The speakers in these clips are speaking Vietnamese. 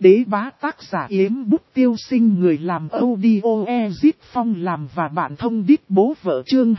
Đế bá tác giả Yếm Bút Tiêu Sinh, người làm audio Ezip Phong làm và bạn thông đít bố vợ, chương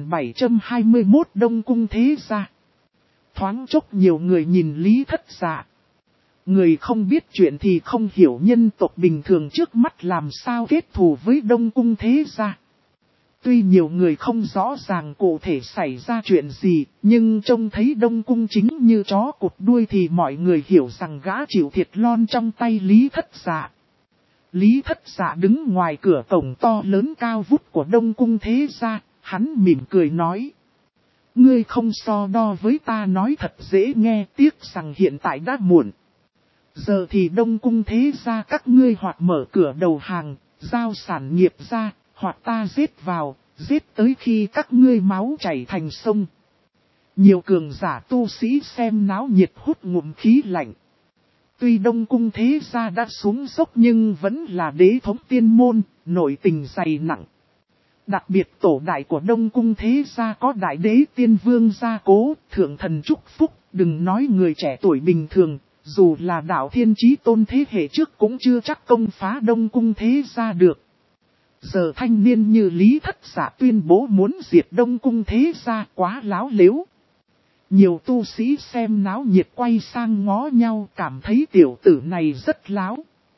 2721 Đông Cung Thế Gia. Thoáng chốc nhiều người nhìn Lý Thất Dạ. Người không biết chuyện thì không hiểu nhân tộc bình thường trước mắt làm sao kết thù với Đông Cung Thế Gia. Tuy nhiều người không rõ ràng cụ thể xảy ra chuyện gì, nhưng trông thấy Đông Cung Chính như chó cụt đuôi thì mọi người hiểu rằng gã chịu thiệt lon trong tay Lý Thất Dạ. Lý Thất Dạ đứng ngoài cửa cổng to lớn cao vút của Đông Cung Thế Gia, hắn mỉm cười nói. Ngươi không so đo với ta nói thật dễ nghe, tiếc rằng hiện tại đã muộn. Giờ thì Đông Cung Thế Gia các ngươi hoặc mở cửa đầu hàng, giao sản nghiệp ra, hoặc ta giết vào, giết tới khi các ngươi máu chảy thành sông. Nhiều cường giả tu sĩ xem náo nhiệt hút ngụm khí lạnh. Tuy Đông Cung Thế Gia đã xuống dốc nhưng vẫn là đế thống tiên môn, nội tình dày nặng. Đặc biệt tổ đại của Đông Cung Thế Gia có đại đế tiên vương gia cố, thượng thần chúc phúc, đừng nói người trẻ tuổi bình thường, dù là đạo thiên chí tôn thế hệ trước cũng chưa chắc công phá Đông Cung Thế Gia được. Giờ thanh niên như Lý Thất Dạ tuyên bố muốn diệt Đông Cung Thế Gia quá láo lếu. Nhiều tu sĩ xem náo nhiệt quay sang ngó nhau, cảm thấy tiểu tử này rất láo.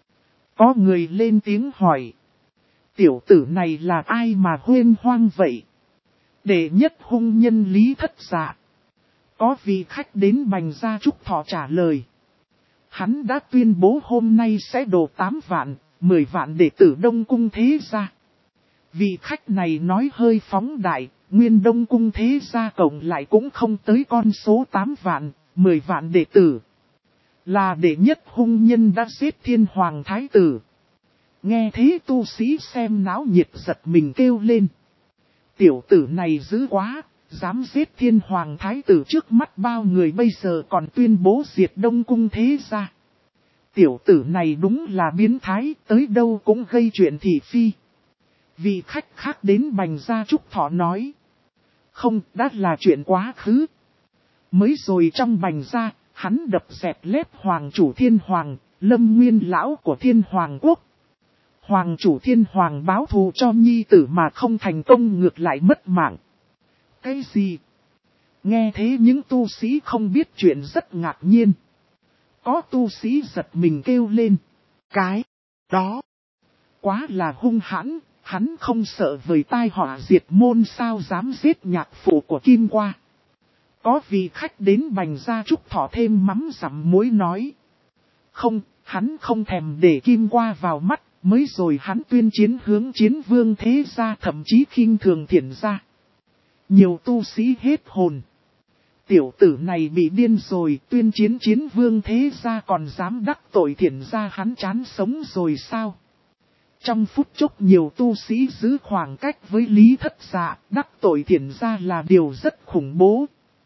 Có người lên tiếng hỏi. Tiểu tử này là ai mà huyên hoang vậy? Đệ nhất hung nhân Lý Thất Dạ. Có vị khách đến Bành Gia Trúc Thọ trả lời. Hắn đã tuyên bố hôm nay sẽ đổ 8 vạn, 10 vạn đệ tử Đông Cung Thế Gia. Vị khách này nói hơi phóng đại, nguyên Đông Cung Thế Gia cộng lại cũng không tới con số 8 vạn, 10 vạn đệ tử. Là đệ nhất hung nhân đã giết Thiên Hoàng Thái Tử. Nghe thế tu sĩ xem náo nhiệt giật mình kêu lên. Tiểu tử này dữ quá, dám giết Thiên Hoàng Thái Tử trước mắt bao người, bây giờ còn tuyên bố diệt Đông Cung Thế Gia. Tiểu tử này đúng là biến thái, tới đâu cũng gây chuyện thị phi. Vị khách khác đến Bành Gia Trúc Thọ nói. Không, đã là chuyện quá khứ. Mới rồi trong Bành Gia, hắn đập dẹp lép Hoàng chủ Thiên Hoàng, Lâm Nguyên lão của Thiên Hoàng Quốc. Hoàng chủ Thiên Hoàng báo thù cho nhi tử mà không thành công, ngược lại mất mạng. Cái gì? Nghe thế những tu sĩ không biết chuyện rất ngạc nhiên. Có tu sĩ giật mình kêu lên. Cái đó quá là hung hãn, hắn không sợ với tai họa diệt môn sao dám giết nhạc phụ của Kim Qua. Có vị khách đến Bành Gia Trúc Thọ thêm mắm dặm muối nói. Không, hắn không thèm để Kim Qua vào mắt, mới rồi hắn tuyên chiến hướng Chiến Vương Thế Gia, thậm chí khinh thường Thiển Gia. Nhiều tu sĩ hết hồn. Tiểu tử này bị điên rồi, tuyên chiến Chiến Vương Thế Gia còn dám đắc tội Thiển Gia, hắn chán sống rồi sao? Trong phút chốc nhiều tu sĩ giữ khoảng cách với Lý Thất Dạ, đắc tội Thiển Gia là điều rất khủng bố.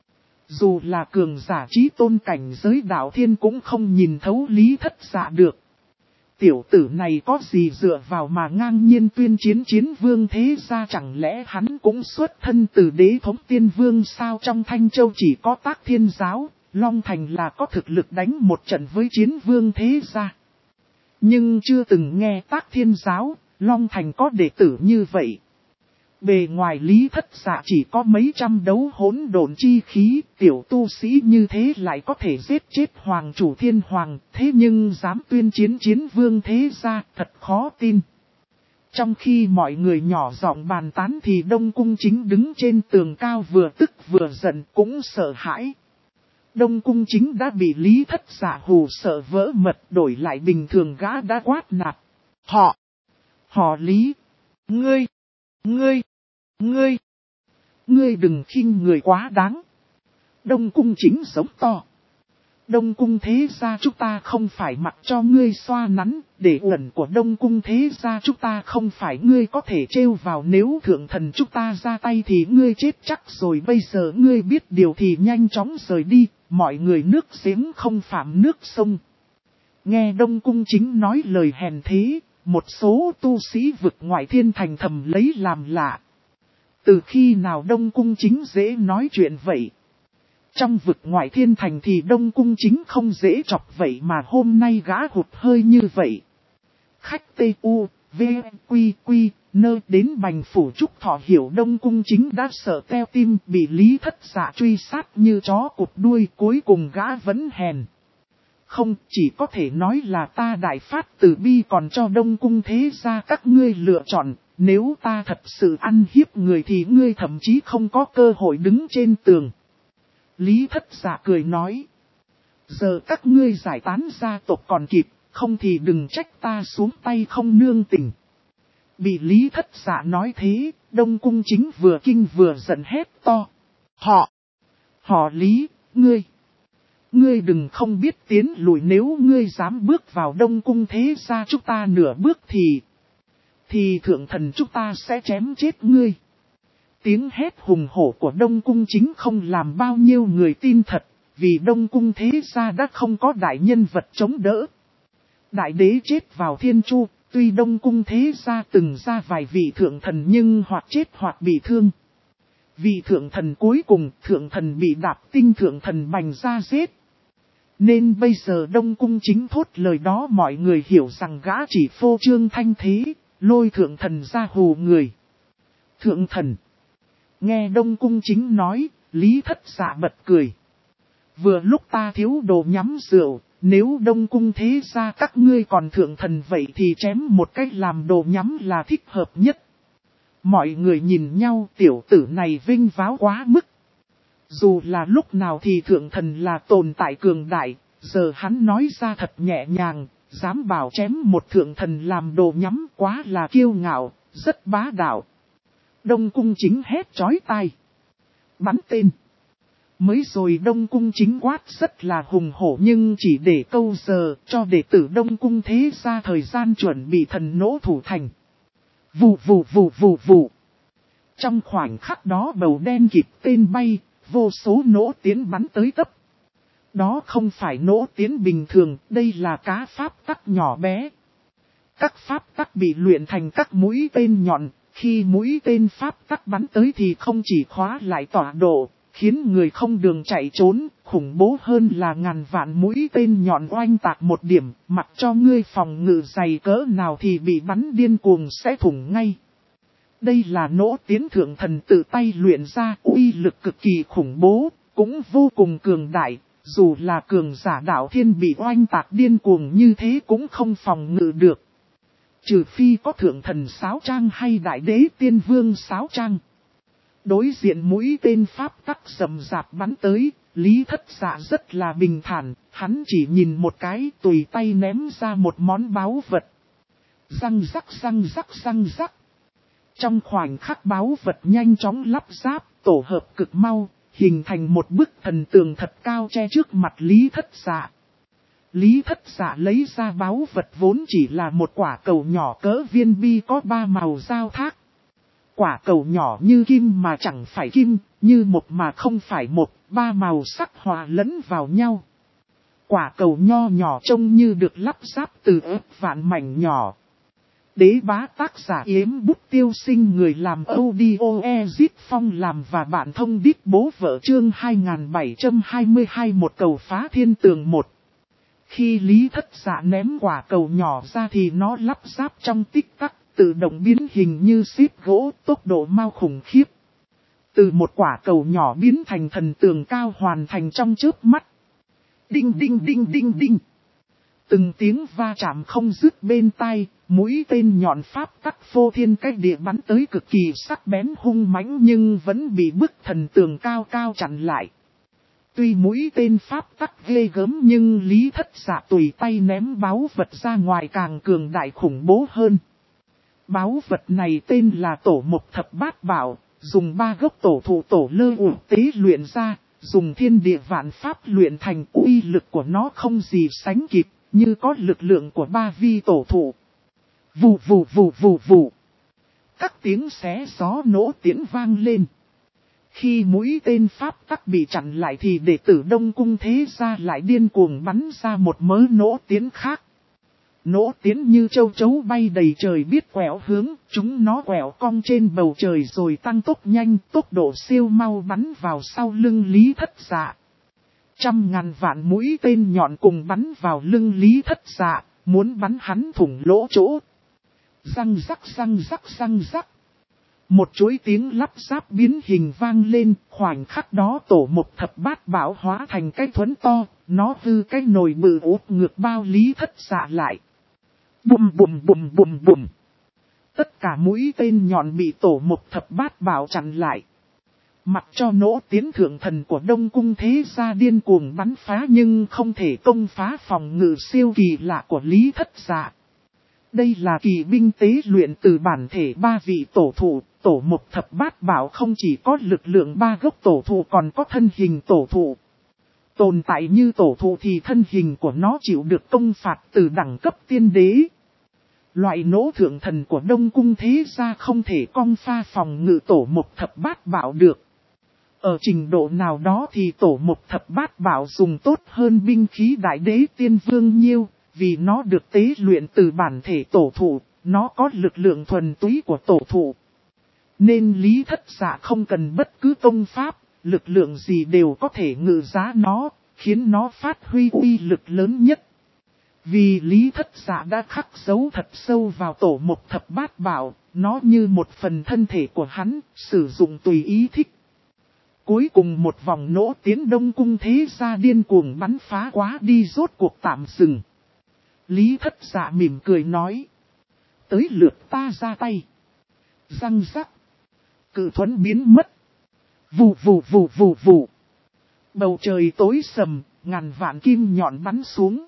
Dù là cường giả chí tôn cảnh giới đạo thiên cũng không nhìn thấu Lý Thất Dạ được. Tiểu tử này có gì dựa vào mà ngang nhiên tuyên chiến Chiến Vương Thế Gia, chẳng lẽ hắn cũng xuất thân từ đế thống tiên vương sao? Trong Thanh Châu chỉ có Tác Thiên Giáo, Long Thành là có thực lực đánh một trận với Chiến Vương Thế Gia. Nhưng chưa từng nghe Tác Thiên Giáo, Long Thành có đệ tử như vậy. Bề ngoài Lý Thất Dạ chỉ có mấy trăm đấu hỗn độn chi khí, tiểu tu sĩ như thế lại có thể giết chết Hoàng chủ Thiên Hoàng, thế nhưng dám tuyên chiến Chiến Vương Thế Gia, thật khó tin. Trong khi mọi người nhỏ giọng bàn tán thì Đông Cung Chính đứng trên tường cao vừa tức vừa giận cũng sợ hãi. Đông Cung Chính đã bị Lý Thất Dạ hù sợ vỡ mật, đổi lại bình thường gã đã quát nạt. Họ Lý, ngươi đừng khinh người quá đáng. Đông Cung Chính sống to. Đông Cung Thế Gia chúng ta không phải mặc cho ngươi xoa nắn, để uẩn của Đông Cung Thế Gia chúng ta không phải ngươi có thể trêu vào, nếu thượng thần chúng ta ra tay thì ngươi chết chắc rồi. Bây giờ ngươi biết điều thì nhanh chóng rời đi, mọi người nước giếng không phạm nước sông. Nghe Đông Cung Chính nói lời hèn thế, một số tu sĩ vực ngoại thiên thành thầm lấy làm lạ. Từ khi nào Đông Cung Chính dễ nói chuyện vậy? Trong vực ngoại thiên thành thì Đông Cung Chính không dễ chọc vậy mà hôm nay gã hụt hơi như vậy. Khách T.U. V. Quy Quy, nơi đến Bành Phủ Trúc Thọ hiểu Đông Cung Chính đã sợ teo tim, bị Lý Thất Dạ truy sát như chó cụt đuôi, cuối cùng gã vẫn hèn. Không, chỉ có thể nói là ta đại phát từ bi còn cho Đông Cung thế gia các ngươi lựa chọn, nếu ta thật sự ăn hiếp người thì ngươi thậm chí không có cơ hội đứng trên tường. Lý Thất Dạ cười nói, giờ các ngươi giải tán gia tộc còn kịp, không thì đừng trách ta xuống tay không nương tình. Bị Lý Thất Dạ nói thế, Đông Cung Chính vừa kinh vừa giận hét to. Họ Lý, ngươi đừng không biết tiến lùi, nếu ngươi dám bước vào Đông Cung thế gia chúng ta nửa bước thì thượng thần chúng ta sẽ chém chết ngươi. Tiếng hét hùng hổ của Đông Cung Chính không làm bao nhiêu người tin thật, vì Đông Cung thế gia đã không có đại nhân vật chống đỡ. Đại đế chết vào Thiên Chu, tuy Đông Cung thế gia từng ra vài vị thượng thần nhưng hoặc chết hoặc bị thương. Vị thượng thần cuối cùng, thượng thần bị Đạp Tinh thượng thần Bành ra giết. Nên bây giờ Đông Cung Chính thốt lời đó mọi người hiểu rằng gã chỉ phô trương thanh thế, lôi thượng thần ra hù người. Thượng thần. Nghe Đông Cung Chính nói, Lý Thất Dạ bật cười. Vừa lúc ta thiếu đồ nhắm rượu, nếu Đông Cung thế gia các ngươi còn thượng thần vậy thì chém một cách làm đồ nhắm là thích hợp nhất. Mọi người nhìn nhau, tiểu tử này vinh váo quá mức. Dù là lúc nào thì thượng thần là tồn tại cường đại, giờ hắn nói ra thật nhẹ nhàng, dám bảo chém một thượng thần làm đồ nhắm quá là kiêu ngạo, rất bá đạo. Đông Cung Chính hét chói tai. Bắn tên. Mới rồi Đông Cung Chính quát rất là hùng hổ nhưng chỉ để câu giờ cho đệ tử Đông Cung thế ra thời gian chuẩn bị thần nỗ thủ thành. Vù vù vù vù vù. Trong khoảnh khắc đó bầu đen kịp tên bay, vô số nỗ tiến bắn tới tấp. Đó không phải nỗ tiến bình thường, đây là cá pháp tắc nhỏ bé. Các pháp tắc bị luyện thành các mũi tên nhọn, khi mũi tên pháp tắc bắn tới thì không chỉ khóa lại tọa độ, khiến người không đường chạy trốn, khủng bố hơn là ngàn vạn mũi tên nhọn oanh tạc một điểm, mặc cho ngươi phòng ngự dày cỡ nào thì bị bắn điên cuồng sẽ thủng ngay. Đây là nỗ tiến thượng thần tự tay luyện ra, uy lực cực kỳ khủng bố, cũng vô cùng cường đại, dù là cường giả đạo thiên bị oanh tạc điên cuồng như thế cũng không phòng ngự được. Trừ phi có thượng thần Sáo Trang hay đại đế tiên vương Sáo Trang. Đối diện mũi tên pháp tắc rầm rạp bắn tới, Lý Thất Dạ rất là bình thản, hắn chỉ nhìn một cái tùy tay ném ra một món báu vật. Răng rắc răng rắc răng rắc. Trong khoảnh khắc báu vật nhanh chóng lắp ráp, tổ hợp cực mau, hình thành một bức thần tường thật cao che trước mặt Lý Thất Dạ. Lý Thất Dạ lấy ra báu vật vốn chỉ là một quả cầu nhỏ cỡ viên bi có 3 màu giao thác. Quả cầu nhỏ như kim mà chẳng phải kim, như một mà không phải một, 3 màu sắc hòa lẫn vào nhau. Quả cầu nho nhỏ trông như được lắp ráp từ ớt vạn mảnh nhỏ. Đế bá tác giả Yếm Bút Tiêu Sinh, người làm audio Ezit Phong làm và bạn thông đít bố vợ chương 2722 một cầu phá thiên tường 1. Khi Lý Thất Dạ ném quả cầu nhỏ ra thì nó lắp ráp trong tích tắc, tự động biến hình như xíp gỗ, tốc độ mau khủng khiếp. Từ một quả cầu nhỏ biến thành thần tường cao hoàn thành trong chớp mắt. Đinh đinh đinh đinh đinh. Từng tiếng va chạm không dứt bên tai, mũi tên nhọn pháp tắc phô thiên cách địa bắn tới cực kỳ sắc bén hung mãnh nhưng vẫn bị bức thần tường cao cao chặn lại. Tuy mũi tên pháp tắc ghê gớm nhưng Lý Thất Dạ tùy tay ném báu vật ra ngoài càng cường đại khủng bố hơn. Báu vật này tên là Tổ Mộc Thập Bát Bảo, dùng 3 gốc tổ thụ tổ lơ ủ tế luyện ra, dùng thiên địa vạn pháp luyện thành, uy lực của nó không gì sánh kịp, như có lực lượng của 3 vi tổ thụ. Vù vù vù vù vù. Các tiếng xé gió nỗ tiễn vang lên. Khi mũi tên pháp tắc bị chặn lại thì đệ tử Đông Cung thế gia lại điên cuồng bắn ra một mớ nỗ tiễn khác. Nỗ tiễn như châu chấu bay đầy trời biết quẹo hướng, chúng nó quẹo cong trên bầu trời rồi tăng tốc nhanh, tốc độ siêu mau bắn vào sau lưng Lý Thất Dạ. Trăm ngàn vạn mũi tên nhọn cùng bắn vào lưng Lý Thất Dạ, muốn bắn hắn thủng lỗ chỗ. Răng rắc răng rắc răng rắc. Một chuỗi tiếng lắp ráp biến hình vang lên, khoảnh khắc đó Tổ Mục Thập Bát Bảo hóa thành cái thuẫn to, nó hư cái nồi bự úp ngược bao Lý Thất Dạ lại. Bùm bùm bùm bùm bùm. Tất cả mũi tên nhọn bị Tổ Mục Thập Bát Bảo chặn lại. Mặc cho nỗ tiến thượng thần của Đông Cung thế gia điên cuồng bắn phá nhưng không thể công phá phòng ngự siêu kỳ lạ của Lý Thất Dạ. Đây là kỳ binh tế luyện từ bản thể ba vị tổ thụ, Tổ Mục Thập Bát Bảo không chỉ có lực lượng ba gốc tổ thụ còn có thân hình tổ thụ. Tồn tại như tổ thụ thì thân hình của nó chịu được công phạt từ đẳng cấp tiên đế. Loại nỗ thượng thần của Đông Cung thế gia không thể công pha phòng ngự Tổ Mục Thập Bát Bảo được. Ở trình độ nào đó thì Tổ Mục Thập Bát Bảo dùng tốt hơn binh khí Đại Đế Tiên Vương nhiêu, vì nó được tế luyện từ bản thể tổ thụ, nó có lực lượng thuần túy của tổ thụ. Nên Lý Thất Dạ không cần bất cứ công pháp, lực lượng gì đều có thể ngự giá nó, khiến nó phát huy uy lực lớn nhất. Vì Lý Thất Dạ đã khắc dấu thật sâu vào Tổ Mục Thập Bát Bảo, nó như một phần thân thể của hắn, sử dụng tùy ý thích. Cuối cùng một vòng nỗ tiến Đông Cung thế gia điên cuồng bắn phá quá đi rốt cuộc tạm dừng. Lý Thất Dạ mỉm cười nói. Tới lượt ta ra tay. Răng rắc. Cự thuẫn biến mất. Vù vù vù vù vù. Bầu trời tối sầm, ngàn vạn kim nhọn bắn xuống.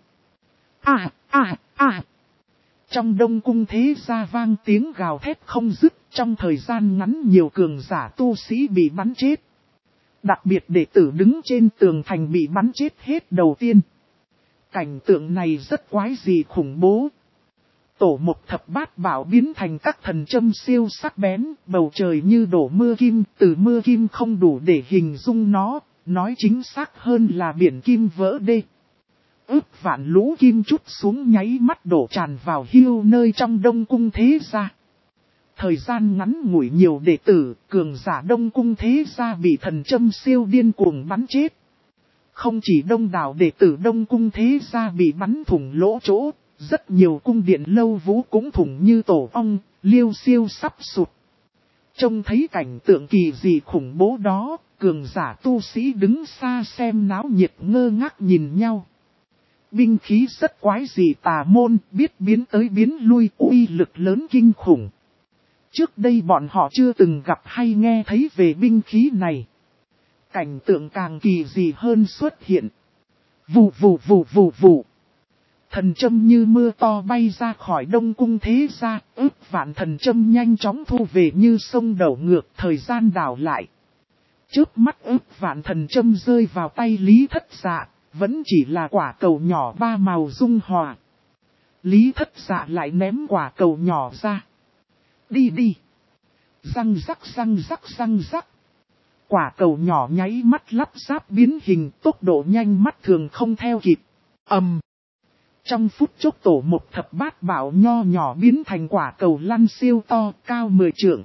Trong Đông Cung thế gia vang tiếng gào thét không dứt, trong thời gian ngắn nhiều cường giả tu sĩ bị bắn chết. Đặc biệt đệ tử đứng trên tường thành bị bắn chết hết đầu tiên. Cảnh tượng này rất quái dị khủng bố. Tổ Mục Thập Bát Bảo biến thành các thần châm siêu sắc bén, bầu trời như đổ mưa kim, từ mưa kim không đủ để hình dung nó, nói chính xác hơn là biển kim vỡ đê. Ước vạn lũ kim chút xuống nháy mắt đổ tràn vào hưu nơi trong Đông Cung thế gia. Thời gian ngắn ngủi nhiều đệ tử, cường giả Đông Cung thế gia bị thần châm siêu điên cuồng bắn chết. Không chỉ đông đảo đệ tử Đông Cung thế gia bị bắn thủng lỗ chỗ, rất nhiều cung điện lâu vũ cũng thủng như tổ ong, liêu siêu sắp sụt. Trông thấy cảnh tượng kỳ dị khủng bố đó, cường giả tu sĩ đứng xa xem náo nhiệt ngơ ngác nhìn nhau. Binh khí rất quái dị tà môn, biết biến tới biến lui, uy lực lớn kinh khủng. Trước đây bọn họ chưa từng gặp hay nghe thấy về binh khí này. Cảnh tượng càng kỳ dị hơn xuất hiện. Vù vù vù vù vù. Thần châm như mưa to bay ra khỏi Đông Cung thế gia, ước vạn thần châm nhanh chóng thu về như sông đổ ngược, thời gian đảo lại. Chớp mắt ước vạn thần châm rơi vào tay Lý Thất Dạ, vẫn chỉ là quả cầu nhỏ ba màu dung hòa. Lý Thất Dạ lại ném quả cầu nhỏ ra. Đi đi. Răng rắc răng rắc răng rắc. Quả cầu nhỏ nháy mắt lắp ráp biến hình, tốc độ nhanh mắt thường không theo kịp. Trong phút chốc Tổ Mục Thập Bát Bảo nho nhỏ biến thành quả cầu lăn siêu to, cao 10 trượng.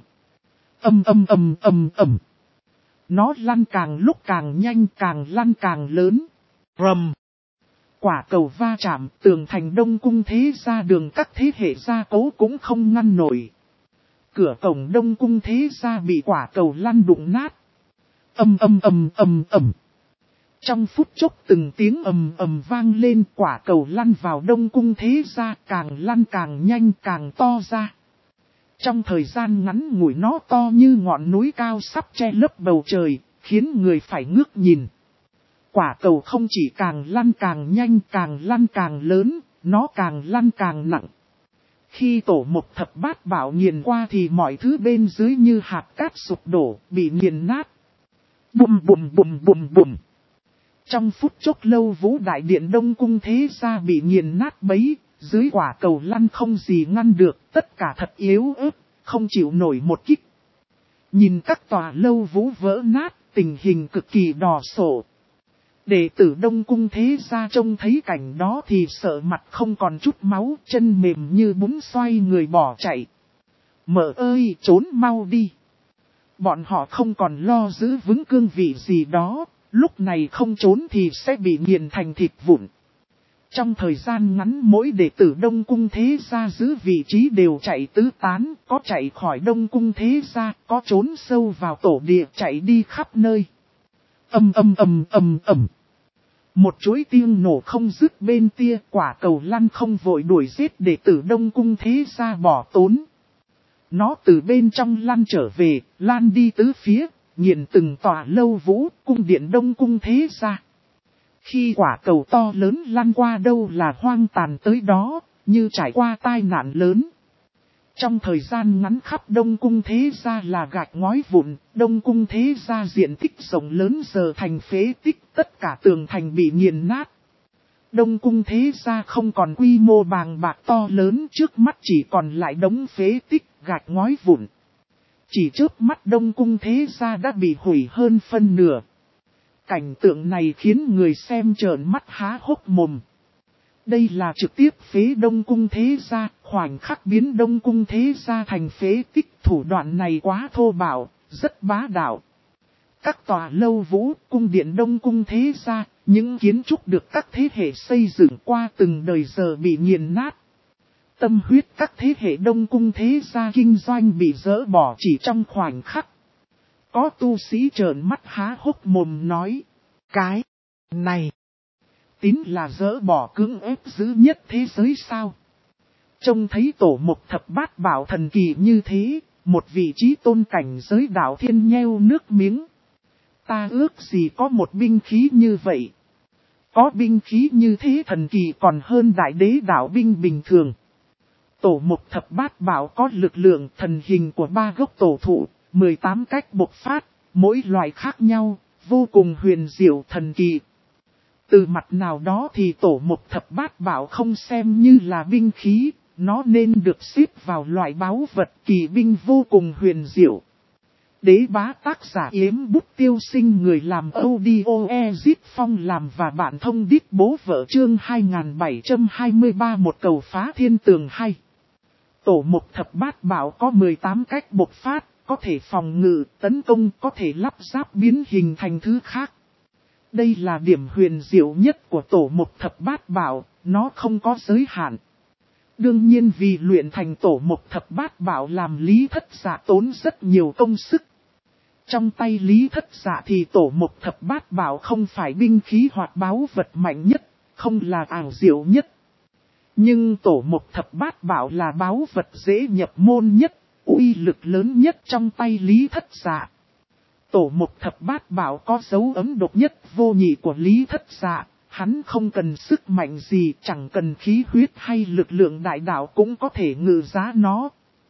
Nó lăn càng lúc càng nhanh, càng lăn càng lớn. Quả cầu va chạm, tường thành Đông Cung thế gia đường các thế hệ gia cố cũng không ngăn nổi. Cửa cổng Đông Cung thế gia bị quả cầu lăn đụng nát. Trong phút chốc từng tiếng vang lên, quả cầu lăn vào Đông Cung thế gia, càng lăn càng nhanh càng to ra. Trong thời gian ngắn ngủi nó to như ngọn núi cao sắp che lấp bầu trời, khiến người phải ngước nhìn. Quả cầu không chỉ càng lăn càng nhanh, càng lăn càng lớn, nó càng lăn càng nặng. Khi Tổ Mục Thập Bát Bảo nghiền qua thì mọi thứ bên dưới như hạt cát sụp đổ, bị nghiền nát. Bùm bùm bùm bùm bùm. Trong phút chốc lâu vũ đại điện Đông Cung thế gia bị nghiền nát bấy, dưới quả cầu lăn không gì ngăn được, tất cả thật yếu ớt, không chịu nổi một kích. Nhìn các tòa lâu vũ vỡ nát, tình hình cực kỳ đỏ sổ. Đệ tử Đông Cung thế gia trông thấy cảnh đó thì sợ mặt không còn chút máu, chân mềm như bún xoay người bỏ chạy. Mợ ơi, trốn mau đi. Bọn họ không còn lo giữ vững cương vị gì đó, Lúc này không trốn thì sẽ bị nghiền thành thịt vụn. Trong thời gian ngắn mỗi đệ tử Đông Cung Thế Gia giữ vị trí đều chạy tứ tán, có chạy khỏi Đông Cung Thế Gia, có trốn sâu vào tổ địa chạy đi khắp nơi. Ầm ầm ầm ầm ầm. Một chuỗi tiếng nổ không dứt bên tia, Quả Cầu Lăn không vội đuổi giết đệ tử Đông Cung Thế Gia bỏ trốn. Nó từ bên trong lăn trở về, lan đi tứ phía, nghiền từng tòa lâu vũ, cung điện Đông Cung Thế Gia. Khi quả cầu to lớn lăn qua đâu là hoang tàn tới đó, như trải qua tai nạn lớn. Trong thời gian ngắn khắp Đông Cung Thế Gia là gạch ngói vụn, Đông Cung Thế Gia diện tích rộng lớn giờ thành phế tích, tất cả tường thành bị nghiền nát. Đông Cung Thế Gia không còn quy mô bàng bạc to lớn, trước mắt chỉ còn lại đống phế tích, gạch ngói vụn. Chỉ chớp mắt Đông Cung Thế Gia đã bị hủy hơn phân nửa. Cảnh tượng này khiến người xem trợn mắt há hốc mồm. Đây là trực tiếp phế Đông Cung Thế Gia, khoảnh khắc biến Đông Cung Thế Gia thành phế tích, thủ đoạn này quá thô bạo, rất bá đạo. Các tòa lâu vũ, cung điện Đông Cung Thế Gia, những kiến trúc được các thế hệ xây dựng qua từng đời giờ bị nghiền nát. Tâm huyết các thế hệ Đông Cung Thế Gia kinh doanh bị dỡ bỏ chỉ trong khoảnh khắc. Có tu sĩ trợn mắt há hốc mồm nói, cái này tín là dỡ bỏ cưỡng ép giữ nhất thế giới sao? Trông thấy tổ mục thập bát bảo thần kỳ như thế, một vị trí tôn cảnh giới đạo thiên nheo nước miếng. Ta ước gì có một binh khí như vậy. Có binh khí như thế thần kỳ còn hơn đại đế đạo binh bình thường. Tổ mục thập bát bảo có lực lượng thần hình của 3 gốc tổ thụ, 18 cách bộc phát, mỗi loại khác nhau, vô cùng huyền diệu thần kỳ. Từ mặt nào đó thì tổ mục thập bát bảo không xem như là binh khí, nó nên được xếp vào loại báu vật kỳ binh vô cùng huyền diệu. Đế bá tác giả Yếm Bút Tiêu Sinh, người làm audio Ezit Phong làm và bạn thông đít bố vợ chương 2723 một cầu phá thiên tường hay. Tổ mục thập bát bảo có 18 cách bộc phát, có thể phòng ngự, tấn công, có thể lắp ráp biến hình thành thứ khác. Đây là điểm huyền diệu nhất của tổ mục thập bát bảo, nó không có giới hạn. Đương nhiên vì luyện thành tổ mục thập bát bảo làm Lý Thất Dạ tốn rất nhiều công sức. Trong tay Lý Thất Dạ thì tổ mục thập bát bảo không phải binh khí hoặc báu vật mạnh nhất, không là ảo diệu nhất. Nhưng tổ mục thập bát bảo là báu vật dễ nhập môn nhất, uy lực lớn nhất trong tay Lý Thất Dạ. Tổ mục thập bát bảo có dấu ấn độc nhất vô nhị của Lý Thất Dạ, hắn không cần sức mạnh gì, chẳng cần khí huyết hay lực lượng đại đạo cũng có thể ngự giá nó.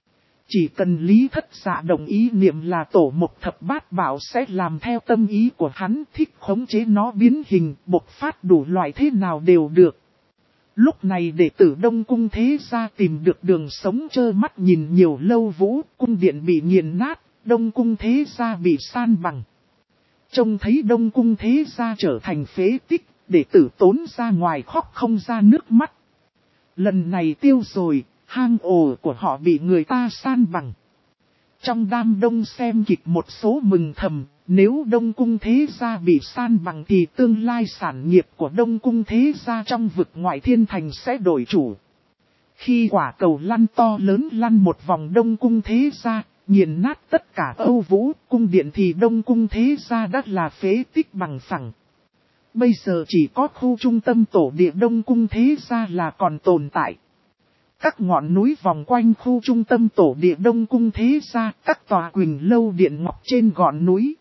Chỉ cần Lý Thất Dạ đồng ý niệm là tổ mục thập bát bảo sẽ làm theo tâm ý của hắn, thích khống chế nó biến hình, bộc phát đủ loại thế nào đều được. Lúc này đệ tử Đông Cung Thế Gia tìm được đường sống, trơ mắt nhìn nhiều lâu vũ, cung điện bị nghiền nát, Đông Cung Thế Gia bị san bằng. Trông thấy Đông Cung Thế Gia trở thành phế tích, đệ tử tốn ra ngoài khóc không ra nước mắt. Lần này tiêu rồi, hang ổ của họ bị người ta san bằng. Trong đám đông xem kịch một số mừng thầm, nếu Đông Cung Thế Gia bị san bằng thì tương lai sản nghiệp của Đông Cung Thế Gia trong vực ngoại thiên thành sẽ đổi chủ. Khi quả cầu lăn to lớn lăn một vòng Đông Cung Thế Gia, nghiền nát tất cả Âu Vũ, cung điện thì Đông Cung Thế Gia đã là phế tích bằng phẳng. Bây giờ chỉ có khu trung tâm tổ địa Đông Cung Thế Gia là còn tồn tại. Các ngọn núi vòng quanh khu trung tâm tổ địa Đông Cung Thế Gia, các tòa quỳnh lâu điện ngọc trên ngọn núi.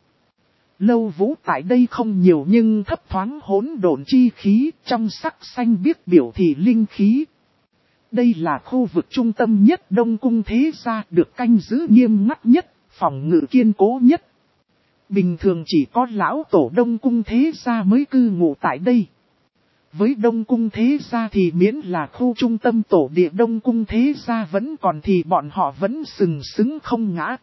Lâu vũ tại đây không nhiều nhưng thấp thoáng hỗn độn chi khí, trong sắc xanh biếc biểu thị linh khí. Đây là khu vực trung tâm nhất Đông Cung Thế Gia, được canh giữ nghiêm ngặt nhất, phòng ngự kiên cố nhất. Bình thường chỉ có lão tổ Đông Cung Thế Gia mới cư ngụ tại đây. Với Đông Cung Thế Gia thì miễn là khu trung tâm tổ địa Đông Cung Thế Gia vẫn còn thì bọn họ vẫn sừng sững không ngã.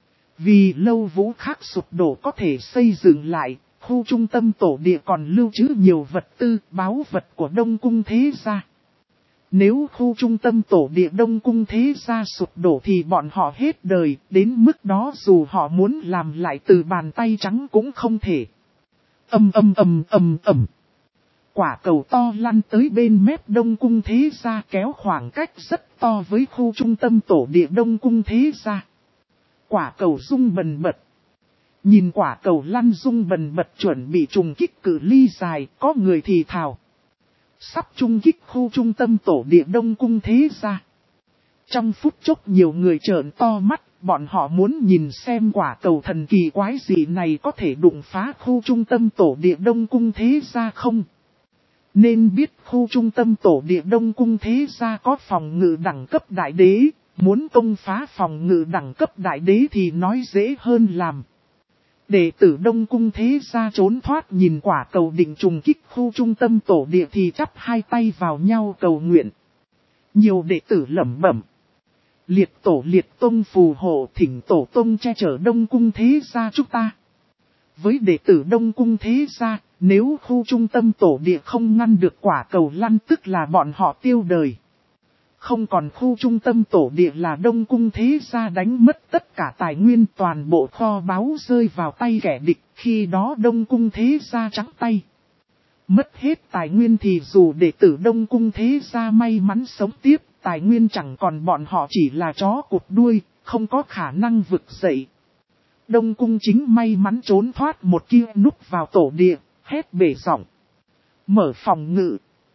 Vì lâu vũ khác sụp đổ có thể xây dựng lại, khu trung tâm tổ địa còn lưu trữ nhiều vật tư, báu vật của Đông Cung Thế Gia. Nếu khu trung tâm tổ địa Đông Cung Thế Gia sụp đổ thì bọn họ hết đời, đến mức đó dù họ muốn làm lại từ bàn tay trắng cũng không thể. ầm. Quả cầu to lăn tới bên mép Đông Cung Thế Gia, kéo khoảng cách rất to với khu trung tâm tổ địa Đông Cung Thế Gia. Quả cầu rung bần bật. Nhìn quả cầu lăn rung bần bật chuẩn bị trùng kích cự ly dài, có người thì thào. Sắp trùng kích khu trung tâm tổ địa Đông Cung Thế Gia. Trong phút chốc nhiều người trợn to mắt, bọn họ muốn nhìn xem quả cầu thần kỳ quái gì này có thể đụng phá khu trung tâm tổ địa Đông Cung Thế Gia không. Nên biết khu trung tâm tổ địa Đông Cung Thế Gia có phòng ngự đẳng cấp đại đế, muốn công phá phòng ngự đẳng cấp đại đế thì nói dễ hơn làm. Đệ tử Đông Cung Thế Gia trốn thoát nhìn quả cầu định trùng kích khu trung tâm tổ địa thì chắp hai tay vào nhau cầu nguyện. Nhiều đệ tử lẩm bẩm. Liệt tổ liệt tông phù hộ, thỉnh tổ tông che chở Đông Cung Thế Gia chúng ta. Với đệ tử Đông Cung Thế Gia, nếu khu trung tâm tổ địa không ngăn được quả cầu lăn tức là bọn họ tiêu đời. Không còn khu trung tâm tổ địa là Đông Cung Thế Gia đánh mất tất cả tài nguyên, toàn bộ kho báu rơi vào tay kẻ địch, khi đó Đông Cung Thế Gia trắng tay. Mất hết tài nguyên thì dù đệ tử Đông Cung Thế Gia may mắn sống tiếp, tài nguyên chẳng còn, bọn họ chỉ là chó cụt đuôi, không có khả năng vực dậy. Đông Cung chính may mắn trốn thoát một kia núp vào tổ địa, hét bể giọng. Mở phòng ngự.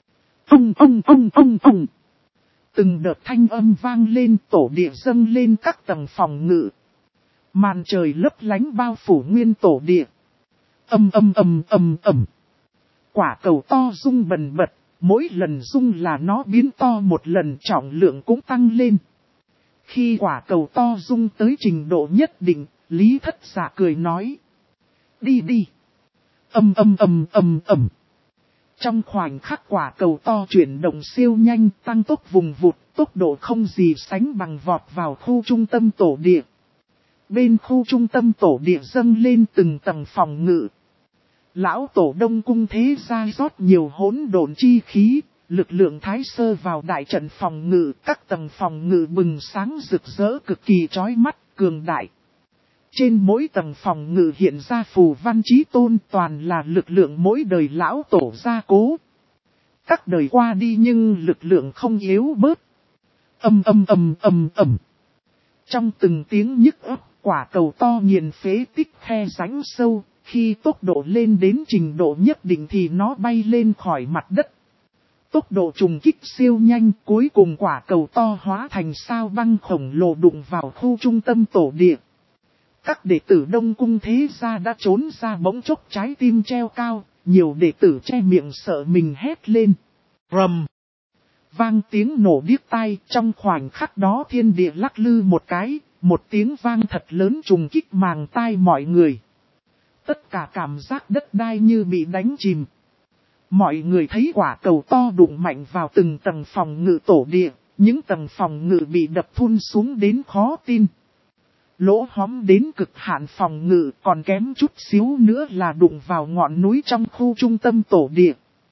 Ông. Từng đợt thanh âm vang lên, tổ địa dâng lên các tầng phòng ngự. Màn trời lấp lánh bao phủ nguyên tổ địa. Ầm. Quả cầu to rung bần bật, mỗi lần rung là nó biến to một lần, trọng lượng cũng tăng lên. Khi quả cầu to rung tới trình độ nhất định, Lý Thất Dạ cười nói. Đi. Ầm. Trong khoảnh khắc quả cầu to chuyển động siêu nhanh, tăng tốc vùng vụt, tốc độ không gì sánh bằng vọt vào khu trung tâm tổ địa. Bên khu trung tâm tổ địa dâng lên từng tầng phòng ngự. Lão tổ Đông Cung Thế Gia rót nhiều hỗn độn chi khí, lực lượng thái sơ vào đại trận phòng ngự, các tầng phòng ngự bừng sáng rực rỡ cực kỳ chói mắt, cường đại. Trên mỗi tầng phòng ngự hiện ra phù văn chí tôn, toàn là lực lượng mỗi đời lão tổ gia cố. Các đời qua đi nhưng lực lượng không yếu bớt. Ầm. Trong từng tiếng nhức ấp, quả cầu to nghiền phế tích khe rãnh sâu, khi tốc độ lên đến trình độ nhất định thì nó bay lên khỏi mặt đất. Tốc độ trùng kích siêu nhanh, cuối cùng quả cầu to hóa thành sao băng khổng lồ đụng vào khu trung tâm tổ địa. Các đệ tử Đông Cung Thế Gia đã trốn ra, bỗng chốc trái tim treo cao, nhiều đệ tử che miệng sợ mình hét lên. Rầm! Vang tiếng nổ điếc tai, trong khoảnh khắc đó thiên địa lắc lư một cái, một tiếng vang thật lớn trùng kích màng tai mọi người. Tất cả cảm giác đất đai như bị đánh chìm. Mọi người thấy quả cầu to đụng mạnh vào từng tầng phòng ngự tổ địa, những tầng phòng ngự bị đập thun xuống đến khó tin. Lỗ hóm đến cực hạn phòng ngự, còn kém chút xíu nữa là đụng vào ngọn núi trong khu trung tâm tổ địa.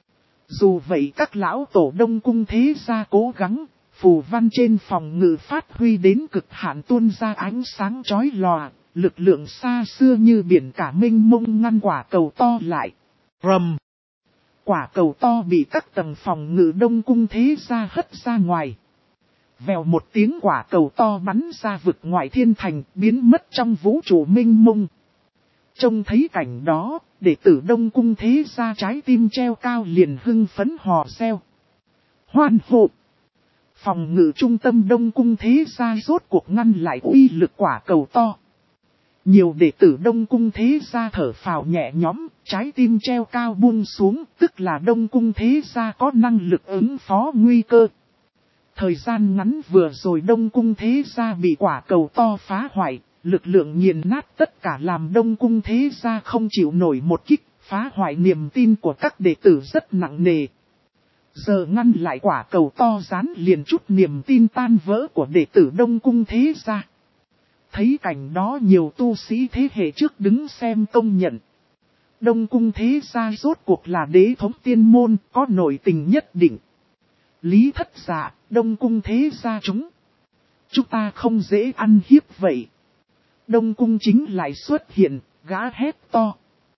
Dù vậy các lão tổ Đông Cung Thế Gia cố gắng, phù văn trên phòng ngự phát huy đến cực hạn tuôn ra ánh sáng chói lòa, lực lượng xa xưa như biển cả mênh mông ngăn quả cầu to lại. Rầm! Quả cầu to bị các tầng phòng ngự Đông Cung Thế Gia hất ra ngoài. Vèo một tiếng, quả cầu to bắn ra vực ngoại thiên thành, biến mất trong vũ trụ mênh mông. Trông thấy cảnh đó, đệ tử Đông Cung Thế Gia trái tim treo cao liền hưng phấn hò reo. Hoan hô! Phòng ngự trung tâm Đông Cung Thế Gia rốt cuộc ngăn lại uy lực quả cầu to. Nhiều đệ tử Đông Cung Thế Gia thở phào nhẹ nhõm, trái tim treo cao buông xuống, tức là Đông Cung Thế Gia có năng lực ứng phó nguy cơ. Thời gian ngắn vừa rồi Đông Cung Thế Gia bị quả cầu to phá hoại, lực lượng nghiền nát tất cả làm Đông Cung Thế Gia không chịu nổi một kích, phá hoại niềm tin của các đệ tử rất nặng nề. Giờ ngăn lại quả cầu to gián liền chút niềm tin tan vỡ của đệ tử Đông Cung Thế Gia. Thấy cảnh đó nhiều tu sĩ thế hệ trước đứng xem công nhận. Đông Cung Thế Gia rốt cuộc là đế thống tiên môn, có nội tình nhất định. Lý Thất Dạ, Đông Cung Thế Gia chúng ta không dễ ăn hiếp vậy. Đông Cung chính lại xuất hiện, gã hét to.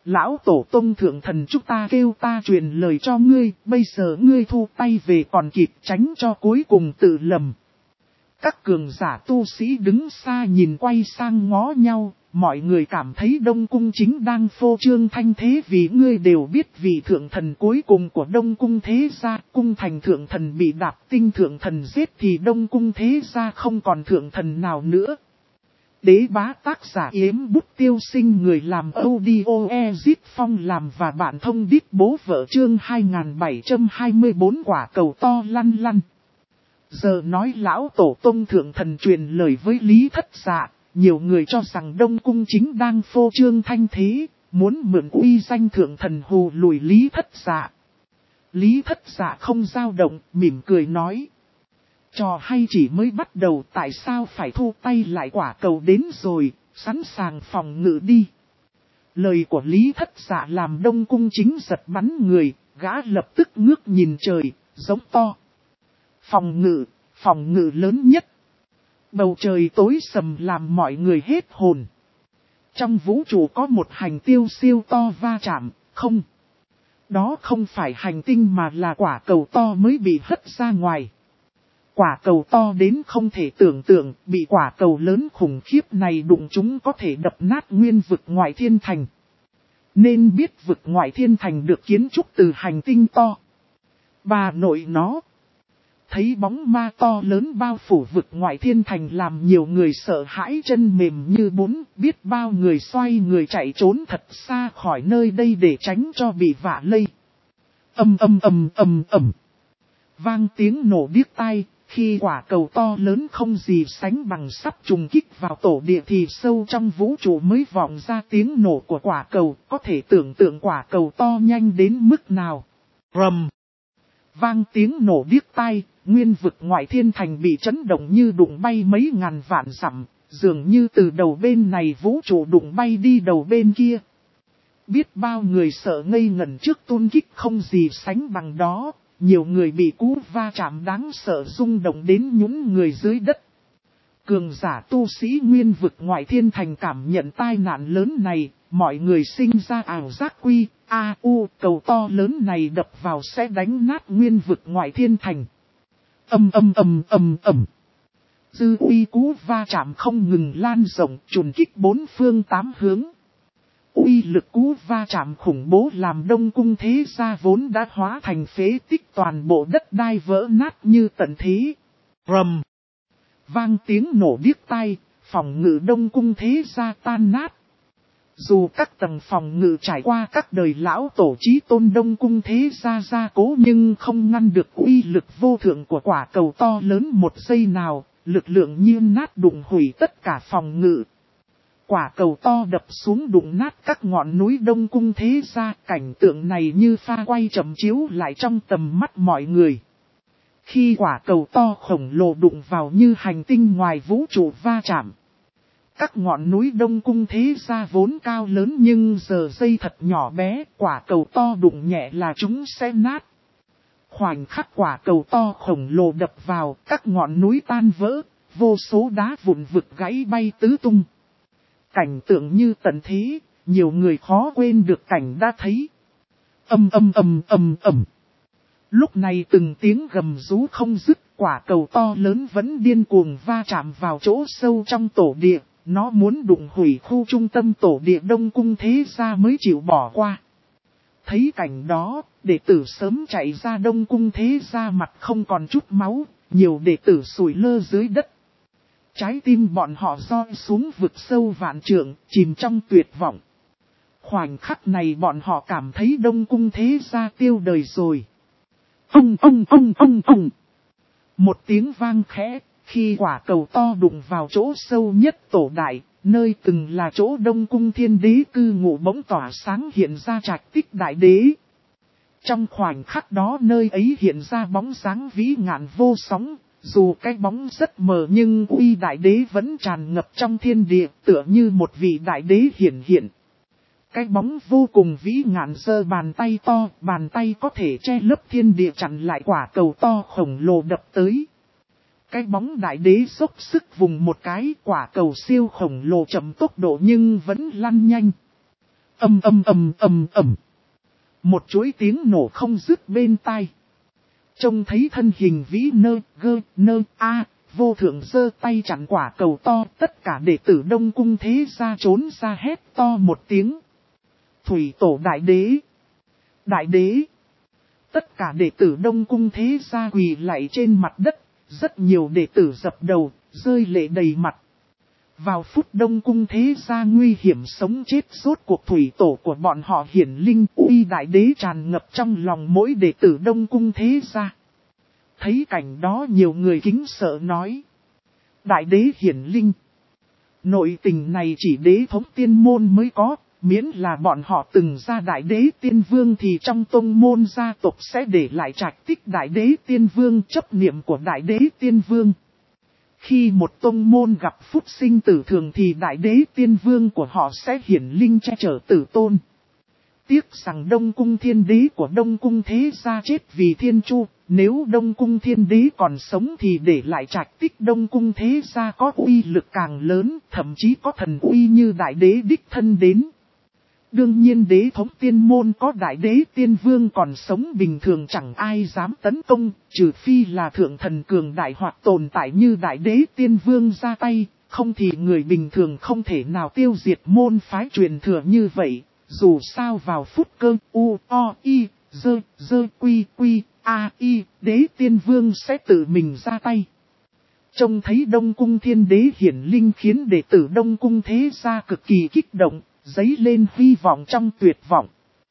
Lão tổ tông thượng thần chúng ta kêu ta truyền lời cho ngươi, bây giờ ngươi thu tay về còn kịp, tránh cho cuối cùng tự lầm. Các cường giả tu sĩ đứng xa nhìn quay sang ngó nhau, mọi người cảm thấy Đông Cung chính đang phô trương thanh thế, vì ngươi đều biết vị thượng thần cuối cùng của Đông Cung thế gia, cung thành thượng thần bị Đạp Tinh thượng thần giết thì Đông Cung thế gia không còn thượng thần nào nữa. Đế bá tác giả Yếm Bút Tiêu Sinh, người làm audio Ezit Phong làm và bạn thông đít bố vợ, chương 2724 quả cầu to lăn lăn. Giờ nói lão tổ tông thượng thần truyền lời với Lý Thất Dạ, nhiều người cho rằng Đông Cung chính đang phô trương thanh thế, muốn mượn uy danh thượng thần hù lùi Lý Thất Dạ. Lý Thất Dạ không dao động, mỉm cười nói. Trò hay chỉ mới bắt đầu, tại sao phải thu tay lại, quả cầu đến rồi, sẵn sàng phòng ngự đi. Lời của Lý Thất Dạ làm Đông Cung chính giật bắn người, gã lập tức ngước nhìn trời, giống to. Phòng ngự lớn nhất. Bầu trời tối sầm làm mọi người hết hồn. Trong vũ trụ có một hành tiêu siêu to va chạm, không. Đó không phải hành tinh mà là quả cầu to mới bị hất ra ngoài. Quả cầu to đến không thể tưởng tượng, bị quả cầu lớn khủng khiếp này đụng chúng có thể đập nát nguyên vực ngoại thiên thành. Nên biết vực ngoại thiên thành được kiến trúc từ hành tinh to. Bà nội nó. Thấy bóng ma to lớn bao phủ vực ngoại thiên thành làm nhiều người sợ hãi, chân mềm như bún, biết bao người xoay người chạy trốn thật xa khỏi nơi đây để tránh cho bị vạ lây. Ầm. Vang tiếng nổ điếc tai, khi quả cầu to lớn không gì sánh bằng sắp trùng kích vào tổ địa thì sâu trong vũ trụ mới vọng ra tiếng nổ của quả cầu, có thể tưởng tượng quả cầu to nhanh đến mức nào. Rầm. Vang tiếng nổ điếc tai, nguyên vực ngoại thiên thành bị chấn động như đụng bay mấy ngàn vạn dặm, dường như từ đầu bên này vũ trụ đụng bay đi đầu bên kia. Biết bao người sợ ngây ngẩn trước tôn kích không gì sánh bằng đó, nhiều người bị cú va chạm đáng sợ rung động đến nhún người dưới đất. Cường giả tu sĩ nguyên vực ngoại thiên thành cảm nhận tai nạn lớn này, mọi người sinh ra ảo giác cầu to lớn này đập vào sẽ đánh nát nguyên vực ngoại thiên thành. Ầm. Dư uy cú va chạm không ngừng lan rộng, trùn kích bốn phương tám hướng. Uy lực cú va chạm khủng bố làm Đông Cung thế gia vốn đã hóa thành phế tích, toàn bộ đất đai vỡ nát như tận thế. Rầm. Vang tiếng nổ điếc tai, phòng ngự Đông Cung thế gia tan nát. Dù các tầng phòng ngự trải qua các đời lão tổ chí tôn Đông Cung thế gia gia cố nhưng không ngăn được uy lực vô thượng của quả cầu to lớn một giây nào, lực lượng như nát đụng hủy tất cả phòng ngự. Quả cầu to đập xuống đụng nát các ngọn núi Đông Cung thế gia, cảnh tượng này như pha quay chậm chiếu lại trong tầm mắt mọi người. Khi quả cầu to khổng lồ đụng vào như hành tinh ngoài vũ trụ va chạm. Các ngọn núi Đông Cung thế gia vốn cao lớn nhưng giờ dây thật nhỏ bé, quả cầu to đụng nhẹ là chúng sẽ nát. Khoảnh khắc quả cầu to khổng lồ đập vào, các ngọn núi tan vỡ, vô số đá vụn vực gãy bay tứ tung. Cảnh tượng như tận thế, nhiều người khó quên được cảnh đã thấy. Ầm. Lúc này từng tiếng gầm rú không dứt, quả cầu to lớn vẫn điên cuồng va chạm vào chỗ sâu trong tổ địa. Nó muốn đụng hủy khu trung tâm tổ địa Đông Cung thế gia mới chịu bỏ qua. Thấy cảnh đó, đệ tử sớm chạy ra Đông Cung thế gia mặt không còn chút máu, nhiều đệ tử sủi lơ dưới đất. Trái tim bọn họ roi xuống vực sâu vạn trượng, chìm trong tuyệt vọng. Khoảnh khắc này bọn họ cảm thấy Đông Cung thế gia tiêu đời rồi. Ông. Một tiếng vang khẽ, khi quả cầu to đụng vào chỗ sâu nhất tổ đại, nơi từng là chỗ Đông Cung thiên đế cư ngụ bỗng tỏa sáng hiện ra trạch tích đại đế. Trong khoảnh khắc đó nơi ấy hiện ra bóng dáng vĩ ngạn vô sóng, dù cái bóng rất mờ nhưng uy đại đế vẫn tràn ngập trong thiên địa, tựa như một vị đại đế hiện. Cái bóng vô cùng vĩ ngạn giơ bàn tay to, bàn tay có thể che lấp thiên địa chặn lại quả cầu to khổng lồ đập tới. Cái bóng đại đế dốc sức vùng một cái, quả cầu siêu khổng lồ chậm tốc độ nhưng vẫn lăn nhanh. Ầm ầm ầm ầm ầm. Một chuỗi tiếng nổ không dứt bên tai. Trông thấy thân hình vĩ nơ vô thượng giơ tay chặn quả cầu to, tất cả đệ tử Đông Cung Thế Gia trốn ra hét to một tiếng. Thủy tổ đại đế! Đại đế! Tất cả đệ tử Đông Cung Thế Gia quỳ lạy trên mặt đất, rất nhiều đệ tử dập đầu, rơi lệ đầy mặt. Vào phút Đông Cung Thế Gia nguy hiểm sống chết, rốt cuộc thủy tổ của bọn họ hiển linh uy đại đế tràn ngập trong lòng mỗi đệ tử Đông Cung Thế Gia. Thấy cảnh đó nhiều người kính sợ nói. Đại đế hiển linh. Nội tình này chỉ đế thống tiên môn mới có, miễn là bọn họ từng ra đại đế tiên vương thì trong tông môn gia tộc sẽ để lại trạch tích đại đế tiên vương, chấp niệm của đại đế tiên vương. Khi một tông môn gặp phúc sinh tử thường thì đại đế tiên vương của họ sẽ hiển linh che chở tử tôn. Tiếc rằng Đông Cung Thiên Đế của Đông Cung Thế Gia chết vì Thiên Chu, nếu Đông Cung Thiên Đế còn sống thì để lại trạch tích Đông Cung Thế Gia có uy lực càng lớn, thậm chí có thần uy như đại đế đích thân đến. Đương nhiên đế thống tiên môn có đại đế tiên vương còn sống bình thường chẳng ai dám tấn công, trừ phi là thượng thần cường đại hoặc tồn tại như đại đế tiên vương ra tay, không thì người bình thường không thể nào tiêu diệt môn phái truyền thừa như vậy. Dù sao vào phút cơ đế tiên vương sẽ tự mình ra tay. Trông thấy Đông Cung Thiên Đế hiển linh khiến đệ tử Đông Cung Thế Gia cực kỳ kích động, dấy lên hy vọng trong tuyệt vọng.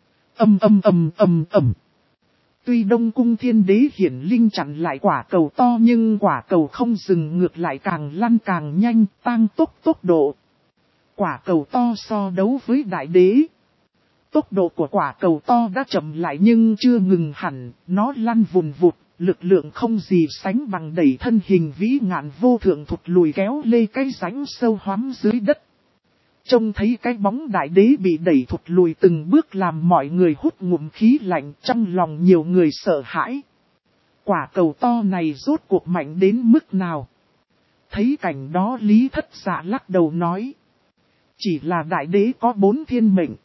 Tuy Đông Cung Thiên Đế hiển linh chặn lại quả cầu to nhưng quả cầu không dừng, ngược lại càng lăn càng nhanh, tăng tốc độ. Quả cầu to so đấu với đại đế. Tốc độ của quả cầu to đã chậm lại nhưng chưa ngừng hẳn, nó lăn vùn vụt, lực lượng không gì sánh bằng, đẩy thân hình vĩ ngạn vô thượng thụt lùi kéo lê cái rãnh sâu hoắm dưới đất. Trông thấy cái bóng đại đế bị đẩy thụt lùi từng bước làm mọi người hút ngụm khí lạnh, trong lòng nhiều người sợ hãi. Quả cầu to này rốt cuộc mạnh đến mức nào? Thấy cảnh đó Lý Thất Dạ lắc đầu nói. Chỉ là đại đế có 4 thiên mệnh.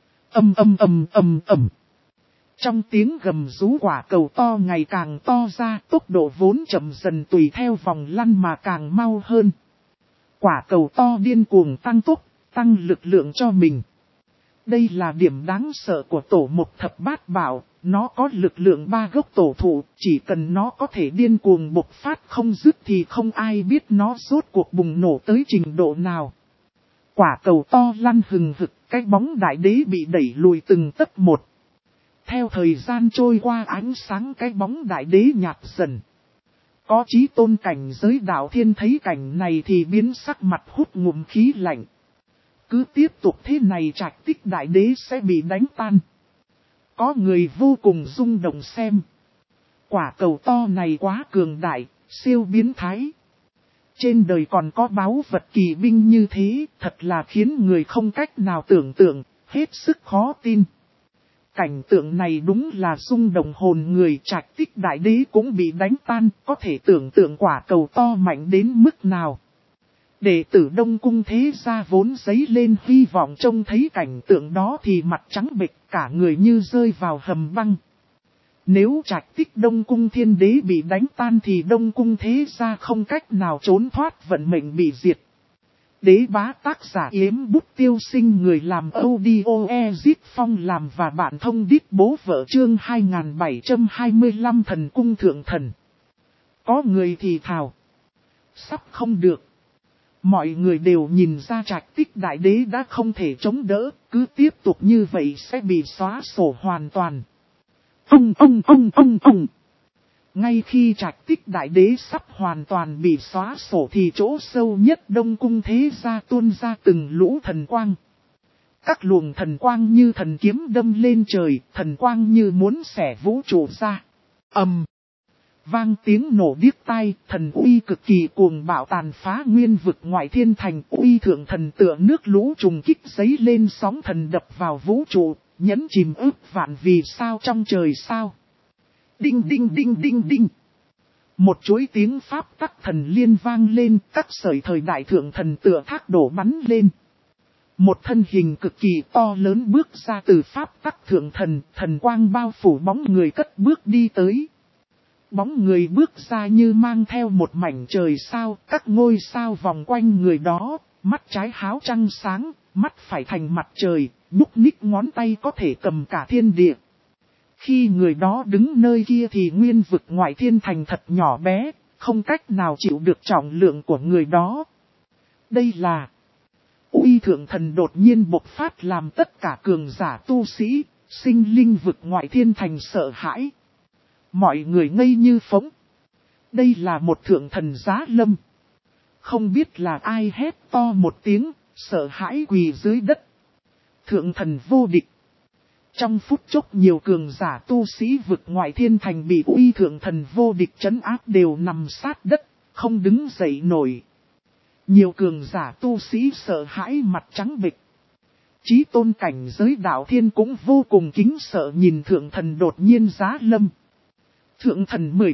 Trong tiếng gầm rú quả cầu to ngày càng to ra, tốc độ vốn chậm dần tùy theo vòng lăn mà càng mau hơn. Quả cầu to điên cuồng tăng tốc, tăng lực lượng cho mình. Đây là điểm đáng sợ của tổ mục thập bát bảo, nó có lực lượng 3 gốc tổ thụ, chỉ cần nó có thể điên cuồng bộc phát không dứt thì không ai biết nó rốt cuộc bùng nổ tới trình độ nào. Quả cầu to lăn hừng hực, cái bóng đại đế bị đẩy lùi từng tấc một. Theo thời gian trôi qua ánh sáng cái bóng đại đế nhạt dần. Có chí tôn cảnh giới đạo thiên thấy cảnh này thì biến sắc mặt hút ngụm khí lạnh. Cứ tiếp tục thế này trạch tích đại đế sẽ bị đánh tan. Có người vô cùng rung động xem. Quả cầu to này quá cường đại, siêu biến thái. Trên đời còn có báu vật kỳ binh như thế, thật là khiến người không cách nào tưởng tượng, hết sức khó tin. Cảnh tượng này đúng là rung động hồn người, trạch tích đại đế cũng bị đánh tan, có thể tưởng tượng quả cầu to mạnh đến mức nào. Đệ tử Đông Cung Thế Gia vốn dấy lên hy vọng trông thấy cảnh tượng đó thì mặt trắng bệch, cả người như rơi vào hầm băng. Nếu trạch tích Đông Cung Thiên Đế bị đánh tan thì Đông Cung Thế Gia không cách nào trốn thoát vận mệnh bị diệt. Đế bá tác giả Yếm Bút Tiêu Sinh, người làm audio Ezit Phong làm và bạn thông đít bố vợ, chương 2725 Thần Cung Thượng Thần. Có người thì thào. Sắp không được. Mọi người đều nhìn ra trạch tích đại đế đã không thể chống đỡ, cứ tiếp tục như vậy sẽ bị xóa sổ hoàn toàn. Ngay khi trạch tích đại đế sắp hoàn toàn bị xóa sổ thì chỗ sâu nhất Đông Cung Thế Gia tuôn ra từng lũ thần quang. Các luồng thần quang như thần kiếm đâm lên trời, thần quang như muốn xẻ vũ trụ ra. Vang tiếng nổ điếc tai, thần uy cực kỳ cuồng bạo tàn phá nguyên vực ngoại thiên thành, uy thượng thần tựa nước lũ trùng kích giấy lên sóng thần đập vào vũ trụ, nhấn chìm ức vạn vì sao trong trời sao. Đinh đinh đinh đinh đinh. Một chuỗi tiếng pháp tắc thần liên vang lên, các sợi thời đại thượng thần tựa thác đổ bắn lên. Một thân hình cực kỳ to lớn bước ra từ pháp tắc thượng thần, thần quang bao phủ bóng người cất bước đi tới. Bóng người bước ra như mang theo một mảnh trời sao, các ngôi sao vòng quanh người đó, mắt trái háo trăng sáng, mắt phải thành mặt trời, nhúc nhích ngón tay có thể cầm cả thiên địa. Khi người đó đứng nơi kia thì nguyên vực ngoại thiên thành thật nhỏ bé, không cách nào chịu được trọng lượng của người đó. Đây là uy thượng thần đột nhiên bộc phát làm tất cả cường giả tu sĩ, sinh linh vực ngoại thiên thành sợ hãi. Mọi người ngây như phỗng. Đây là một thượng thần giá lâm. Không biết là ai hét to một tiếng, sợ hãi quỳ dưới đất. Thượng thần vô địch. Trong phút chốc nhiều cường giả tu sĩ vực ngoại thiên thành bị uy thượng thần vô địch trấn áp đều nằm sát đất, không đứng dậy nổi. Nhiều cường giả tu sĩ sợ hãi mặt trắng bệch. Chí tôn cảnh giới đạo thiên cũng vô cùng kính sợ nhìn thượng thần đột nhiên giá lâm. Thượng thần 10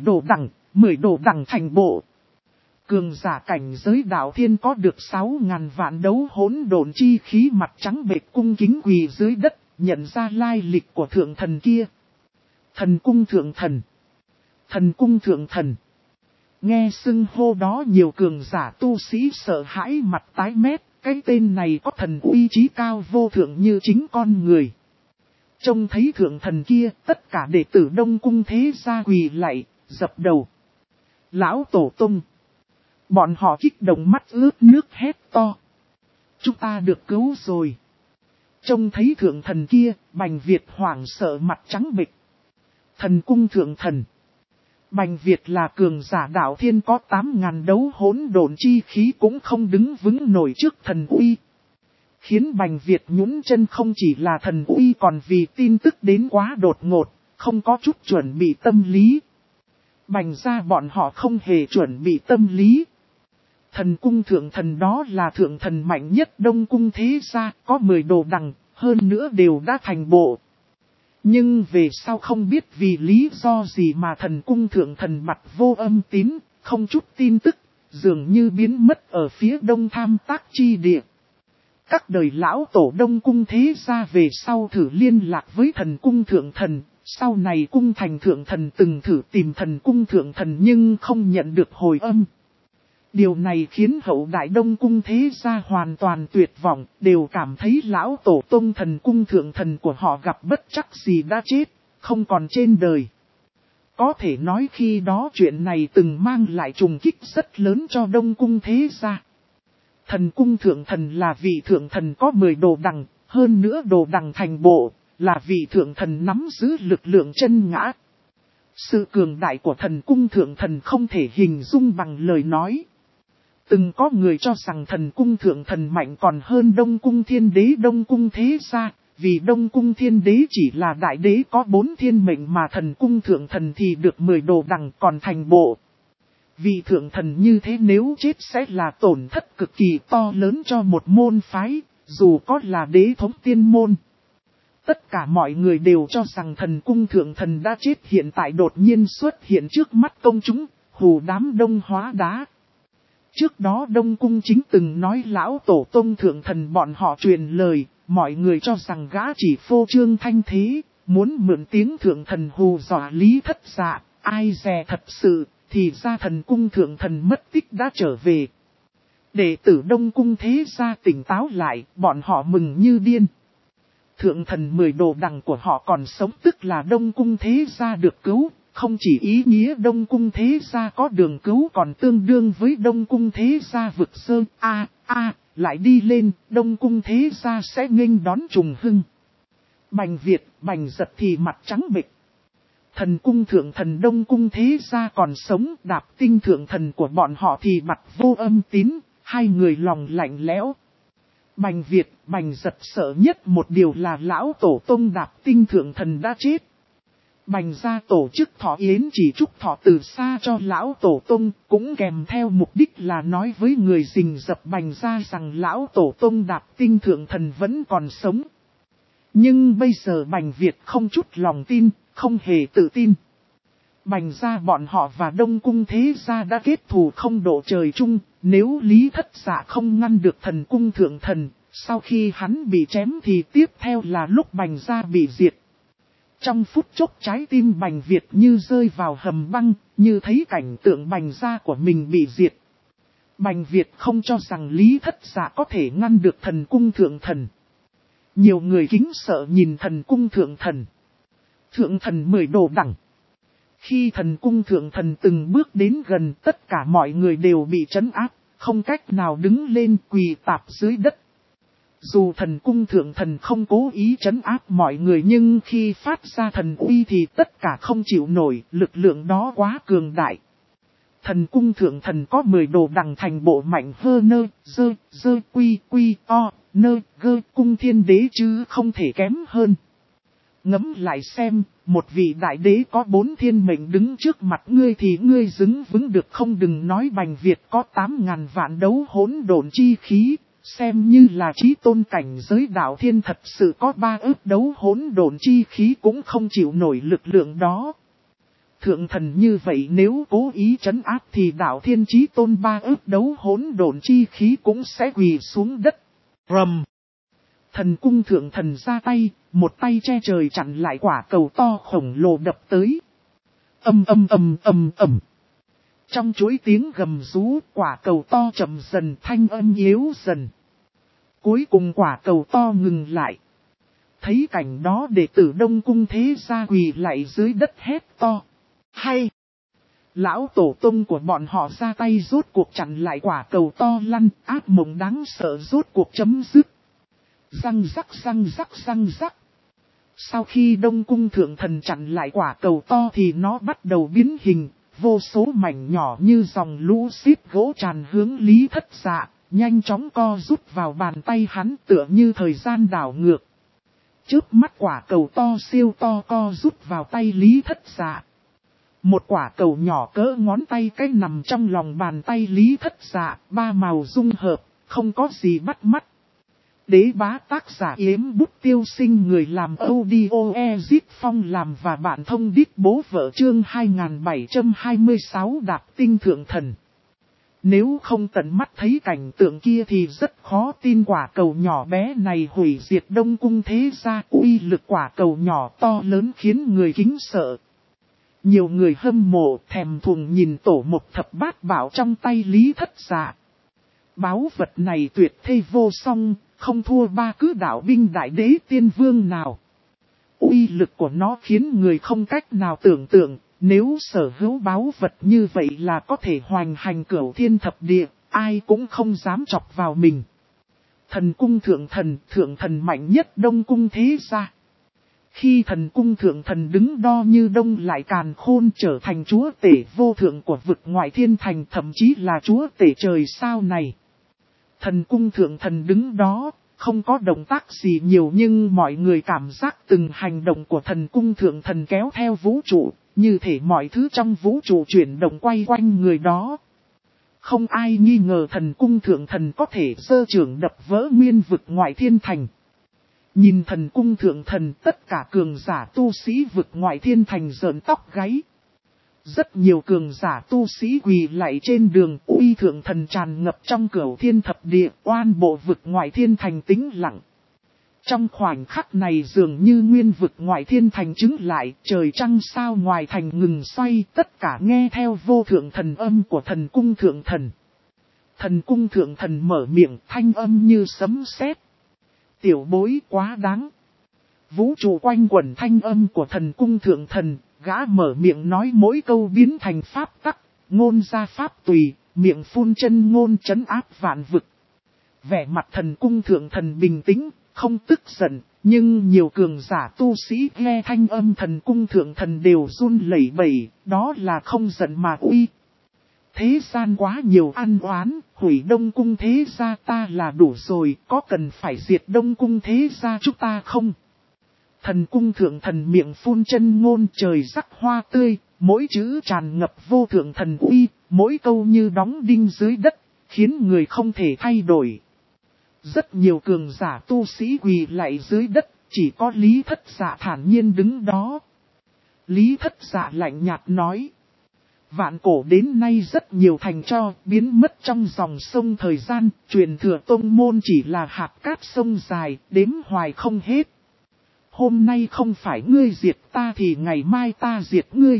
đồ đẳng thành bộ. Cường giả cảnh giới đạo thiên có được 6.000 vạn đấu hỗn độn chi khí mặt trắng bệch cung kính quỳ dưới đất, nhận ra lai lịch của thượng thần kia. Thần cung thượng thần. Thần cung thượng thần. Nghe xưng hô đó nhiều cường giả tu sĩ sợ hãi mặt tái mét, cái tên này có thần uy chí cao vô thượng như chính con người. Trông thấy thượng thần kia, tất cả đệ tử Đông Cung thế gia quỳ lạy, dập đầu. Lão Tổ Tông. Bọn họ kích động mắt ướt nước hét to. Chúng ta được cứu rồi. Trông thấy thượng thần kia, Bành Việt hoảng sợ mặt trắng bệch. Thần cung thượng thần. Bành Việt là cường giả đạo thiên có 8.000 đấu hỗn độn chi khí cũng không đứng vững nổi trước thần uy. Khiến Bành Việt nhún chân không chỉ là thần uy còn vì tin tức đến quá đột ngột, không có chút chuẩn bị tâm lý. Bành ra bọn họ không hề chuẩn bị tâm lý. Thần cung thượng thần đó là thượng thần mạnh nhất Đông Cung thế gia, có 10 đồ đằng, hơn nữa đều đã thành bộ. Nhưng về sau không biết vì lý do gì mà thần cung thượng thần mặt vô âm tín, không chút tin tức, dường như biến mất ở phía đông tham tác chi địa. Các đời lão tổ Đông Cung thế gia về sau thử liên lạc với thần cung thượng thần, sau này cung thành thượng thần từng thử tìm thần cung thượng thần nhưng không nhận được hồi âm. Điều này khiến hậu đại Đông Cung thế gia hoàn toàn tuyệt vọng, đều cảm thấy lão tổ tông thần cung thượng thần của họ gặp bất trắc gì đã chết, không còn trên đời. Có thể nói khi đó chuyện này từng mang lại trùng kích rất lớn cho Đông Cung thế gia. Thần cung thượng thần là vị thượng thần có 10 đồ đằng, hơn nữa đồ đằng thành bộ, là vị thượng thần nắm giữ lực lượng chân ngã. Sự cường đại của thần cung thượng thần không thể hình dung bằng lời nói. Từng có người cho rằng thần cung thượng thần mạnh còn hơn Đông Cung thiên đế Đông Cung thế gia, vì Đông Cung thiên đế chỉ là đại đế có 4 thiên mệnh mà thần cung thượng thần thì được 10 đồ đằng còn thành bộ. Vì thượng thần như thế nếu chết sẽ là tổn thất cực kỳ to lớn cho một môn phái, dù có là đế thống tiên môn. Tất cả mọi người đều cho rằng thần cung thượng thần đã chết hiện tại đột nhiên xuất hiện trước mắt công chúng, hù đám đông hóa đá. Trước đó Đông Cung chính từng nói lão tổ tông thượng thần bọn họ truyền lời, mọi người cho rằng gã chỉ phô trương thanh thế, muốn mượn tiếng thượng thần hù dọa Lý Thất Dạ, ai dè thật sự, thì ra thần cung thượng thần mất tích đã trở về. Đệ tử Đông Cung thế gia tỉnh táo lại, bọn họ mừng như điên. Thượng thần 10 đồ đằng của họ còn sống tức là Đông Cung thế gia được cứu. Không chỉ ý nghĩa Đông Cung thế gia có đường cứu còn tương đương với Đông Cung thế gia vực sơn lại đi lên, Đông Cung thế gia sẽ nghênh đón trùng hưng. Bành Việt, Bành Giật thì mặt trắng bệch. Thần cung thượng thần Đông Cung thế gia còn sống, Đạp Tinh thượng thần của bọn họ thì mặt vô âm tín, hai người lòng lạnh lẽo. Bành Việt, Bành Giật sợ nhất một điều là lão tổ tông Đạp Tinh thượng thần đã chết. Bành gia tổ chức thọ yến chỉ chúc thọ từ xa cho lão tổ tông, cũng kèm theo mục đích là nói với người rình rập Bành gia rằng lão tổ tông Đạp Tinh thượng thần vẫn còn sống. Nhưng bây giờ Bành Việt không chút lòng tin, không hề tự tin. Bành gia bọn họ và Đông Cung thế gia đã kết thù không độ trời chung, nếu Lý Thất Dạ không ngăn được thần cung thượng thần, Sau khi hắn bị chém thì tiếp theo là lúc Bành gia bị diệt. Trong phút chốc trái tim Bành Việt như rơi vào hầm băng, như thấy cảnh tượng Bành gia của mình bị diệt. Bành Việt không cho rằng Lý Thất Dạ có thể ngăn được thần cung thượng thần. Nhiều người kính sợ nhìn thần cung thượng thần. Thượng thần 10 đồ đẳng. Khi thần cung thượng thần từng bước đến gần, tất cả mọi người đều bị trấn áp, không cách nào đứng lên, quỳ tạp dưới đất. Dù thần cung thượng thần không cố ý trấn áp mọi người, nhưng khi phát ra thần uy thì tất cả không chịu nổi, lực lượng đó quá cường đại. Thần cung thượng thần có 10 đồ đằng thành bộ mạnh hơ nơ, dơ quy o, nơ gơ cung thiên đế chứ không thể kém hơn. Ngẫm lại xem, một vị đại đế có 4 thiên mệnh đứng trước mặt ngươi thì ngươi đứng vững được không? Đừng nói Bành Việt có 8.000 vạn đấu hỗn độn chi khí, xem như là chí tôn cảnh giới đạo thiên thật sự có 3 ức đấu hỗn độn chi khí cũng không chịu nổi lực lượng đó. Thượng thần như vậy nếu cố ý trấn áp thì đạo thiên chí tôn 3 ức đấu hỗn độn chi khí cũng sẽ quỳ xuống đất. Rầm! Thần cung thượng thần ra tay, một tay che trời chặn lại quả cầu to khổng lồ đập tới. Ầm. Trong chuỗi tiếng gầm rú, quả cầu to chậm dần, thanh âm yếu dần. Cuối cùng quả cầu to ngừng lại. Thấy cảnh đó, đệ tử Đông Cung Thế Gia quỳ lại dưới đất hét to. Hay! Lão tổ tông của bọn họ ra tay rốt cuộc chặn lại quả cầu to lăn, ác mộng đáng sợ rốt cuộc chấm dứt. Răng rắc. Sau khi Đông Cung Thượng Thần chặn lại quả cầu to thì nó bắt đầu biến hình, vô số mảnh nhỏ như dòng lũ xít gỗ tràn hướng Lý Thất Dạ, nhanh chóng co rút vào bàn tay hắn tựa như thời gian đảo ngược. Chớp mắt quả cầu to siêu to co rút vào tay Lý Thất Dạ. Một quả cầu nhỏ cỡ ngón tay cái nằm trong lòng bàn tay Lý Thất Dạ, 3 màu dung hợp, không có gì bắt mắt. Đế bá tác giả Yếm Bút Tiêu Sinh, người làm audio Ezit Phong làm và bạn thông đít bố vợ, chương 2726 đạp tinh thượng thần. Nếu không tận mắt thấy cảnh tượng kia thì rất khó tin quả cầu nhỏ bé này hủy diệt Đông Cung Thế Gia. Uy lực quả cầu nhỏ to lớn khiến người kính sợ. Nhiều người hâm mộ thèm thuồng nhìn tổ một thập bát bảo trong tay Lý Thất Dạ. Báu vật này tuyệt thế vô song, không thua 3 cứ đạo binh đại đế tiên vương nào. Uy lực của nó khiến người không cách nào tưởng tượng, nếu sở hữu báu vật như vậy là có thể hoành hành cửu thiên thập địa, ai cũng không dám chọc vào mình. Thần cung thượng thần mạnh nhất Đông Cung Thế Gia. Khi thần cung thượng thần đứng đo như đông lại càn khôn trở thành chúa tể vô thượng của vực ngoại thiên thành, thậm chí là chúa tể trời sao này. Thần cung thượng thần đứng đó, không có động tác gì nhiều nhưng mọi người cảm giác từng hành động của thần cung thượng thần kéo theo vũ trụ, như thể mọi thứ trong vũ trụ chuyển động quay quanh người đó. Không ai nghi ngờ thần cung thượng thần có thể giơ chưởng đập vỡ nguyên vực ngoại thiên thành. Nhìn thần cung thượng thần, tất cả cường giả tu sĩ vực ngoại thiên thành rợn tóc gáy. Rất nhiều cường giả tu sĩ quỳ lạy trên đường, uy thượng thần tràn ngập trong cửu thiên thập địa, oan bộ vực ngoại thiên thành tĩnh lặng. Trong khoảnh khắc này dường như nguyên vực ngoại thiên thành chứng lại, trời trăng sao ngoài thành ngừng xoay, tất cả nghe theo vô thượng thần âm của thần cung thượng thần. Thần cung thượng thần mở miệng, thanh âm như sấm sét. Tiểu bối quá đáng. Vũ trụ quanh quẩn thanh âm của thần cung thượng thần, gã mở miệng nói mỗi câu biến thành pháp tắc, ngôn ra pháp tùy, miệng phun chân ngôn trấn áp vạn vực. Vẻ mặt thần cung thượng thần bình tĩnh, không tức giận, nhưng nhiều cường giả tu sĩ nghe thanh âm thần cung thượng thần đều run lẩy bẩy, đó là không giận mà uy. Thế gian quá nhiều ăn oán, hủy Đông Cung Thế Gia ta là đủ rồi, có cần phải diệt Đông Cung Thế Gia chúng ta không? Thần cung thượng thần miệng phun chân ngôn trời rắc hoa tươi, mỗi chữ tràn ngập vô thượng thần uy, mỗi câu như đóng đinh dưới đất, khiến người không thể thay đổi. Rất nhiều cường giả tu sĩ quỳ lạy dưới đất, chỉ có Lý Thất Dạ thản nhiên đứng đó. Lý Thất Dạ lạnh nhạt nói. Vạn cổ đến nay rất nhiều thành tro biến mất trong dòng sông thời gian, truyền thừa tông môn chỉ là hạt cát sông dài, đếm hoài không hết. Hôm nay không phải ngươi diệt ta thì ngày mai ta diệt ngươi.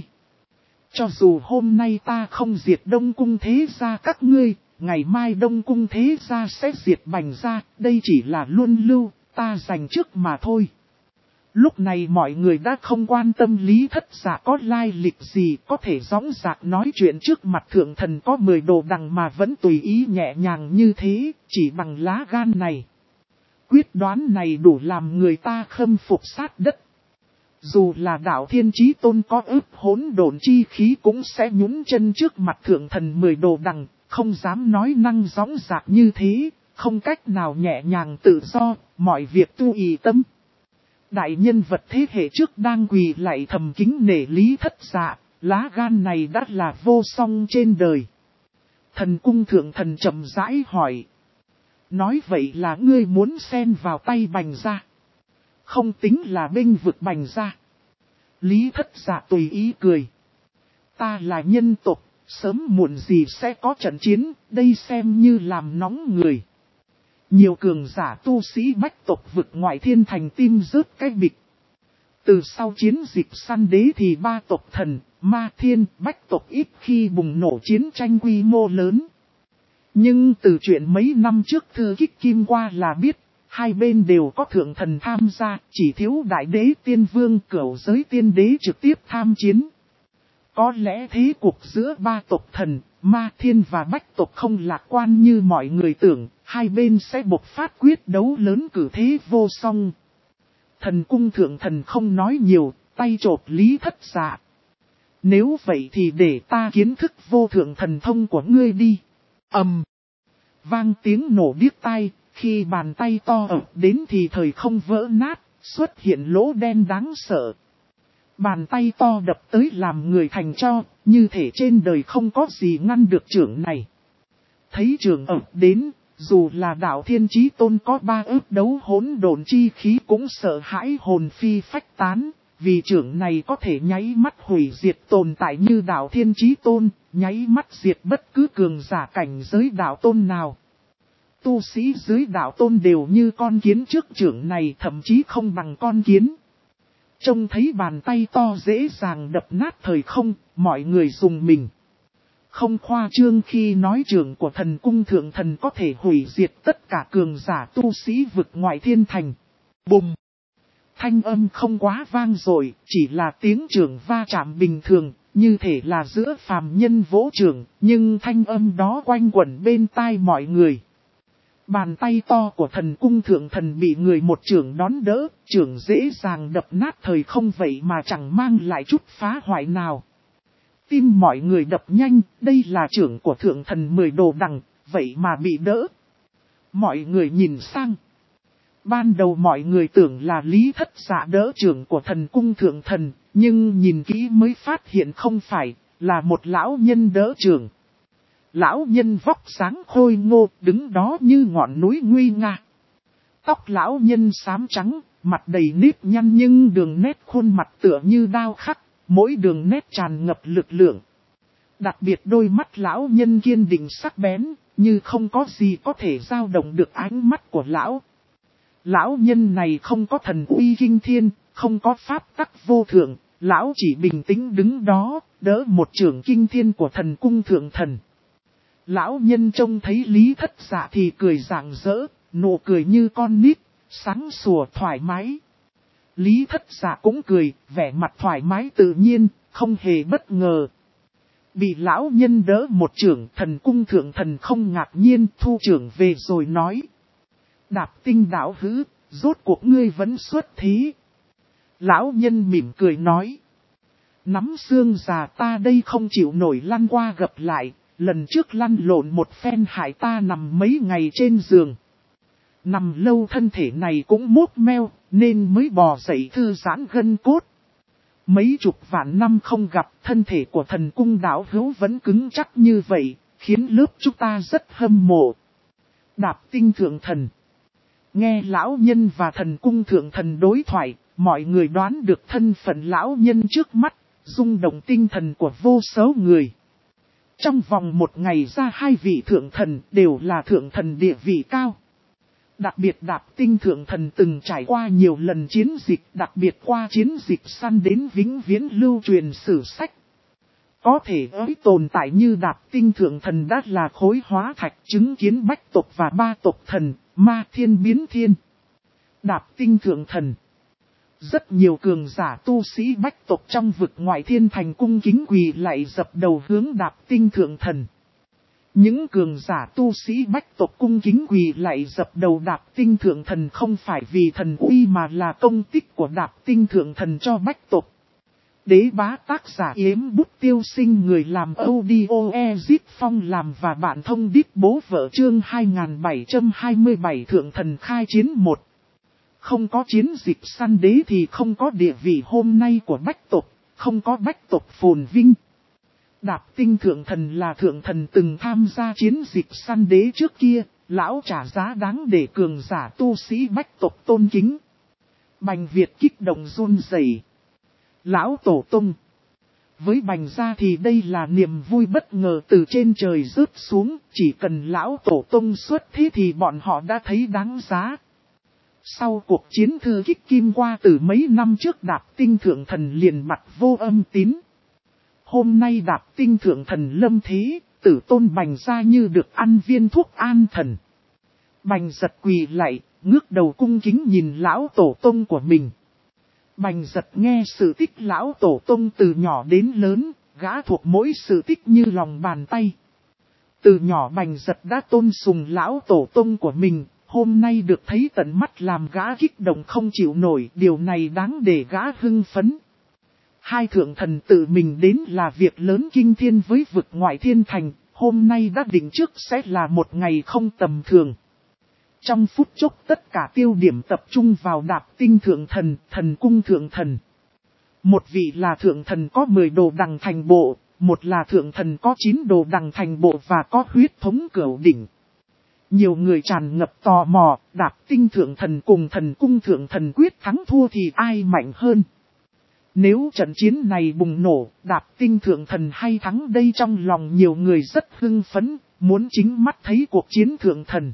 Cho dù hôm nay ta không diệt Đông Cung thế gia các ngươi, ngày mai Đông Cung thế gia sẽ diệt Bành gia, đây chỉ là luân lưu, ta giành trước mà thôi. Lúc này mọi người đã không quan tâm Lý Thất Dạ có lai lịch gì, có thể dõng dạc nói chuyện trước mặt thượng thần có 10 đồ đằng mà vẫn tùy ý nhẹ nhàng như thế, chỉ bằng lá gan này. Quyết đoán này đủ làm người ta khâm phục sát đất. Dù là đạo Thiên Chí Tôn có ức hỗn độn chi khí cũng sẽ nhún chân trước mặt thượng thần 10 đồ đằng, không dám nói năng dõng dạc như thế, không cách nào nhẹ nhàng tự do, mọi việc tu ý tâm. Đại nhân vật thế hệ trước đang quỳ lạy thầm kính nể Lý Thất Dạ, lá gan này đã là vô song trên đời. Thần cung thượng thần chậm rãi hỏi. Nói vậy là ngươi muốn xen vào tay Bành gia. Không tính là bênh vực Bành gia. Lý Thất Dạ tùy ý cười. Ta là nhân tộc, sớm muộn gì sẽ có trận chiến, đây xem như làm nóng người. Nhiều cường giả tu sĩ bách tộc vực ngoại thiên thành tim rớt cái bịch. Từ sau chiến dịch săn đế thì ba tộc thần, ma thiên, bách tộc ít khi bùng nổ chiến tranh quy mô lớn. Nhưng từ chuyện mấy năm trước thư kích kim qua là biết, hai bên đều có thượng thần tham gia, chỉ thiếu đại đế tiên vương cửu giới tiên đế trực tiếp tham chiến. Có lẽ thế cuộc giữa ba tộc thần, ma thiên và bách tộc không lạc quan như mọi người tưởng, hai bên sẽ bộc phát quyết đấu lớn cử thế vô song. Thần cung thượng thần không nói nhiều, tay chộp Lý Thất Dạ. Nếu vậy thì để ta kiến thức vô thượng thần thông của ngươi đi. Vang tiếng nổ điếc tai, khi bàn tay to ập đến thì thời không vỡ nát, xuất hiện lỗ đen đáng sợ. Bàn tay to đập tới làm người thành tro, như thể trên đời không có gì ngăn được chưởng này. Thấy chưởng ập đến, dù là đạo Thiên Chí Tôn có 3 ước đấu hỗn độn chi khí cũng sợ hãi hồn phi phách tán, vì chưởng này có thể nháy mắt hủy diệt tồn tại như đạo Thiên Chí Tôn, nháy mắt diệt bất cứ cường giả cảnh giới đạo tôn nào. Tu sĩ dưới đạo tôn đều như con kiến trước chưởng này, thậm chí không bằng con kiến. Trông thấy bàn tay to dễ dàng đập nát thời không, mọi người dùng mình. Không khoa trương khi nói chưởng của thần cung thượng thần có thể hủy diệt tất cả cường giả tu sĩ vực ngoại thiên thành. Bùng! Thanh âm không quá vang dội, chỉ là tiếng chưởng va chạm bình thường, như thể là giữa phàm nhân vỗ chưởng, nhưng thanh âm đó quanh quẩn bên tai mọi người. Bàn tay to của thần cung thượng thần bị người một chưởng đón đỡ, chưởng dễ dàng đập nát thời không vậy mà chẳng mang lại chút phá hoại nào. Tim mọi người đập nhanh, đây là chưởng của thượng thần 10 đồ đằng, vậy mà bị đỡ. Mọi người nhìn sang. Ban đầu mọi người tưởng là Lý Thất Dạ đỡ chưởng của thần cung thượng thần, nhưng nhìn kỹ mới phát hiện không phải, là một lão nhân đỡ chưởng. Lão nhân vóc sáng khôi ngô, đứng đó như ngọn núi nguy nga. Tóc lão nhân xám trắng, mặt đầy nếp nhăn nhưng đường nét khuôn mặt tựa như đao khắc, mỗi đường nét tràn ngập lực lượng. Đặc biệt đôi mắt lão nhân kiên định sắc bén, như không có gì có thể dao động được ánh mắt của lão. Lão nhân này không có thần uy kinh thiên, không có pháp tắc vô thượng, lão chỉ bình tĩnh đứng đó, đỡ một chưởng kinh thiên của thần cung thượng thần. Lão nhân trông thấy Lý Thất Dạ thì cười rạng rỡ, nụ cười như con nít, sáng sủa thoải mái. Lý Thất Dạ cũng cười, vẻ mặt thoải mái tự nhiên, không hề bất ngờ. Bị lão nhân đỡ một chưởng, thần cung thượng thần không ngạc nhiên, thu chưởng về rồi nói. Đạp tinh đảo hữu, rốt cuộc ngươi vẫn xuất thế. Lão nhân mỉm cười nói. Nắm xương già ta đây không chịu nổi lăn qua gặp lại. Lần trước lăn lộn một phen hại ta nằm mấy ngày trên giường. Nằm lâu thân thể này cũng mốt meo, nên mới bò dậy thư giãn gân cốt. Mấy chục vạn năm không gặp, thân thể của thần cung đảo hữu vẫn cứng chắc như vậy, khiến lớp chúng ta rất hâm mộ. Đạp tinh thượng thần. Nghe lão nhân và thần cung thượng thần đối thoại, mọi người đoán được thân phận lão nhân trước mắt, rung động tinh thần của vô số người. Trong vòng một ngày ra hai vị thượng thần đều là thượng thần địa vị cao. Đặc biệt Đạp Tinh thượng thần từng trải qua nhiều lần chiến dịch, đặc biệt qua chiến dịch săn đến vĩnh viễn lưu truyền sử sách. Có thể tồn tại như Đạp Tinh thượng thần đã là khối hóa thạch, chứng kiến bách tộc và ba tộc thần, ma thiên biến thiên. Đạp Tinh thượng thần. Rất nhiều cường giả tu sĩ bách tộc trong vực ngoại thiên thành cung kính quỳ lạy dập đầu hướng Đạp Tinh thượng thần. Những cường giả tu sĩ bách tộc cung kính quỳ lạy dập đầu Đạp Tinh thượng thần không phải vì thần uy mà là công tích của Đạp Tinh thượng thần cho bách tộc. Đế bá tác giả Yếm Bút Tiêu Sinh, người làm audio Ezit Phong làm và bạn thông điệp bố vợ, chương 2727 thượng thần khai chiến 1. Không có chiến dịch săn đế thì không có địa vị hôm nay của bách tộc, không có bách tộc phồn vinh. Đạp Tinh thượng thần là thượng thần từng tham gia chiến dịch săn đế trước kia, lão trả giá đáng để cường giả tu sĩ bách tộc tôn kính. Bành Việt kích động run rẩy. Lão tổ tung. Với Bành gia thì đây là niềm vui bất ngờ từ trên trời rớt xuống, chỉ cần lão tổ tung xuất thế thì bọn họ đã thấy đáng giá. Sau cuộc chiến thư kích kim qua từ mấy năm trước, Đạp Tinh thượng thần liền mặt vô âm tín. Hôm nay Đạp Tinh thượng thần lâm thế, tử tôn Bành gia như được ăn viên thuốc an thần. Bành giật quỳ lạy, ngước đầu cung kính nhìn lão tổ tông của mình. Bành giật nghe sự tích lão tổ tông từ nhỏ đến lớn, gã thuộc mỗi sự tích như lòng bàn tay. Từ nhỏ Bành giật đã tôn sùng lão tổ tông của mình, hôm nay được thấy tận mắt làm gã kích động không chịu nổi, điều này đáng để gã hưng phấn. Hai thượng thần tự mình đến là việc lớn kinh thiên với vực ngoại thiên thành, hôm nay đã định trước sẽ là một ngày không tầm thường. Trong phút chốc tất cả tiêu điểm tập trung vào Đạp Tinh thượng thần, thần cung thượng thần. Một vị là thượng thần có 10 đồ đằng thành bộ, một là thượng thần có 9 đồ đằng thành bộ và có huyết thống cửu đỉnh. Nhiều người tràn ngập tò mò, Đạp Tinh thượng thần cùng thần cung thượng thần quyết thắng thua thì ai mạnh hơn. Nếu trận chiến này bùng nổ, Đạp Tinh thượng thần hay thắng đây, trong lòng nhiều người rất hưng phấn, muốn chính mắt thấy cuộc chiến thượng thần.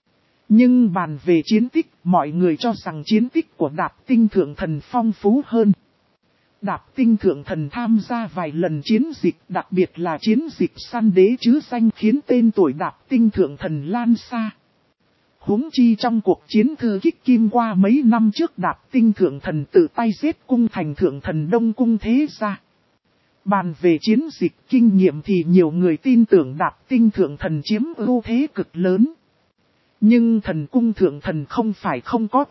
Nhưng bàn về chiến tích, mọi người cho rằng chiến tích của Đạp Tinh thượng thần phong phú hơn. Đạp Tinh thượng thần tham gia vài lần chiến dịch, đặc biệt là chiến dịch săn đế chứ danh khiến tên tuổi Đạp Tinh thượng thần lan xa. Huống chi trong cuộc chiến thư kích kim qua mấy năm trước, Đạp Tinh thượng thần tự tay giết cung thành thượng thần Đông Cung Thế Gia. Bàn về chiến dịch kinh nghiệm thì nhiều người tin tưởng Đạp Tinh thượng thần chiếm ưu thế cực lớn. Nhưng thần cung thượng thần không phải không có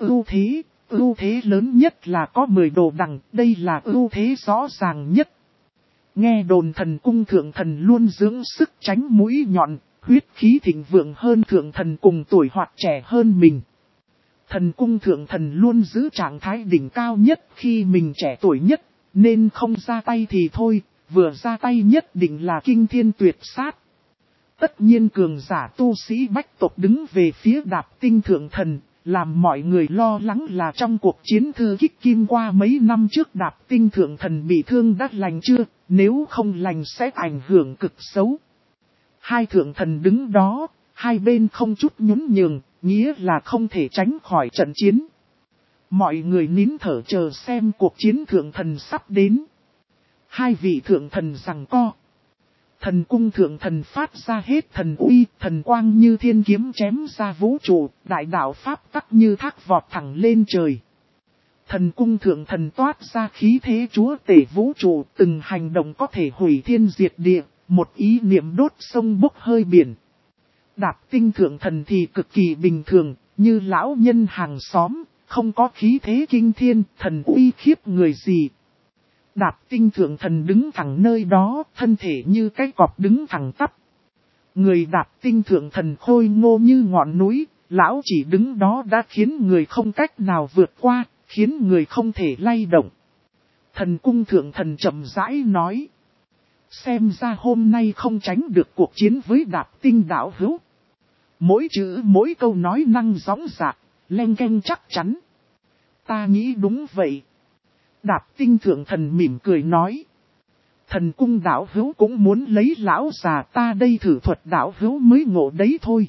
ưu thế lớn nhất là có 10 đồ đằng, đây là ưu thế rõ ràng nhất. Nghe đồn thần cung thượng thần luôn dưỡng sức tránh mũi nhọn, huyết khí thịnh vượng hơn thượng thần cùng tuổi hoặc trẻ hơn mình. Thần cung thượng thần luôn giữ trạng thái đỉnh cao nhất khi mình trẻ tuổi nhất, nên không ra tay thì thôi, vừa ra tay nhất định là kinh thiên tuyệt sát. Tất nhiên cường giả tu sĩ bách tộc đứng về phía Đạp Tinh thượng thần, làm mọi người lo lắng là trong cuộc chiến thư kích kim qua mấy năm trước Đạp Tinh thượng thần bị thương đã lành chưa, nếu không lành sẽ ảnh hưởng cực xấu. Hai thượng thần đứng đó, hai bên không chút nhún nhường, nghĩa là không thể tránh khỏi trận chiến. Mọi người nín thở chờ xem cuộc chiến thượng thần sắp đến. Hai vị thượng thần giằng co. Thần cung thượng thần phát ra hết thần uy, thần quang như thiên kiếm chém ra vũ trụ, đại đạo pháp tắc như thác vọt thẳng lên trời. Thần cung thượng thần toát ra khí thế chúa tể vũ trụ, từng hành động có thể hủy thiên diệt địa, một ý niệm đốt sông bốc hơi biển. Đạp Tinh thượng thần thì cực kỳ bình thường, như lão nhân hàng xóm, không có khí thế kinh thiên, thần uy khiếp người gì. Đạp Tinh thượng thần đứng thẳng nơi đó, thân thể như cái cọp đứng thẳng tắp. Người Đạp Tinh thượng thần khôi ngô như ngọn núi, lão chỉ đứng đó đã khiến người không cách nào vượt qua, khiến người không thể lay động. Thần cung thượng thần chậm rãi nói. Xem ra hôm nay không tránh được cuộc chiến với Đạp Tinh đạo hữu. Mỗi chữ mỗi câu nói năng dõng dạc, leng keng chắc chắn. Ta nghĩ đúng vậy. Đạp Tinh thượng thần mỉm cười nói. Thần cung đạo hữu cũng muốn lấy lão già ta đây thử thuật đạo hữu mới ngộ đấy thôi.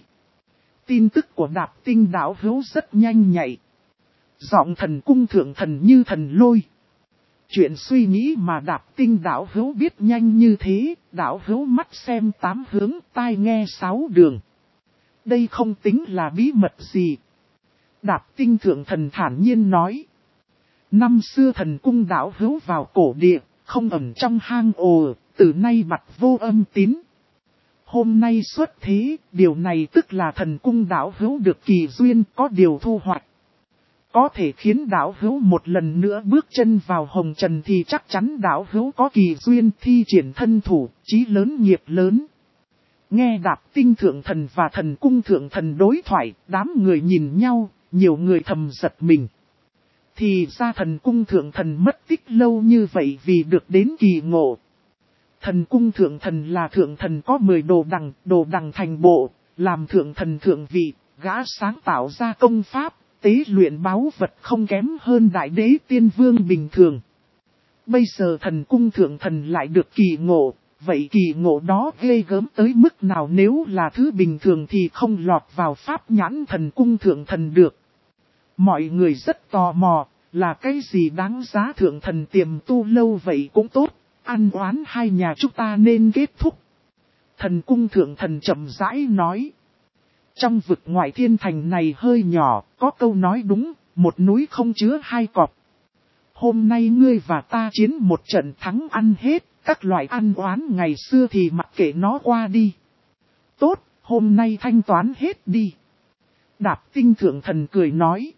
Tin tức của Đạp Tinh đạo hữu rất nhanh nhạy. Giọng thần cung thượng thần như thần lôi. Chuyện suy nghĩ mà Đạp Tinh đạo hữu biết nhanh như thế, đạo hữu mắt xem 8 hướng, tai nghe 6 đường. Đây không tính là bí mật gì. Đạp Tinh thượng thần thản nhiên nói. Năm xưa thần cung đạo hữu vào cổ địa, không ẩn trong hang ồ, từ nay mặt vô âm tín. Hôm nay xuất thế, điều này tức là thần cung đạo hữu được kỳ duyên, có điều thu hoạch. Có thể khiến đạo hữu một lần nữa bước chân vào hồng trần thì chắc chắn đạo hữu có kỳ duyên thi triển thân thủ, chí lớn nghiệp lớn. Nghe Đạp Tinh thượng thần và thần cung thượng thần đối thoại, đám người nhìn nhau, nhiều người thầm giật mình. Thì ra thần cung thượng thần mất tích lâu như vậy vì được đến kỳ ngộ. Thần cung thượng thần là thượng thần có 10 đồ đằng thành bộ, làm thượng thần thượng vị, gã sáng tạo ra công pháp, tế luyện báu vật không kém hơn đại đế tiên vương bình thường. Bây giờ thần cung thượng thần lại được kỳ ngộ, vậy kỳ ngộ đó ghê gớm tới mức nào, nếu là thứ bình thường thì không lọt vào pháp nhãn thần cung thượng thần được. Mọi người rất tò mò, là cái gì đáng giá thượng thần tiềm tu lâu vậy cũng tốt, ăn oán hai nhà chúng ta nên kết thúc. Thần cung thượng thần chậm rãi nói. Trong vực ngoại thiên thành này hơi nhỏ, có câu nói đúng, một núi không chứa hai cọp. Hôm nay ngươi và ta chiến một trận thắng ăn hết, các loại ăn oán ngày xưa thì mặc kệ nó qua đi. Tốt, hôm nay thanh toán hết đi. Đạp Tinh thượng thần cười nói.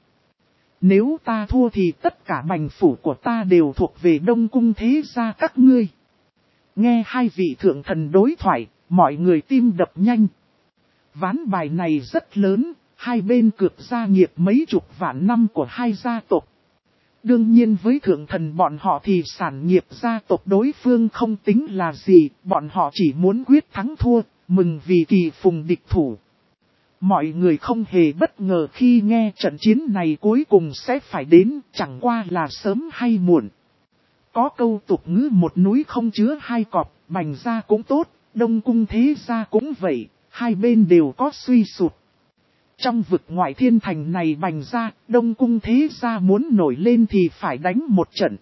Nếu ta thua thì tất cả bành phủ của ta đều thuộc về Đông Cung thế gia các ngươi. Nghe hai vị thượng thần đối thoại, mọi người tim đập nhanh. Ván bài này rất lớn, hai bên cược gia nghiệp mấy chục vạn năm của hai gia tộc. Đương nhiên với thượng thần bọn họ thì sản nghiệp gia tộc đối phương không tính là gì, bọn họ chỉ muốn quyết thắng thua, mừng vì kỳ phùng địch thủ. Mọi người không hề bất ngờ khi nghe trận chiến này cuối cùng sẽ phải đến, chẳng qua là sớm hay muộn. Có câu tục ngữ một núi không chứa hai cọp, Bành gia cũng tốt, Đông Cung thế gia cũng vậy, hai bên đều có suy sụt. Trong vực ngoại thiên thành này Bành gia, Đông Cung thế gia muốn nổi lên thì phải đánh một trận.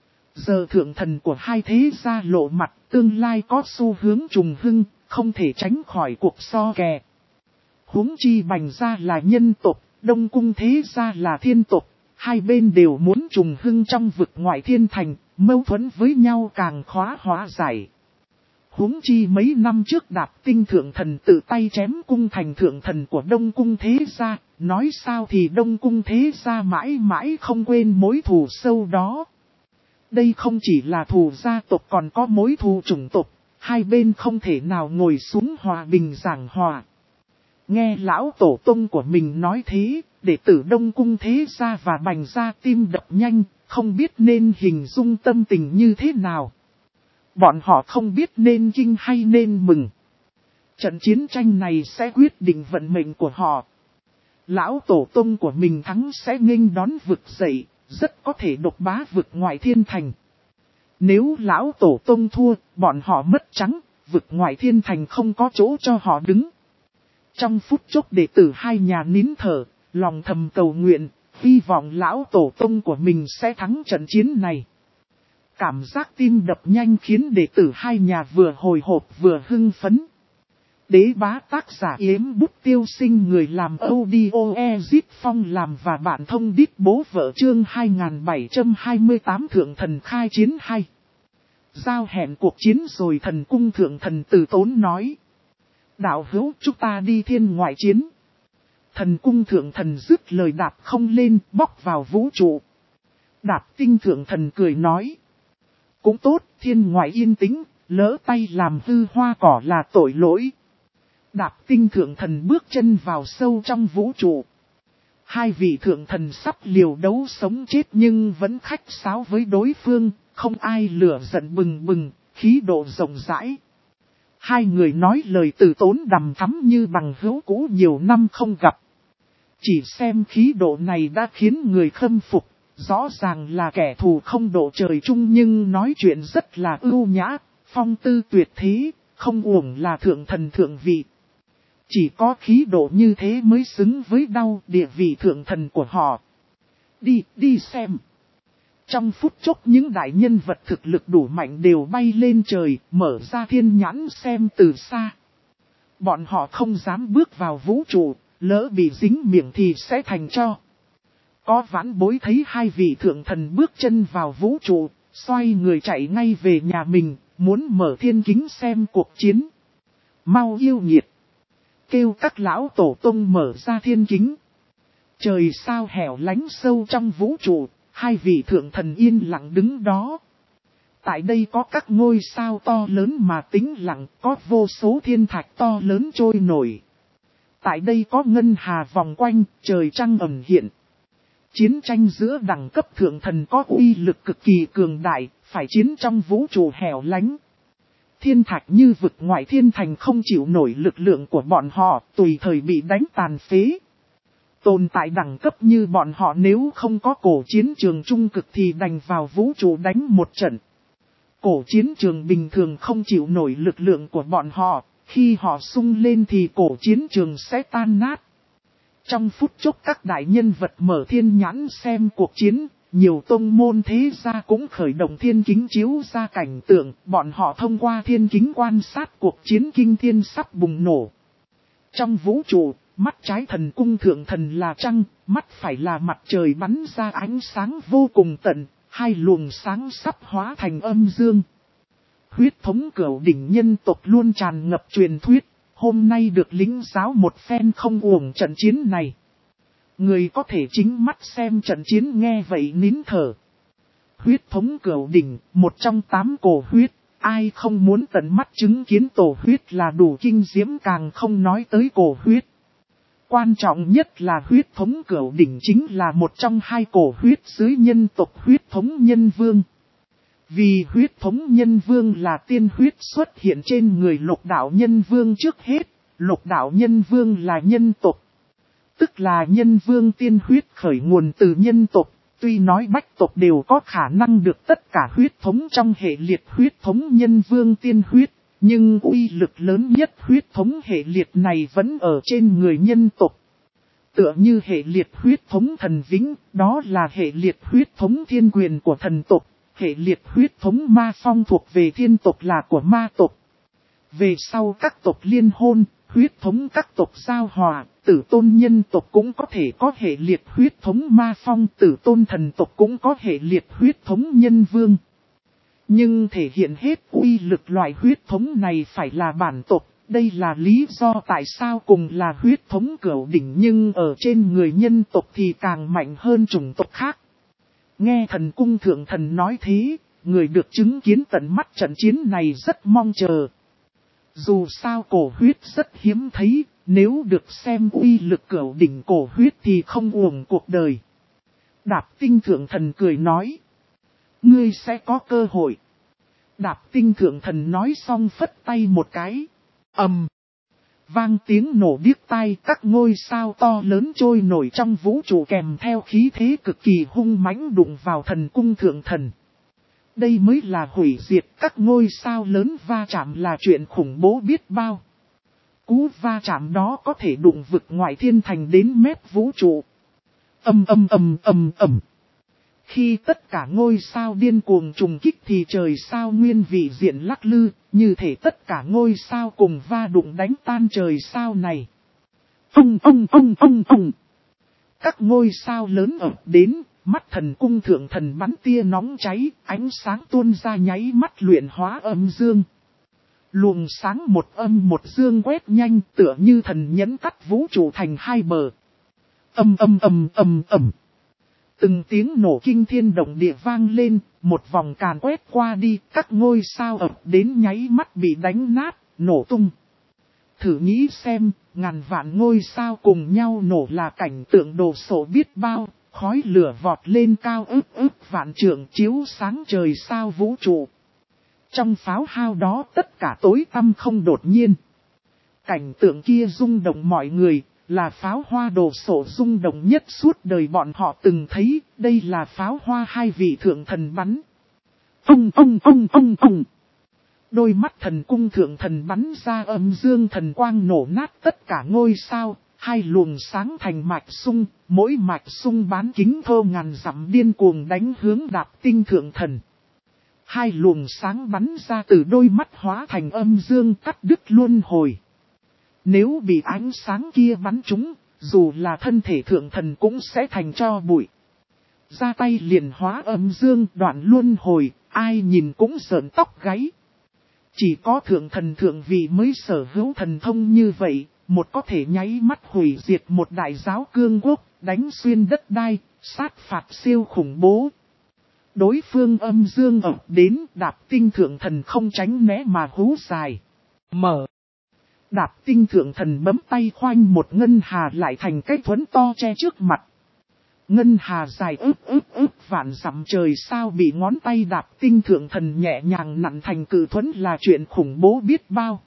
Giờ thượng thần của hai thế gia lộ mặt, tương lai có xu hướng trùng hưng, không thể tránh khỏi cuộc so kè. Huống chi Bành gia là nhân tộc, Đông Cung thế gia là thiên tộc, hai bên đều muốn trùng hưng trong vực ngoại thiên thành, mâu thuẫn với nhau càng khó hóa giải. Huống chi mấy năm trước Đạp Tinh thượng thần tự tay chém cung thành thượng thần của Đông Cung thế gia, nói sao thì Đông Cung thế gia mãi mãi không quên mối thù sâu đó. Đây không chỉ là thù gia tộc còn có mối thù chủng tộc, hai bên không thể nào ngồi xuống hòa bình giảng hòa. Nghe lão tổ tông của mình nói thế, đệ tử Đông Cung thế gia và Bành gia tim đập nhanh, không biết nên hình dung tâm tình như thế nào. Bọn họ không biết nên kinh hay nên mừng. Trận chiến tranh này sẽ quyết định vận mệnh của họ. Lão tổ tông của mình thắng sẽ nghênh đón vực dậy, rất có thể độc bá vực ngoại thiên thành. Nếu lão tổ tông thua, bọn họ mất trắng, vực ngoại thiên thành không có chỗ cho họ đứng. Trong phút chốc đệ tử hai nhà nín thở, lòng thầm cầu nguyện, hy vọng lão tổ tông của mình sẽ thắng trận chiến này. Cảm giác tim đập nhanh khiến đệ tử hai nhà vừa hồi hộp vừa hưng phấn. Đế bá tác giả Yếm Bút Tiêu Sinh, người làm audio Ezip Phong làm và bạn thông đít bố vợ, chương 2728 thượng thần khai chiến 2. Giao hẹn cuộc chiến rồi. Thần cung thượng thần Từ Tốn nói. Đạo hữu, chúng ta đi thiên ngoại chiến. Thần cung thượng thần dứt lời đạp không lên, bóc vào vũ trụ. Đạp Tinh thượng thần cười nói. Cũng tốt, thiên ngoại yên tĩnh, lỡ tay làm hư hoa cỏ là tội lỗi. Đạp Tinh thượng thần bước chân vào sâu trong vũ trụ. Hai vị thượng thần sắp liều đấu sống chết nhưng vẫn khách sáo với đối phương, không ai lửa giận bừng bừng, khí độ rộng rãi. Hai người nói lời từ tốn đằm thắm như bằng hữu cũ nhiều năm không gặp. Chỉ xem khí độ này đã khiến người khâm phục, rõ ràng là kẻ thù không độ trời chung nhưng nói chuyện rất là ưu nhã, Phong tư tuyệt thế, không uổng là thượng thần thượng vị. Chỉ có khí độ như thế mới xứng với địa vị thượng thần của họ. Đi xem. Trong phút chốc những đại nhân vật thực lực đủ mạnh đều bay lên trời, mở ra thiên nhãn xem từ xa. Bọn họ không dám bước vào vũ trụ, lỡ bị dính miệng thì sẽ thành tro. Có vãn bối thấy hai vị thượng thần bước chân vào vũ trụ, xoay người chạy ngay về nhà mình, muốn mở thiên kính xem cuộc chiến. Mau yêu nghiệt. Kêu các lão tổ tông mở ra thiên kính. Trời sao hẻo lánh sâu trong vũ trụ, hai vị thượng thần yên lặng đứng đó. Tại đây có các ngôi sao to lớn mà tĩnh lặng, có vô số thiên thạch to lớn trôi nổi. Tại đây có ngân hà vòng quanh, trời trăng ẩn hiện. Chiến tranh giữa đẳng cấp thượng thần có uy lực cực kỳ cường đại, phải chiến trong vũ trụ hẻo lánh. Thiên thạch như vực ngoại thiên thành không chịu nổi lực lượng của bọn họ, tùy thời bị đánh tàn phế. Tồn tại đẳng cấp như bọn họ nếu không có cổ chiến trường trung cực thì đành vào vũ trụ đánh một trận. Cổ chiến trường bình thường không chịu nổi lực lượng của bọn họ, khi họ sung lên thì cổ chiến trường sẽ tan nát. Trong phút chốc các đại nhân vật mở thiên nhãn xem cuộc chiến, nhiều tông môn thế gia cũng khởi động thiên kính chiếu ra cảnh tượng, bọn họ thông qua thiên kính quan sát cuộc chiến kinh thiên sắp bùng nổ. Trong vũ trụ, mắt trái thần cung thượng thần là trăng, mắt phải là mặt trời bắn ra ánh sáng vô cùng tận, hai luồng sáng sắp hóa thành âm dương. Huyết thống cửu đỉnh nhân tộc luôn tràn ngập truyền thuyết, hôm nay được lĩnh giáo một phen không uổng trận chiến này. Người có thể chính mắt xem trận chiến nghe vậy nín thở. Huyết thống cửu đỉnh, một trong 8 cổ huyết, ai không muốn tận mắt chứng kiến tổ huyết là đủ kinh diễm, càng không nói tới cổ huyết. Quan trọng nhất là huyết thống cửu đỉnh chính là một trong 2 cổ huyết dưới nhân tộc huyết thống nhân vương. Vì huyết thống nhân vương là tiên huyết xuất hiện trên người lục đạo nhân vương trước hết, lục đạo nhân vương là nhân tộc. Tức là nhân vương tiên huyết khởi nguồn từ nhân tộc, tuy nói bách tộc đều có khả năng được tất cả huyết thống trong hệ liệt huyết thống nhân vương tiên huyết, nhưng uy lực lớn nhất huyết thống hệ liệt này vẫn ở trên người nhân tộc. Tựa như hệ liệt huyết thống thần vĩnh, đó là hệ liệt huyết thống thiên quyền của thần tộc. Hệ liệt huyết thống ma phong thuộc về thiên tộc là của ma tộc. Về sau các tộc liên hôn, huyết thống các tộc giao hòa, tử tôn nhân tộc cũng có thể có hệ liệt huyết thống ma phong, tử tôn thần tộc cũng có hệ liệt huyết thống nhân vương. Nhưng thể hiện hết uy lực loại huyết thống này phải là bản tộc, đây là lý do tại sao cùng là huyết thống cửu đỉnh nhưng ở trên người nhân tộc thì càng mạnh hơn chủng tộc khác. Nghe thần cung thượng thần nói thế, người được chứng kiến tận mắt trận chiến này rất mong chờ. Dù sao cổ huyết rất hiếm thấy, nếu được xem uy lực cửu đỉnh cổ huyết thì không uổng cuộc đời. Đạp tinh thượng thần cười nói. Ngươi sẽ có cơ hội. Đạp tinh thượng thần nói xong phất tay một cái. Vang tiếng nổ điếc tai, các ngôi sao to lớn trôi nổi trong vũ trụ kèm theo khí thế cực kỳ hung mãnh đụng vào thần cung thượng thần. Đây mới là hủy diệt, các ngôi sao lớn va chạm là chuyện khủng bố biết bao. Cú va chạm đó có thể đụng vực ngoại thiên thành đến mép vũ trụ. Khi tất cả ngôi sao điên cuồng trùng kích thì trời sao nguyên vị diện lắc lư, như thể tất cả ngôi sao cùng va đụng đánh tan trời sao này. Các ngôi sao lớn ập đến, mắt thần cung thượng thần bắn tia nóng cháy, ánh sáng tuôn ra nháy mắt luyện hóa âm dương. Luồng sáng một âm một dương quét nhanh tựa như thần nhẫn cắt vũ trụ thành 2 bờ. Từng tiếng nổ kinh thiên động địa vang lên, một vòng càn quét qua đi, các ngôi sao ập đến nháy mắt bị đánh nát, nổ tung. Thử nghĩ xem, ngàn vạn ngôi sao cùng nhau nổ là cảnh tượng đồ sộ biết bao, khói lửa vọt lên cao ức vạn trượng chiếu sáng trời sao vũ trụ. Trong pháo hao đó tất cả tối tăm không đột nhiên. Cảnh tượng kia rung động mọi người, là pháo hoa đồ sộ rung động nhất suốt đời bọn họ từng thấy, đây là pháo hoa 2 vị thượng thần bắn. Đôi mắt thần cung thượng thần bắn ra âm dương thần quang nổ nát tất cả ngôi sao, hai luồng sáng thành mạch sung, mỗi mạch sung bán kính thô ngàn dặm điên cuồng đánh hướng Đạp Tinh thượng thần. Hai luồng sáng bắn ra từ đôi mắt hóa thành âm dương cắt đứt luân hồi. Nếu bị ánh sáng kia bắn trúng, dù là thân thể thượng thần cũng sẽ thành tro bụi. Ra tay liền hóa âm dương đoạn luân hồi, ai nhìn cũng sởn tóc gáy. Chỉ có thượng thần thượng vị mới sở hữu thần thông như vậy, một có thể nháy mắt hủy diệt một đại giáo cương quốc, đánh xuyên đất đai, sát phạt siêu khủng bố. Đối phương âm dương ập đến, Đạp Tinh thượng thần không tránh né mà hú dài. Mở. Đạp Tinh thượng thần bấm tay khoanh một ngân hà lại thành cái thuẫn to che trước mặt. Ngân hà dài ướp vạn dặm trời sao bị ngón tay Đạp Tinh thượng thần nhẹ nhàng nặn thành cự thuẫn là chuyện khủng bố biết bao.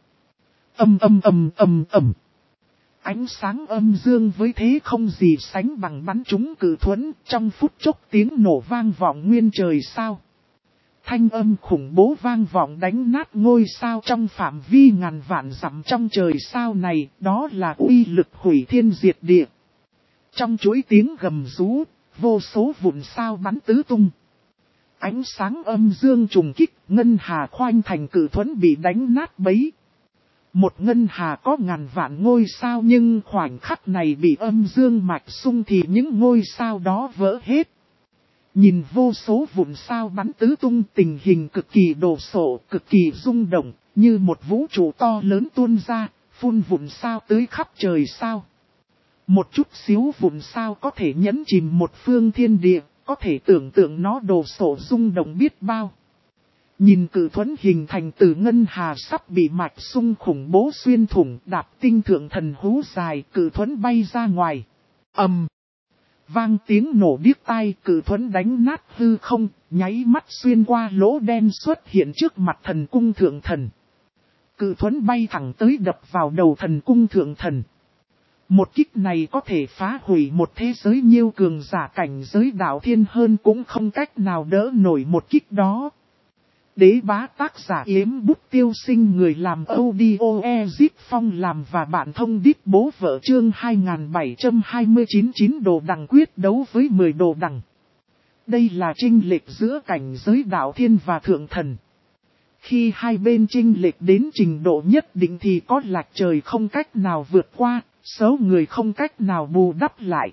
Ầm. Ánh sáng âm dương với thế không gì sánh bằng bắn trúng cự thuẫn, trong phút chốc tiếng nổ vang vọng nguyên trời sao. Thanh âm khủng bố vang vọng đánh nát ngôi sao trong phạm vi ngàn vạn dặm trong trời sao này, đó là uy lực hủy thiên diệt địa. Trong chuỗi tiếng gầm rú, vô số vụn sao bắn tứ tung. Ánh sáng âm dương trùng kích, ngân hà khoanh thành cự thuẫn bị đánh nát bấy. Một ngân hà có ngàn vạn ngôi sao nhưng khoảnh khắc này bị âm dương mạch xung thì những ngôi sao đó vỡ hết. Nhìn vô số vụn sao bắn tứ tung, tình hình cực kỳ đồ sộ, cực kỳ rung động, như một vũ trụ to lớn tuôn ra, phun vụn sao tưới khắp trời sao. Một chút xíu vụn sao có thể nhấn chìm một phương thiên địa, có thể tưởng tượng nó đồ sộ rung động biết bao. Nhìn cự thuẫn hình thành từ ngân hà sắp bị mạch xung khủng bố xuyên thủng, Đạp Tinh thượng thần hú dài, cự thuẫn bay ra ngoài. Vang tiếng nổ điếc tai, cự thuẫn đánh nát hư không, nháy mắt xuyên qua lỗ đen xuất hiện trước mặt thần cung thượng thần. Cự thuẫn bay thẳng tới đập vào đầu thần cung thượng thần. Một kích này có thể phá hủy một thế giới nhiêu cường giả cảnh giới đạo thiên hơn cũng không cách nào đỡ nổi một kích đó. Đế bá tác giả Yếm Bút Tiêu Sinh, người làm audio Ezip Phong làm và bạn thông đít bố vợ chương 2729 9 đồ đằng quyết đấu với 10 đồ đằng. Đây là chênh lệch giữa cảnh giới đạo thiên và thượng thần. Khi hai bên chênh lệch đến trình độ nhất định thì có lệch trời không cách nào vượt qua, số người không cách nào bù đắp lại.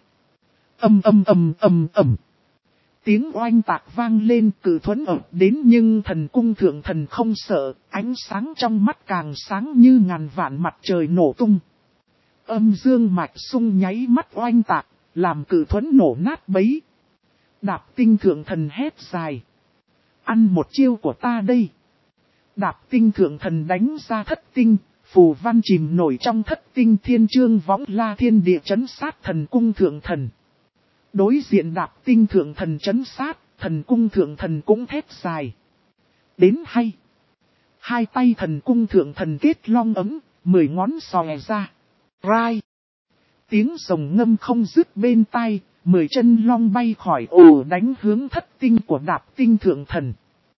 Ầm. Tiếng oanh tạc vang lên, cự thuẫn ập đến nhưng thần cung thượng thần không sợ, ánh sáng trong mắt càng sáng như ngàn vạn mặt trời nổ tung. Âm dương mạch xung nháy mắt oanh tạc, làm cự thuẫn nổ nát bấy. Đạp Tinh thượng thần hét dài. Ăn một chiêu của ta đây. Đạp Tinh thượng thần đánh ra thất tinh, phù văn chìm nổi trong thất tinh thiên chương võng la thiên địa chấn sát thần cung thượng thần. Đối diện Đạp Tinh thượng thần chấn sát, thần cung thượng thần cũng thét dài. Đến hay. Hai tay thần cung thượng thần kết long ấm, 10 ngón xòe ra. Rai. Tiếng rồng ngâm không dứt bên tai, 10 chân long bay khỏi ổ đánh hướng thất tinh của Đạp Tinh thượng thần.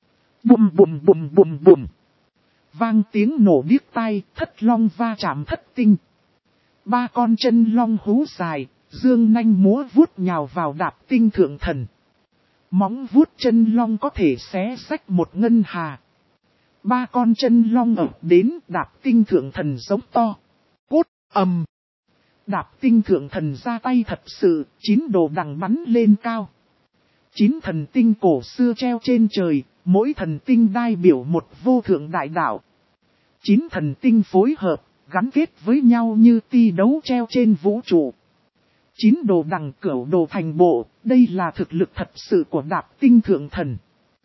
Bùm. Vang tiếng nổ điếc tai, thất long va chạm thất tinh. 3 con chân long hú dài, dương nanh múa vuốt nhào vào Đạp Tinh thượng thần. Móng vuốt chân long có thể xé rách một ngân hà. 3 con chân long ập đến, Đạp Tinh thượng thần giống to. Cốt ầm. Đạp Tinh thượng thần ra tay thật sự, 9 đồ đằng bắn lên cao. 9 thần tinh cổ xưa treo trên trời, mỗi thần tinh đại biểu một vô thượng đại đạo. 9 thần tinh phối hợp, gắn kết với nhau như ti đấu treo trên vũ trụ. 9 đồ đằng cửu đồ thành bộ, đây là thực lực thật sự của Đạp Tinh thượng thần.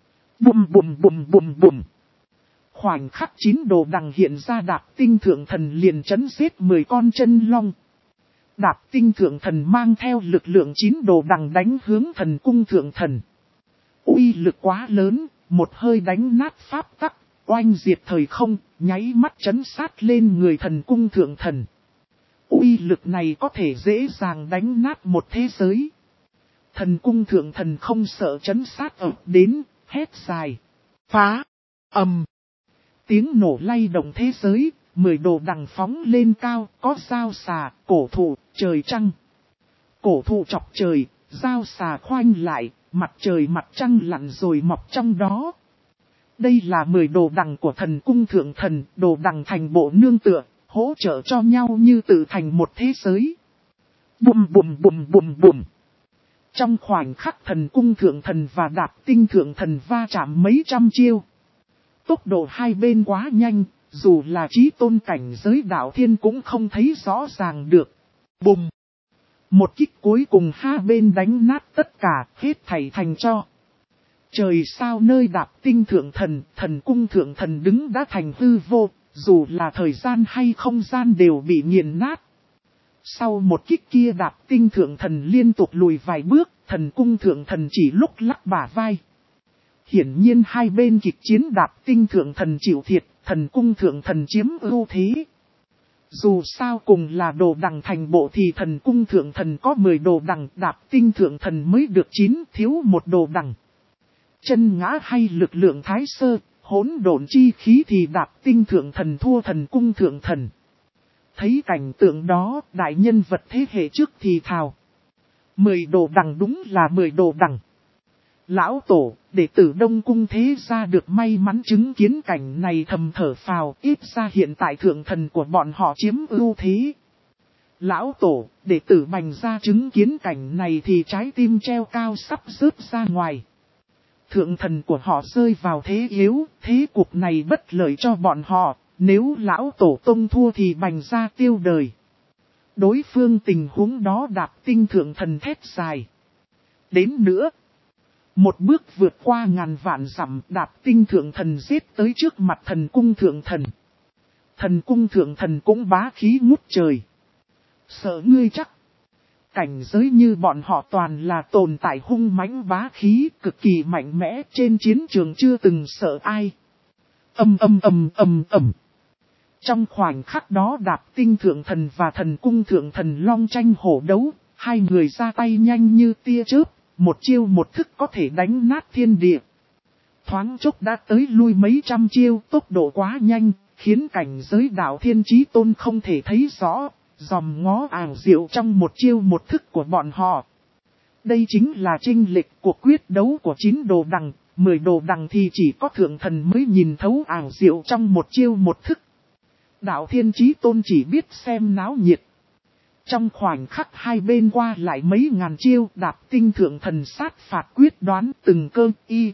Bùm. Khoảnh khắc 9 đồ đằng hiện ra, Đạp Tinh thượng thần liền chấn giết 10 con chân long. Đạp Tinh thượng thần mang theo lực lượng 9 đồ đằng đánh hướng thần cung thượng thần. Uy lực quá lớn, một hơi đánh nát pháp tắc, oanh diệt thời không, nháy mắt chấn sát lên người thần cung thượng thần. Uy lực này có thể dễ dàng đánh nát một thế giới. Thần cung thượng thần không sợ chấn sát ập đến, hét dài. Phá! tiếng nổ lay động thế giới, 10 đồ đằng phóng lên cao, có dao xà, cổ thụ, trời trăng. Cổ thụ chọc trời, dao xà khoanh lại, mặt trời mặt trăng lặn rồi mọc trong đó. Đây là 10 đồ đằng của thần cung thượng thần, đồ đằng thành bộ nương tựa, hỗ trợ cho nhau như tự thành một thế giới. Bùm bùm bùm bùm bùm. Trong khoảnh khắc thần cung thượng thần và đạp tinh thượng thần va chạm mấy trăm chiêu. Tốc độ hai bên quá nhanh, dù là chí tôn cảnh giới đạo thiên cũng không thấy rõ ràng được. Bùm. Một kích cuối cùng hai bên đánh nát tất cả, hết thảy thành cho. Trời sao nơi đạp tinh thượng thần, thần cung thượng thần đứng đã thành hư vô, dù là thời gian hay không gian đều bị nghiền nát. Sau một kích kia đạp tinh thượng thần liên tục lùi vài bước, thần cung thượng thần chỉ lúc lắc bả vai. Hiển nhiên hai bên kịch chiến đạp tinh thượng thần chịu thiệt, thần cung thượng thần chiếm ưu thế. Dù sao cùng là đồ đằng thành bộ thì thần cung thượng thần có 10 đồ đằng, đạp tinh thượng thần mới được 9, thiếu một đồ đằng. Chân ngã hay lực lượng thái sơ, hỗn độn chi khí thì đạp tinh thượng thần thua thần cung thượng thần. Thấy cảnh tượng đó, đại nhân vật thế hệ trước thì thào. 10 đồ đằng đúng là 10 đồ đằng. Lão tổ, đệ tử Đông Cung thế gia được may mắn chứng kiến cảnh này thầm thở phào, ít ra hiện tại thượng thần của bọn họ chiếm ưu thế. Lão tổ, đệ tử Bành gia chứng kiến cảnh này thì trái tim treo cao sắp rớt ra ngoài. Thượng thần của họ rơi vào thế yếu, thế cuộc này bất lợi cho bọn họ, nếu lão tổ tông thua thì Bành gia tiêu đời. Đối phương tình huống đó đạp tinh thượng thần thét dài. Đến nữa. Một bước vượt qua ngàn vạn dặm đạp tinh thượng thần giết tới trước mặt thần cung thượng thần. Thần cung thượng thần cũng bá khí ngút trời. Sợ ngươi chắc. Cảnh giới như bọn họ toàn là tồn tại hung mãnh bá khí cực kỳ mạnh mẽ trên chiến trường chưa từng sợ ai. Ầm. Trong khoảnh khắc đó đạp tinh thượng thần và thần cung thượng thần long tranh hổ đấu, hai người ra tay nhanh như tia chớp. Một chiêu một thức có thể đánh nát thiên địa. Thoáng chốc đã tới lui mấy trăm chiêu, tốc độ quá nhanh, khiến cảnh giới đạo thiên chí tôn không thể thấy rõ, dòm ngó ảo diệu trong một chiêu một thức của bọn họ. Đây chính là chênh lệch cuộc quyết đấu của 9 đồ đằng, 10 đồ đằng thì chỉ có thượng thần mới nhìn thấu ảo diệu trong một chiêu một thức. Đạo thiên chí tôn chỉ biết xem náo nhiệt. Trong khoảnh khắc hai bên qua lại mấy ngàn chiêu đạp tinh thượng thần sát phạt quyết đoán từng cơ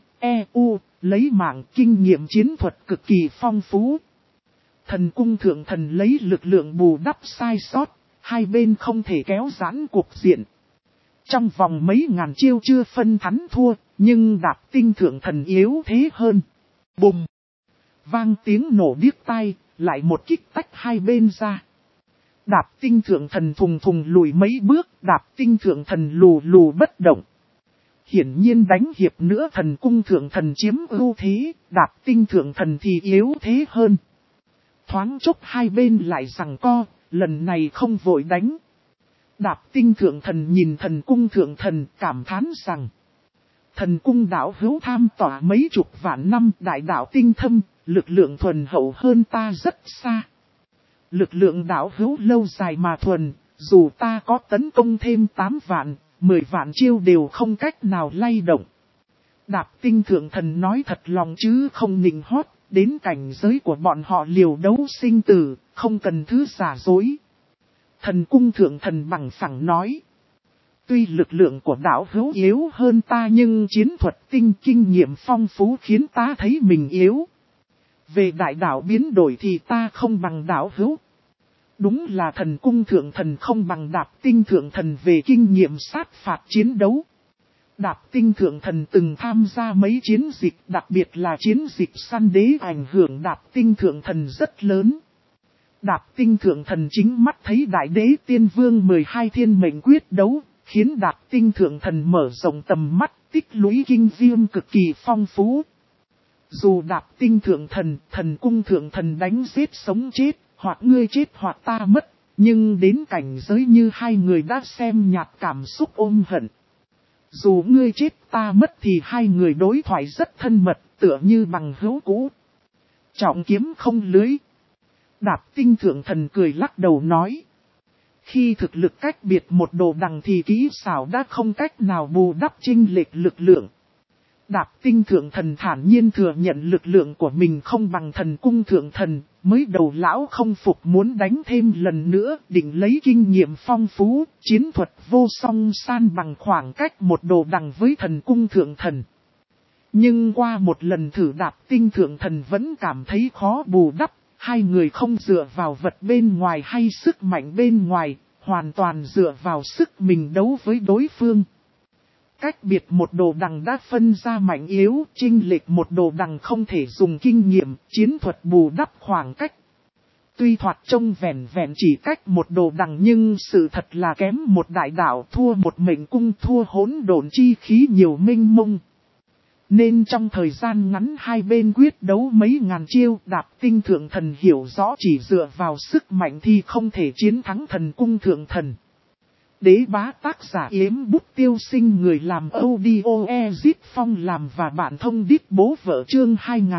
u, lấy mạng kinh nghiệm chiến thuật cực kỳ phong phú. Thần cung thượng thần lấy lực lượng bù đắp sai sót, hai bên không thể kéo giãn cuộc diện. Trong vòng mấy ngàn chiêu chưa phân thắng thua, nhưng đạp tinh thượng thần yếu thế hơn. Bùm! Vang tiếng nổ điếc tai, lại một kích tách hai bên ra. Đạp tinh thượng thần thùng thùng lùi mấy bước, đạp tinh thượng thần lù lù bất động. Hiển nhiên đánh hiệp nữa thần cung thượng thần chiếm ưu thế, đạp tinh thượng thần thì yếu thế hơn. Thoáng chốc hai bên lại giằng co, lần này không vội đánh. Đạp tinh thượng thần nhìn thần cung thượng thần cảm thán rằng. Thần cung đạo hữu tham tỏa mấy chục vạn năm đại đạo tinh thâm, lực lượng thuần hậu hơn ta rất xa. Lực lượng đạo hữu lâu dài mà thuần, dù ta có tấn công thêm 8 vạn, 10 vạn chiêu đều không cách nào lay động. Đạp tinh thượng thần nói thật lòng chứ không nịnh hót, đến cảnh giới của bọn họ liều đấu sinh tử, không cần thứ giả dối. Thần cung thượng thần bằng phẳng nói. Tuy lực lượng của đạo hữu yếu hơn ta nhưng chiến thuật tinh kinh nghiệm phong phú khiến ta thấy mình yếu. Về đại đạo biến đổi thì ta không bằng đạo hữu. Đúng là thần cung thượng thần không bằng đạp tinh thượng thần về kinh nghiệm sát phạt chiến đấu. Đạp tinh thượng thần từng tham gia mấy chiến dịch, đặc biệt là chiến dịch săn đế ảnh hưởng đạp tinh thượng thần rất lớn. Đạp tinh thượng thần chính mắt thấy đại đế tiên vương 12 thiên mệnh quyết đấu, khiến đạp tinh thượng thần mở rộng tầm mắt, tích lũy kinh viêm cực kỳ phong phú. Dù đạp tinh thượng thần, thần cung thượng thần đánh giết sống chết, hoặc ngươi chết hoặc ta mất, nhưng đến cảnh giới như hai người đã xem nhạt cảm xúc ôm hận. Dù ngươi chết ta mất thì hai người đối thoại rất thân mật, tựa như bằng hữu cũ. Trọng kiếm không lưới. Đạp tinh thượng thần cười lắc đầu nói. Khi thực lực cách biệt một đồ đằng thì kỹ xảo đã không cách nào bù đắp chênh lệch lực lượng. Đạp tinh thượng thần thản nhiên thừa nhận lực lượng của mình không bằng thần cung thượng thần, mới đầu lão không phục muốn đánh thêm lần nữa, định lấy kinh nghiệm phong phú, chiến thuật vô song san bằng khoảng cách một đồ đằng với thần cung thượng thần. Nhưng qua một lần thử đạp tinh thượng thần vẫn cảm thấy khó bù đắp, hai người không dựa vào vật bên ngoài hay sức mạnh bên ngoài, hoàn toàn dựa vào sức mình đấu với đối phương. Cách biệt một đồ đằng đã phân ra mạnh yếu, chênh lệch một đồ đằng không thể dùng kinh nghiệm, chiến thuật bù đắp khoảng cách. Tuy thoạt trông vẹn vẹn chỉ cách một đồ đằng nhưng sự thật là kém một đại đạo, thua một mệnh cung, thua hỗn độn chi khí nhiều mênh mông. Nên trong thời gian ngắn hai bên quyết đấu mấy ngàn chiêu, đạp tinh thượng thần hiểu rõ chỉ dựa vào sức mạnh thì không thể chiến thắng thần cung thượng thần. Đế bá tác giả Yếm Bút Tiêu Sinh, người làm audio Ezit Phong làm và bạn thông đít bố vợ, chương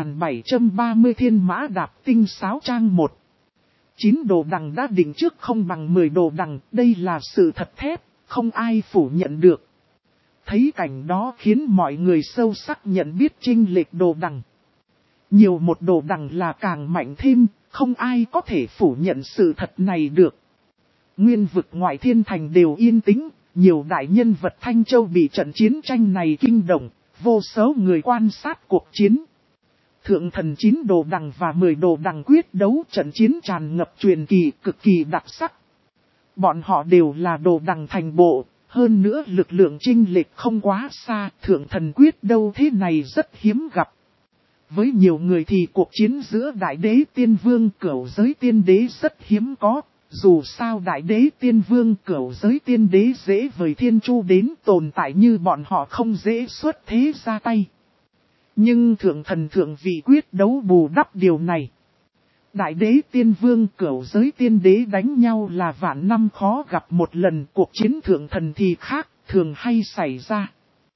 2730 Thiên Mã Đạp Tinh Sáo trang 1. 9 đồ đằng đã định trước không bằng 10 đồ đằng, đây là sự thật thép, không ai phủ nhận được. Thấy cảnh đó khiến mọi người sâu sắc nhận biết chênh lệch đồ đằng. Nhiều một đồ đằng là càng mạnh thêm, không ai có thể phủ nhận sự thật này được. Nguyên vực ngoại thiên thành đều yên tĩnh, nhiều đại nhân vật Thanh Châu bị trận chiến tranh này kinh động, vô số người quan sát cuộc chiến. Thượng thần 9 đồ đằng và 10 đồ đằng quyết đấu, trận chiến tràn ngập truyền kỳ, cực kỳ đặc sắc. Bọn họ đều là đồ đằng thành bộ, hơn nữa lực lượng chênh lệch không quá xa, thượng thần quyết đấu thế này rất hiếm gặp. Với nhiều người thì cuộc chiến giữa đại đế tiên vương cửu giới tiên đế rất hiếm có. Dù sao đại đế tiên vương cửu giới tiên đế dễ vời thiên chu đến tồn tại như bọn họ không dễ xuất thế ra tay. Nhưng thượng thần thượng vị quyết đấu bù đắp điều này. Đại đế tiên vương cửu giới tiên đế đánh nhau là vạn năm khó gặp một lần, cuộc chiến thượng thần thì khác, thường hay xảy ra.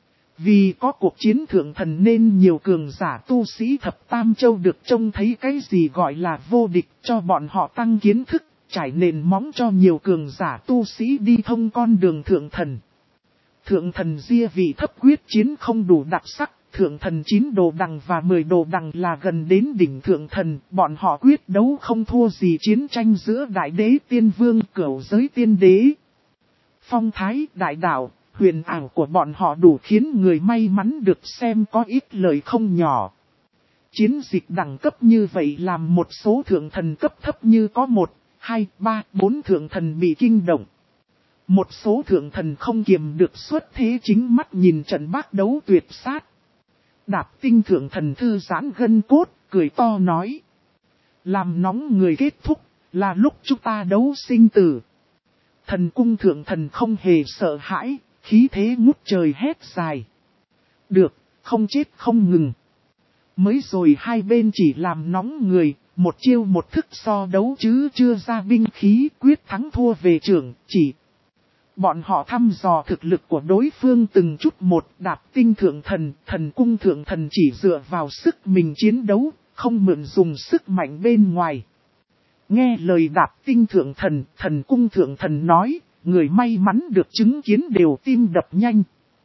Vì có cuộc chiến thượng thần nên nhiều cường giả tu sĩ thập tam châu được trông thấy cái gì gọi là vô địch, cho bọn họ tăng kiến thức, trải nền móng cho nhiều cường giả tu sĩ đi thông con đường thượng thần. Thượng thần ria vị thấp quyết chiến không đủ đặc sắc, thượng thần 9 đồ đằng và 10 đồ đằng là gần đến đỉnh thượng thần, bọn họ quyết đấu không thua gì chiến tranh giữa đại đế tiên vương cửu giới tiên đế. Phong thái đại đạo, huyền ảo của bọn họ đủ khiến người may mắn được xem có ít lời không nhỏ. Chiến dịch đẳng cấp như vậy làm một số thượng thần cấp thấp như có 1, 2, 3, 4 thượng thần bị kinh động. Một số thượng thần không kiềm được xuất thế chính mắt nhìn trận bác đấu tuyệt sát. Đạp tinh thượng thần thư giãn gân cốt, cười to nói. Làm nóng người kết thúc, là lúc chúng ta đấu sinh tử. Thần cung thượng thần không hề sợ hãi, khí thế ngút trời hét dài. Được, không chết không ngừng. Mới rồi hai bên chỉ làm nóng người, một chiêu một thức so đấu chứ chưa ra binh khí, quyết thắng thua về trưởng, chỉ. Bọn họ thăm dò thực lực của đối phương từng chút một. Đạp tinh thượng thần, thần cung thượng thần chỉ dựa vào sức mình chiến đấu, không mượn dùng sức mạnh bên ngoài. Nghe lời đạp tinh thượng thần, thần cung thượng thần nói, người may mắn được chứng kiến đều tim đập nhanh.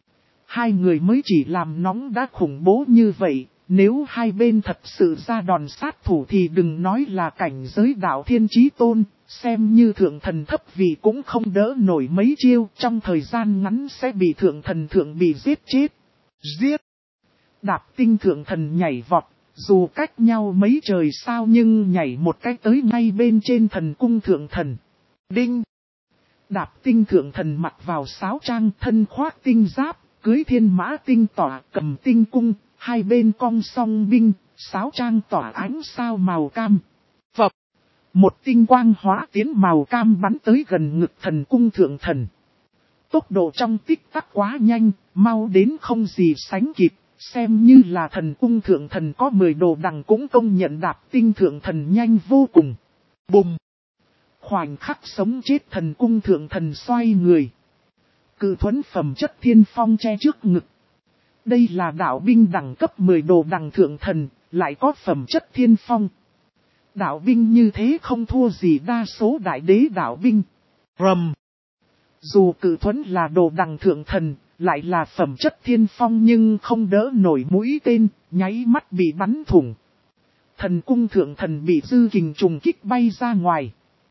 Hai người mới chỉ làm nóng đã khủng bố như vậy, nếu hai bên thật sự ra đòn sát thủ thì đừng nói là cảnh giới đạo thiên chí tôn, xem như thượng thần thấp vị cũng không đỡ nổi mấy chiêu, trong thời gian ngắn sẽ bị thượng thần thượng bị giết chết. Giết! Đạp tinh thượng thần nhảy vọt, dù cách nhau mấy trời sao nhưng nhảy một cách tới ngay bên trên thần cung thượng thần. Đinh! Đạp tinh thượng thần mặc vào sáo trang, thân khoác tinh giáp, cưới thiên mã tinh tỏa, cầm tinh cung, hai bên cong song binh, sáo trang tỏa ánh sao màu cam. Phập! Một tinh quang hóa tiến màu cam bắn tới gần ngực thần cung thượng thần. Tốc độ trong tích tắc quá nhanh, mau đến không gì sánh kịp, xem như là thần cung thượng thần có 10 đồ đằng cũng công nhận đạp tinh thượng thần nhanh vô cùng. Bùm! Khoảnh khắc sống chết thần cung thượng thần xoay người. Cự thuẫn phẩm chất thiên phong che trước ngực. Đây là đạo binh đẳng cấp 10 đồ đằng thượng thần, lại có phẩm chất thiên phong. Đạo binh như thế không thua gì đa số đại đế đạo binh. Rầm. Dù Cự Thuẫn là đồ đằng thượng thần, lại là phẩm chất thiên phong nhưng không đỡ nổi mũi tên, nháy mắt bị bắn thủng. Thần cung thượng thần bị dư kình trùng kích bay ra ngoài.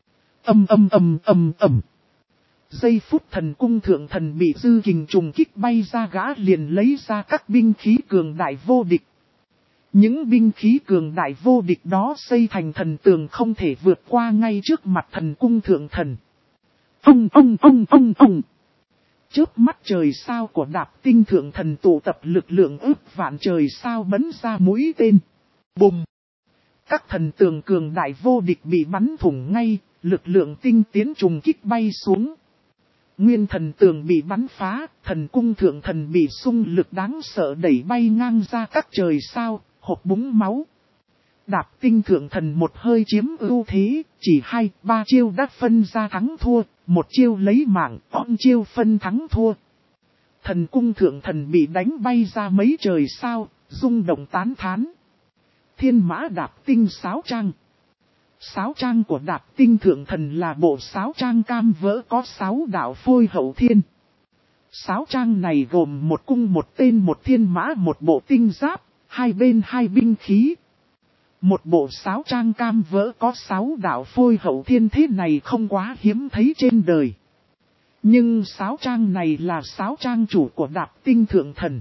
Ầm. Giây phút thần cung thượng thần bị dư kình trùng kích bay ra, gã liền lấy ra các binh khí cường đại vô địch. Những binh khí cường đại vô địch đó xây thành thần tường không thể vượt qua ngay trước mặt thần cung thượng thần. Ông. Chớp mắt trời sao của Đạp Tinh thượng thần tụ tập lực lượng ức vạn trời sao bắn ra mũi tên. Bùm! Các thần tường cường đại vô địch bị bắn thủng ngay, lực lượng tinh tiến trùng kích bay xuống. Nguyên thần tường bị bắn phá, thần cung thượng thần bị xung lực đáng sợ đẩy bay ngang ra các trời sao, hộc búng máu. Đạp Tinh thượng thần một hơi chiếm ưu thế, chỉ 2-3 chiêu đã phân ra thắng thua, một chiêu lấy mạng, on chiêu phân thắng thua. Thần cung thượng thần bị đánh bay ra mấy trời sao, rung động tán thán. Thiên mã Đạp Tinh sáo trang. Sáo trang của Đạp Tinh thượng thần là bộ sáo trang cam vỡ có 6 đạo phôi hậu thiên. Sáo trang này gồm một cung một tên một thiên mã một bộ tinh giáp, hai bên hai binh khí. Một bộ sáo trang cam vỡ có 6 đạo phôi hậu thiên thế này không quá hiếm thấy trên đời. Nhưng sáo trang này là sáo trang chủ của Đạp Tinh thượng thần.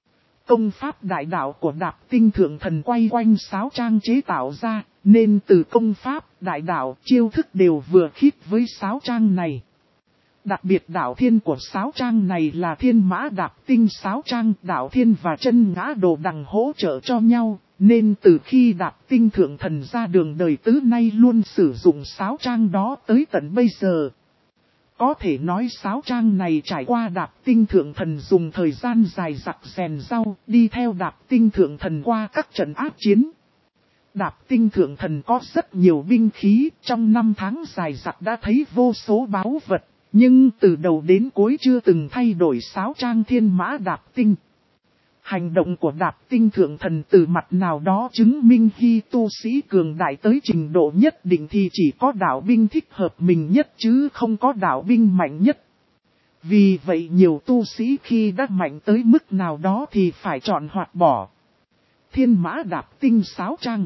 Công pháp đại đạo của Đạp Tinh thượng thần quay quanh sáo trang chế tạo ra, nên từ công pháp, đại đạo, chiêu thức đều vừa khít với sáo trang này. Đặc biệt đạo thiên của sáo trang này là thiên mã Đạp Tinh sáo trang, đạo thiên và chân ngã đồ đằng hỗ trợ cho nhau, nên từ khi Đạp Tinh thượng thần ra đường đời tứ nay luôn sử dụng sáo trang đó tới tận bây giờ. Có thể nói sáo trang này trải qua Đạp Tinh thượng thần dùng thời gian dài dặc rèn rau, đi theo Đạp Tinh thượng thần qua các trận ác chiến. Đạp Tinh thượng thần có rất nhiều binh khí, trong 5 tháng dài dặc đã thấy vô số báu vật, nhưng từ đầu đến cuối chưa từng thay đổi sáo trang thiên mã Đạp Tinh. Hành động của Đạp Tinh thượng thần từ mặt nào đó chứng minh khi tu sĩ cường đại tới trình độ nhất định thì chỉ có đạo binh thích hợp mình nhất chứ không có đạo binh mạnh nhất. Vì vậy nhiều tu sĩ khi đã mạnh tới mức nào đó thì phải chọn hoặc bỏ. Thiên mã Đạp Tinh sáo trang.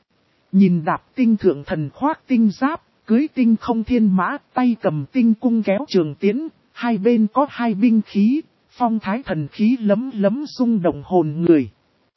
Nhìn Đạp Tinh thượng thần khoác tinh giáp, cưới tinh không thiên mã, tay cầm tinh cung kéo trường tiến, hai bên có hai binh khí. Phong thái thần khí lấm lấm rung động hồn người.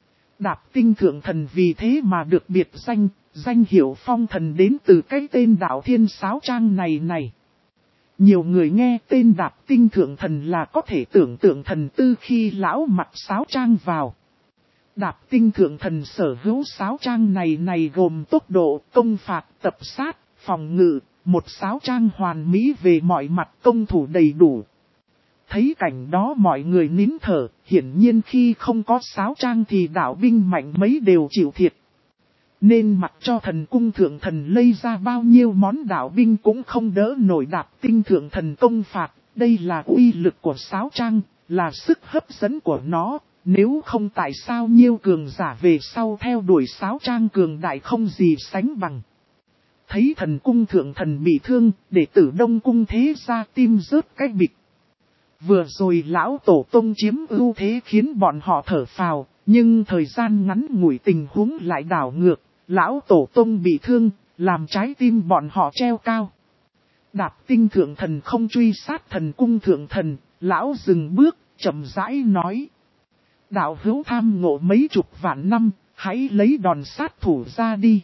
Đạp Tinh thượng thần vì thế mà được biệt danh hiệu phong thần đến từ cái tên đạo thiên sáo trang này. Nhiều người nghe tên Đạp Tinh thượng thần là có thể tưởng tượng thần tư khi lão mặc sáo trang vào. Đạp Tinh thượng thần sở hữu sáo trang này gồm tốc độ, công phạt, tập sát, phòng ngự, một sáo trang hoàn mỹ về mọi mặt công thủ đầy đủ. Thấy cảnh đó mọi người nín thở, hiển nhiên khi không có sáo trang thì đạo binh mạnh mấy đều chịu thiệt. Nên mặc cho thần cung thượng thần lây ra bao nhiêu món đạo binh cũng không đỡ nổi Đạp Tinh thượng thần công phạt. Đây là uy lực của sáo trang, là sức hấp dẫn của nó, nếu không tại sao nhiêu cường giả về sau theo đuổi sáo trang cường đại không gì sánh bằng. Thấy thần cung thượng thần bị thương, đệ tử Đông Cung Thế Gia tim rớt cái bịch. Vừa rồi lão tổ tông chiếm ưu thế khiến bọn họ thở phào, nhưng thời gian ngắn ngủi tình huống lại đảo ngược, lão tổ tông bị thương, làm trái tim bọn họ treo cao. Đạp Tinh thượng thần không truy sát thần cung thượng thần, lão dừng bước, chậm rãi nói. Đạo hữu tham ngộ mấy chục vạn năm, hãy lấy đòn sát thủ ra đi.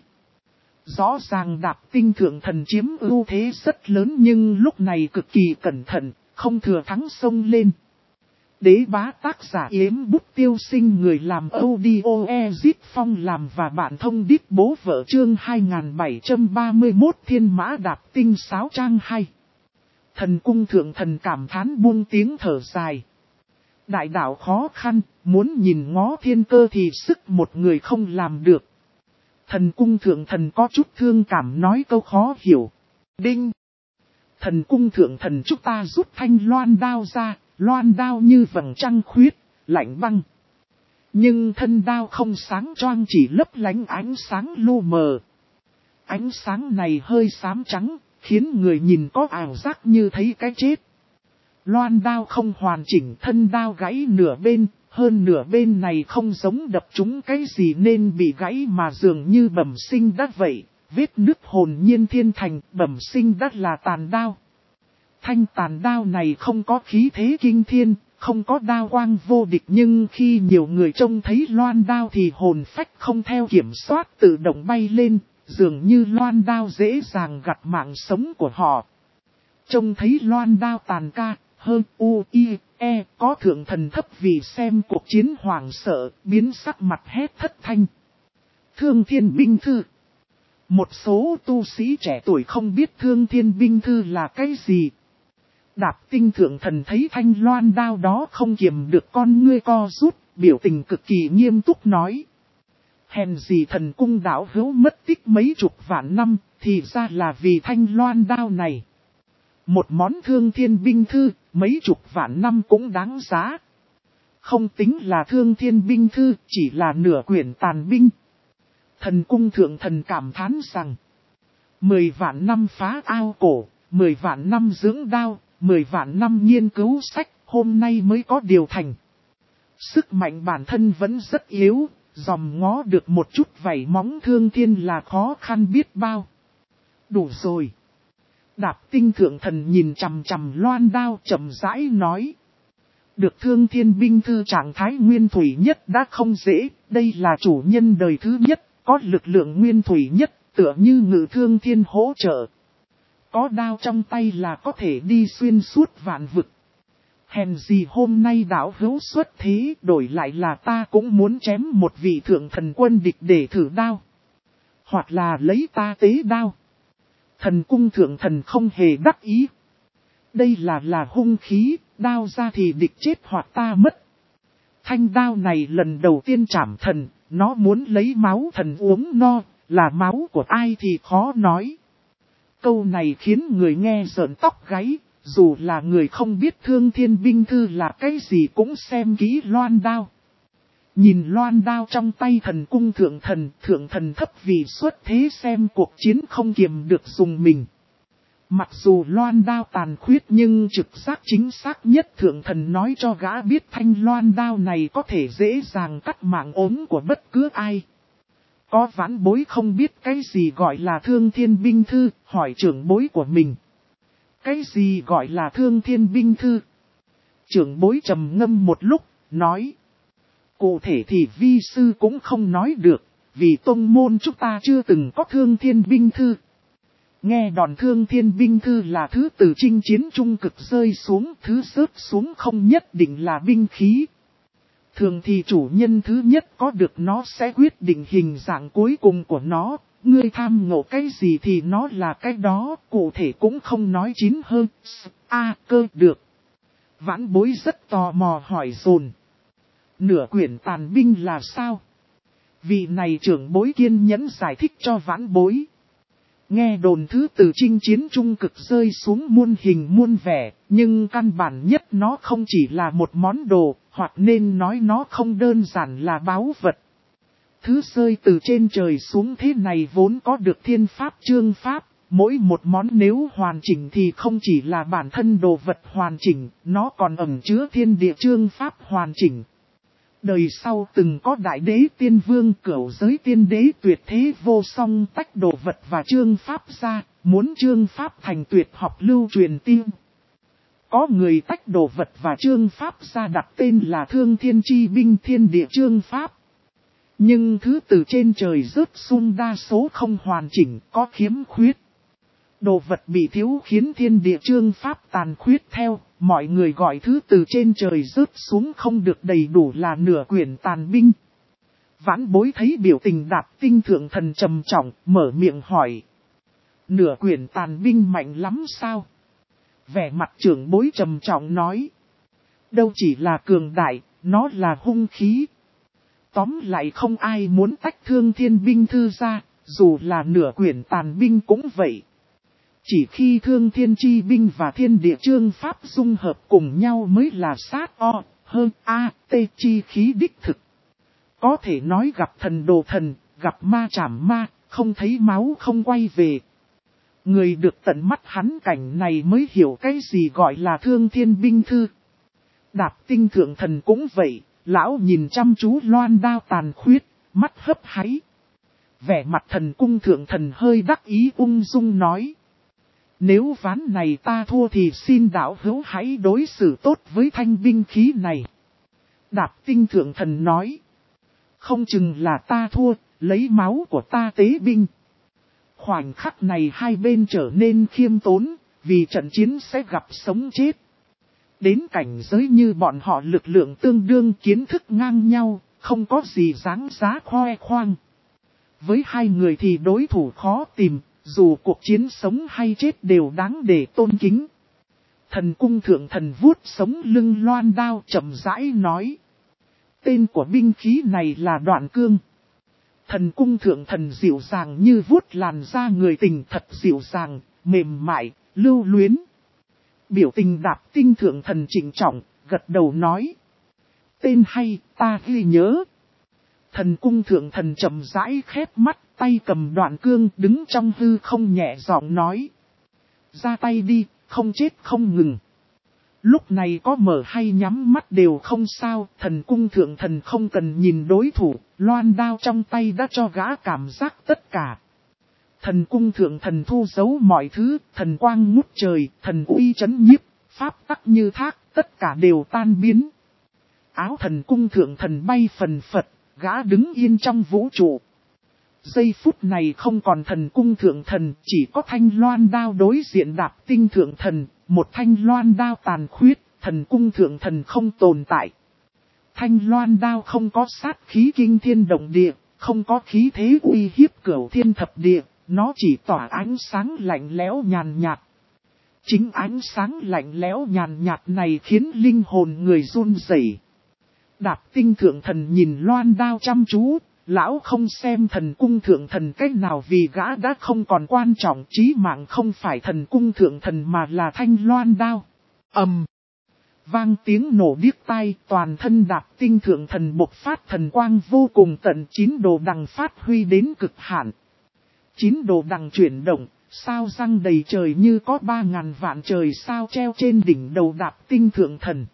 Rõ ràng Đạp Tinh thượng thần chiếm ưu thế rất lớn nhưng lúc này cực kỳ cẩn thận. Không thừa thắng xông lên. Đế bá tác giả Yếm Bút Tiêu Sinh, người làm audio Ezit Phong làm và bạn thông đít bố vợ chương 2731 Thiên Mã Đạp Tinh sáo trang 2. Thần cung thượng thần cảm thán buông tiếng thở dài. Đại đạo khó khăn, muốn nhìn ngó thiên cơ thì sức một người không làm được. Thần cung thượng thần có chút thương cảm nói câu khó hiểu. Đinh! Thần cung thượng thần chúng ta rút thanh loan đao ra, loan đao như vầng trăng khuyết, lạnh băng. Nhưng thân đao không sáng choang, chỉ lấp lánh ánh sáng lu mờ. Ánh sáng này hơi xám trắng, khiến người nhìn có ảo giác như thấy cái chết. Loan đao không hoàn chỉnh, thân đao gãy nửa bên, hơn nửa bên này không giống đập trúng cái gì nên bị gãy mà dường như bẩm sinh đắc vậy. Vết nứt hồn nhiên thiên thành, bẩm sinh đắc là tàn đao. Thanh tàn đao này không có khí thế kinh thiên, không có đao quang vô địch, nhưng khi nhiều người trông thấy loan đao thì hồn phách không theo kiểm soát tự động bay lên, dường như loan đao dễ dàng gặt mạng sống của họ. Trông thấy loan đao tàn ca, hơn U-I-E, có thượng thần thấp vì xem cuộc chiến hoàng sợ, biến sắc mặt hét thất thanh. Thương Thiên Binh Thư. Một số tu sĩ trẻ tuổi không biết Thương Thiên Binh Thư là cái gì. Đạp Tinh thượng thần thấy thanh loan đao đó không kiềm được con ngươi co rút, biểu tình cực kỳ nghiêm túc nói. Hèn gì thần cung đảo hữu mất tích mấy chục vạn năm, thì ra là vì thanh loan đao này. Một món Thương Thiên Binh Thư, mấy chục vạn năm cũng đáng giá. Không tính là Thương Thiên Binh Thư, chỉ là nửa quyển tàn binh. Thần cung thượng thần cảm thán rằng, 10 vạn năm phá ao cổ, 10 vạn năm dưỡng đao, 10 vạn năm nghiên cứu sách, hôm nay mới có điều thành. Sức mạnh bản thân vẫn rất yếu, dòm ngó được một chút vảy móng Thương Thiên là khó khăn biết bao. Đủ rồi. Đạp Tinh thượng thần nhìn chằm chằm loan đao chậm rãi nói. Được Thương Thiên Binh Thư trạng thái nguyên thủy nhất đã không dễ, đây là chủ nhân đời thứ nhất, có lực lượng nguyên thủy nhất, tựa như Ngự Thương Thiên hỗ trợ. Có đao trong tay là có thể đi xuyên suốt vạn vực. Hèn gì hôm nay đảo hữu xuất thế, đổi lại là ta cũng muốn chém một vị thượng thần quân địch để thử đao. Hoặc là lấy ta tế đao. Thần cung thượng thần không hề đắc ý. Đây là hung khí, đao ra thì địch chết hoặc ta mất. Thanh đao này lần đầu tiên trảm thần, nó muốn lấy máu thần uống no, là máu của ai thì khó nói. Câu này khiến người nghe rợn tóc gáy, dù là người không biết Thương Thiên Binh Thư là cái gì cũng xem kỹ loan đao. Nhìn loan đao trong tay thần cung thượng thần thấp vì xuất thế xem cuộc chiến không kiềm được dùng mình. Mặc dù loan đao tàn khuyết nhưng trực giác chính xác nhất thượng thần nói cho gã biết thanh loan đao này có thể dễ dàng cắt mạng ốm của bất cứ ai. Có vãn bối không biết cái gì gọi là Thương Thiên Binh Thư, hỏi trưởng bối của mình. Cái gì gọi là Thương Thiên Binh Thư? Trưởng bối trầm ngâm một lúc, nói. Cụ thể thì vi sư cũng không nói được, vì tông môn chúng ta chưa từng có Thương Thiên Binh Thư. Nghe đòn Thương Thiên Binh Thư là thứ từ chinh chiến trung cực rơi xuống, thứ rớt xuống không nhất định là binh khí. Thường thì chủ nhân thứ nhất có được nó sẽ quyết định hình dạng cuối cùng của nó, ngươi tham ngộ cái gì thì nó là cái đó, cụ thể cũng không nói chín hơn, cơ được. Vãn bối rất tò mò hỏi dồn. Nửa quyển tàn binh là sao? Vị này trưởng bối kiên nhẫn giải thích cho vãn bối. Nghe đồn thứ từ chinh chiến trung cực rơi xuống muôn hình muôn vẻ, nhưng căn bản nhất nó không chỉ là một món đồ, hoặc nên nói nó không đơn giản là báu vật. Thứ rơi từ trên trời xuống thế này vốn có được thiên pháp chương pháp, mỗi một món nếu hoàn chỉnh thì không chỉ là bản thân đồ vật hoàn chỉnh, nó còn ẩn chứa thiên địa chương pháp hoàn chỉnh. Đời sau từng có đại đế tiên vương cửu giới tiên đế tuyệt thế vô song tách đồ vật và chương pháp ra, muốn chương pháp thành tuyệt học lưu truyền tiên. Có người tách đồ vật và chương pháp ra đặt tên là Thương Thiên Chi Binh Thiên Địa Chương Pháp. Nhưng thứ từ trên trời rớt xuống đa số không hoàn chỉnh, có khiếm khuyết. Đồ vật bị thiếu khiến thiên địa chương pháp tàn khuyết theo, mọi người gọi thứ từ trên trời rớt xuống không được đầy đủ là nửa quyển tàn binh. Vãn bối thấy biểu tình Đạp Tinh thượng thần trầm trọng, mở miệng hỏi. Nửa quyển tàn binh mạnh lắm sao? Vẻ mặt trưởng bối trầm trọng nói. Đâu chỉ là cường đại, nó là hung khí. Tóm lại không ai muốn tách Thương Thiên Binh Thư ra, dù là nửa quyển tàn binh cũng vậy. Chỉ khi Thương Thiên Chi Binh và Thiên Địa Chương Pháp dung hợp cùng nhau mới là sát o, hơn a, t chi khí đích thực. Có thể nói gặp thần đồ thần, gặp ma chảm ma, không thấy máu không quay về. Người được tận mắt hắn cảnh này mới hiểu cái gì gọi là thương thiên binh thư. Đạp tinh thượng thần cũng vậy, lão nhìn chăm chú loan đao tàn khuyết, mắt hấp háy. Vẻ mặt thần cung thượng thần hơi đắc ý ung dung nói. Nếu ván này ta thua thì xin đạo hữu hãy đối xử tốt với thanh binh khí này. Đạp tinh thượng thần nói. Không chừng là ta thua, lấy máu của ta tế binh. Khoảnh khắc này hai bên trở nên khiêm tốn, vì trận chiến sẽ gặp sống chết. Đến cảnh giới như bọn họ lực lượng tương đương kiến thức ngang nhau, không có gì dáng giá khoe khoang. Với hai người thì đối thủ khó tìm, dù cuộc chiến sống hay chết đều đáng để tôn kính. Thần cung thượng thần vuốt sống lưng loan đao chậm rãi nói. Tên của binh khí này là Đoạn Cương. Thần cung thượng thần dịu dàng như vuốt làn da người tình thật dịu dàng, mềm mại, lưu luyến. Biểu tình Đạp tinh thượng thần trịnh trọng, gật đầu nói. Tên hay, ta ghi nhớ. Thần cung thượng thần chậm rãi khép mắt, tay cầm Đoạn Cương đứng trong hư không nhẹ giọng nói. Ra tay đi, không chết không ngừng. Lúc này có mở hay nhắm mắt đều không sao, thần cung thượng thần không cần nhìn đối thủ, loan đao trong tay đã cho gã cảm giác tất cả. Thần cung thượng thần thu giấu mọi thứ, thần quang ngút trời, thần uy chấn nhiếp, pháp tắc như thác, tất cả đều tan biến. Áo thần cung thượng thần bay phần phật, gã đứng yên trong vũ trụ. Giây phút này không còn thần cung thượng thần, chỉ có thanh loan đao đối diện Đạp tinh thượng thần, một thanh loan đao tàn khuyết, thần cung thượng thần không tồn tại. Thanh loan đao không có sát khí kinh thiên động địa, không có khí thế uy hiếp cửu thiên thập địa, nó chỉ tỏa ánh sáng lạnh lẽo nhàn nhạt. Chính ánh sáng lạnh lẽo nhàn nhạt này khiến linh hồn người run rẩy. Đạp tinh thượng thần nhìn loan đao chăm chú. Lão không xem thần cung thượng thần cách nào vì gã đã không còn quan trọng, chí mạng không phải thần cung thượng thần mà là thanh loan đao. Vang tiếng nổ điếc tai, toàn thân Đạp tinh thượng thần bộc phát thần quang vô cùng tận, 9 đồ đằng phát huy đến cực hạn. 9 đồ đằng chuyển động, sao răng đầy trời như có 3.000 vạn trời sao treo trên đỉnh đầu Đạp tinh thượng thần.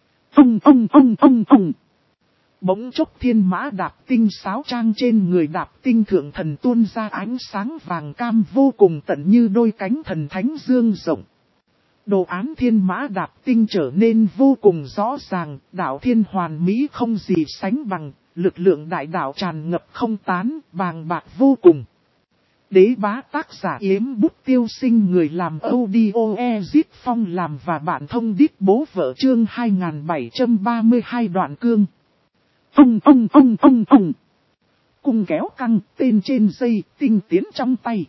Bỗng chốc thiên mã Đạp tinh sáo trang trên người Đạp tinh thượng thần tuôn ra ánh sáng vàng cam vô cùng tận như đôi cánh thần thánh dương rộng. Đồ án thiên mã Đạp tinh trở nên vô cùng rõ ràng, đạo thiên hoàn mỹ không gì sánh bằng, lực lượng đại đạo tràn ngập không tán, bàng bạc vô cùng. Đế bá tác giả Yếm Bút Tiêu Sinh, người làm audio Ezit Phong làm và bạn thông đít bố vợ chương 2732 Đoạn Cương. Cung kéo căng, tên trên dây, tinh tiến trong tay.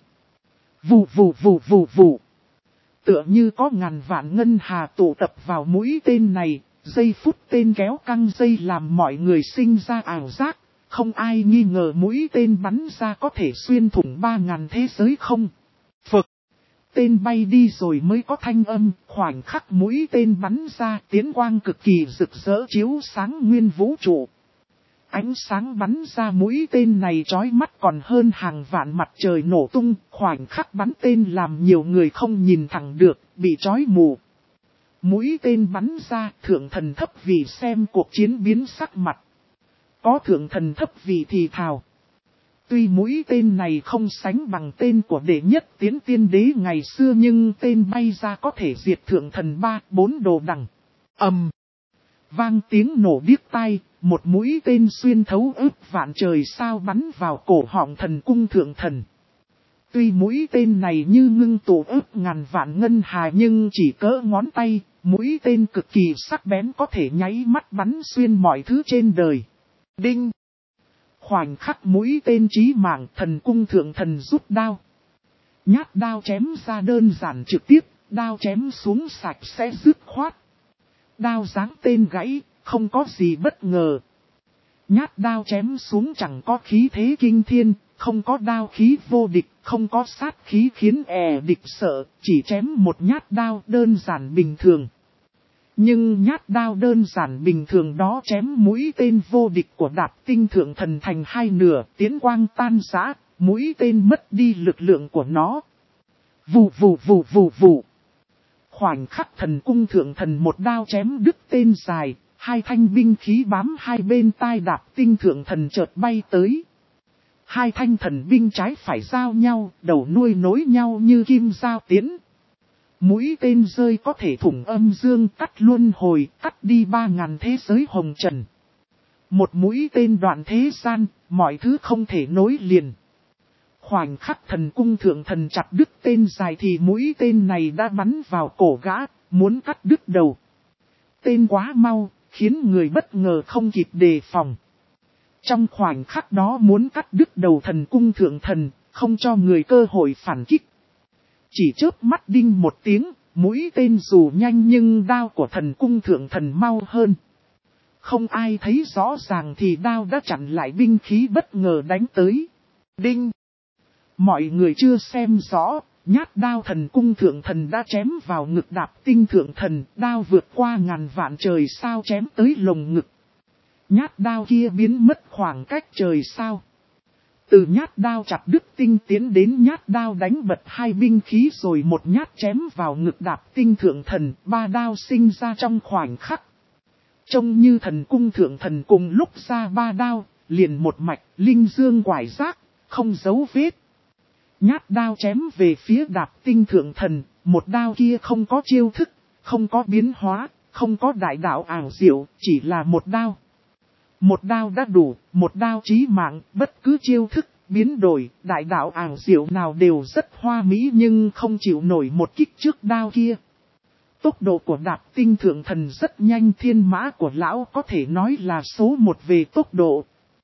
Vù. Tựa như có ngàn vạn ngân hà tụ tập vào mũi tên này, giây phút tên kéo căng dây làm mọi người sinh ra ảo giác. Không ai nghi ngờ mũi tên bắn ra có thể xuyên thủng 3.000 thế giới không. Phực. Tên bay đi rồi mới có thanh âm, khoảnh khắc mũi tên bắn ra tiến quang cực kỳ rực rỡ chiếu sáng nguyên vũ trụ. Ánh sáng bắn ra mũi tên này chói mắt còn hơn hàng vạn mặt trời nổ tung, khoảnh khắc bắn tên làm nhiều người không nhìn thẳng được, bị chói mù. Mũi tên bắn ra, thượng thần thấp vì xem cuộc chiến biến sắc mặt. Có thượng thần thấp vì thì thào. Tuy mũi tên này không sánh bằng tên của đệ nhất tiến tiên đế ngày xưa nhưng tên bay ra có thể diệt thượng thần 3-4 đồ đằng. Vang tiếng nổ điếc tai, một mũi tên xuyên thấu ức vạn trời sao bắn vào cổ họng thần cung thượng thần. Tuy mũi tên này như ngưng tụ ức ngàn vạn ngân hà nhưng chỉ cỡ ngón tay, mũi tên cực kỳ sắc bén có thể nháy mắt bắn xuyên mọi thứ trên đời. Đinh! Khoảnh khắc mũi tên chí mạng, thần cung thượng thần rút đao. Nhát đao chém ra đơn giản trực tiếp, đao chém xuống sạch sẽ dứt khoát. Đao giáng tên gãy, không có gì bất ngờ. Nhát đao chém xuống chẳng có khí thế kinh thiên, không có đao khí vô địch, không có sát khí khiến địch sợ, chỉ chém một nhát đao đơn giản bình thường. Nhưng nhát đao đơn giản bình thường đó chém mũi tên vô địch của Đạp Tinh Thượng Thần thành hai nửa, tiến quang tan rã, mũi tên mất đi lực lượng của nó. Vù vù vù vù vù. Khoảnh khắc Thần Cung Thượng Thần một đao chém đứt tên dài, hai thanh binh khí bám hai bên tai Đạp Tinh Thượng Thần chợt bay tới. Hai thanh thần binh trái phải giao nhau, đầu nuôi nối nhau như kim giao tiến. Mũi tên rơi có thể thủng âm dương, cắt luân hồi, cắt đi 3000 thế giới hồng trần. Một mũi tên đoạn thế gian, mọi thứ không thể nối liền. Khoảnh khắc Thần Cung Thượng Thần chặt đứt tên dài thì mũi tên này đã bắn vào cổ gã, muốn cắt đứt đầu. Tên quá mau, khiến người bất ngờ không kịp đề phòng. Trong khoảnh khắc đó muốn cắt đứt đầu Thần Cung Thượng Thần, không cho người cơ hội phản kích. Chỉ chớp mắt đinh một tiếng, mũi tên dù nhanh nhưng đao của Thần Cung Thượng Thần mau hơn. Không ai thấy rõ ràng thì đao đã chặn lại binh khí bất ngờ đánh tới. Đinh! Mọi người chưa xem rõ, nhát đao Thần Cung Thượng Thần đã chém vào ngực Đạp Tinh Thượng Thần, đao vượt qua ngàn vạn trời sao chém tới lồng ngực. Nhát đao kia biến mất khoảng cách trời sao. Từ nhát đao chặt đứt tinh tiến đến nhát đao đánh bật hai binh khí rồi một nhát chém vào ngực Đạp Tinh Thượng Thần, ba đao sinh ra trong khoảnh khắc. Trông như Thần Cung Thượng Thần cùng lúc ra ba đao, liền một mạch, linh dương quải giác, không dấu vết. Nhát đao chém về phía Đạp Tinh Thượng Thần, một đao kia không có chiêu thức, không có biến hóa, không có đại đạo ảo diệu, chỉ là một đao. Một đao đã đủ, một đao chí mạng, bất cứ chiêu thức, biến đổi, đại đạo ảo diệu nào đều rất hoa mỹ nhưng không chịu nổi một kích trước đao kia. Tốc độ của Đạp Tinh Thượng Thần rất nhanh, thiên mã của lão có thể nói là số một về tốc độ.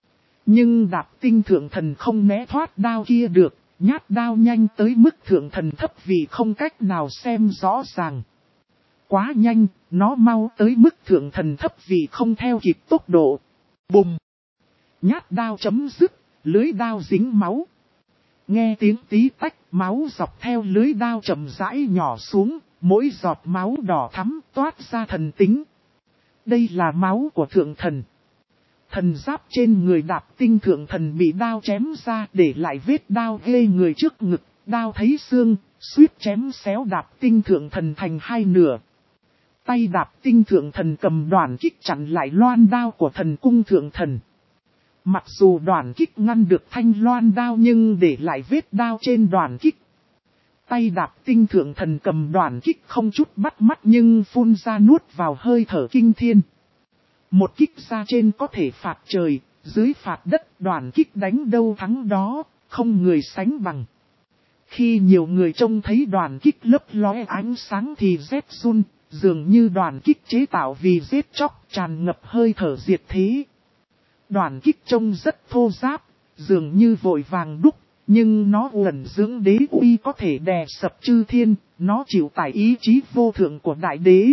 Nhưng Đạp Tinh Thượng Thần không né thoát đao kia được, nhát đao nhanh tới mức Thượng Thần thấp vì không cách nào xem rõ ràng. Quá nhanh, nó mau tới mức Thượng Thần thấp vì không theo kịp tốc độ. Bùng! Nhát đao chấm dứt, lưới đao dính máu. Nghe tiếng tí tách, máu dọc theo lưới đao chậm rãi nhỏ xuống, mỗi giọt máu đỏ thắm toát ra thần tính. Đây là máu của Thượng Thần. Thần giáp trên người Đạp Tinh Thượng Thần bị đao chém ra để lại vết đao ghê người trước ngực, đao thấy xương, suýt chém xéo Đạp Tinh Thượng Thần thành hai nửa. Tay Đạp Tinh Thượng Thần cầm đoản kích chặn lại loan đao của Thần Cung Thượng Thần. Mặc dù đoản kích ngăn được thanh loan đao nhưng để lại vết đao trên đoản kích. Tay Đạp Tinh Thượng Thần cầm đoản kích không chút bắt mắt nhưng phun ra nuốt vào hơi thở kinh thiên. Một kích ra trên có thể phạt trời, dưới phạt đất, đoản kích đánh đâu thắng đó, không người sánh bằng. Khi nhiều người trông thấy đoản kích lấp lóe ánh sáng thì rét run, dường như đoản kích chế tạo vì giết chóc tràn ngập hơi thở diệt thế. Đoản kích trông rất thô ráp, dường như vội vàng đúc, nhưng nó ẩn dưỡng đế uy có thể đè sập chư thiên, nó chịu tải ý chí vô thượng của đại đế.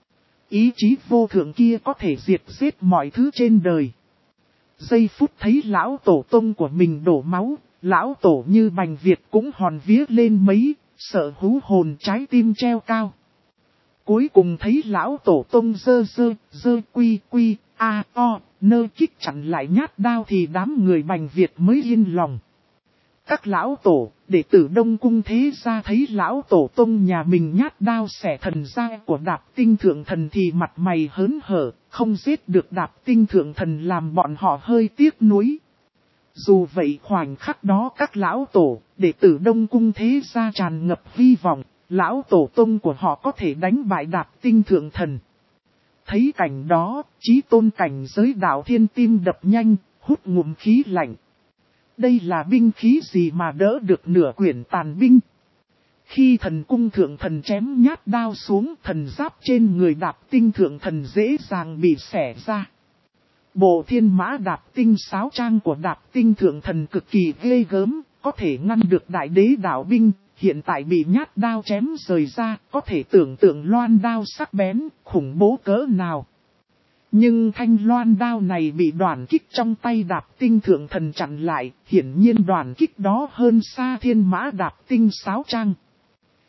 Ý chí vô thượng kia có thể diệt giết mọi thứ trên đời. Giây phút thấy lão tổ tông của mình đổ máu, lão tổ như Bành Việt cũng hòn vía lên mấy, sợ hú hồn trái tim treo cao. Cuối cùng thấy lão tổ tông dơ quy a o nơ kích chặn lại nhát đao thì đám người Bành Việt mới yên lòng. Các lão tổ, đệ tử Đông Cung thế gia thấy lão tổ tông nhà mình nhát đao xẻ thần ra của Đạp Tinh Thượng Thần thì mặt mày hớn hở, không giết được Đạp Tinh Thượng Thần làm bọn họ hơi tiếc nuối. Dù vậy khoảnh khắc đó các lão tổ, đệ tử Đông Cung thế gia tràn ngập hy vọng, lão tổ tông của họ có thể đánh bại Đạp Tinh Thượng Thần. Thấy cảnh đó, Chí Tôn cảnh giới đạo thiên tim đập nhanh, hút ngụm khí lạnh. Đây là binh khí gì mà đỡ được nửa quyển tàn binh? Khi Thần Cung Thượng Thần chém nhát đao xuống, thần giáp trên người Đạp Tinh Thượng Thần dễ dàng bị xẻ ra. Bộ thiên mã Đạp Tinh sáo trang của Đạp Tinh Thượng Thần cực kỳ ghê gớm, có thể ngăn được đại đế đạo binh, hiện tại bị nhát đao chém rời ra, có thể tưởng tượng loan đao sắc bén, khủng bố cỡ nào. Nhưng thanh loan đao này bị đoản kích trong tay Đạp Tinh Thượng Thần chặn lại, hiển nhiên đoản kích đó hơn xa thiên mã Đạp Tinh sáo trang.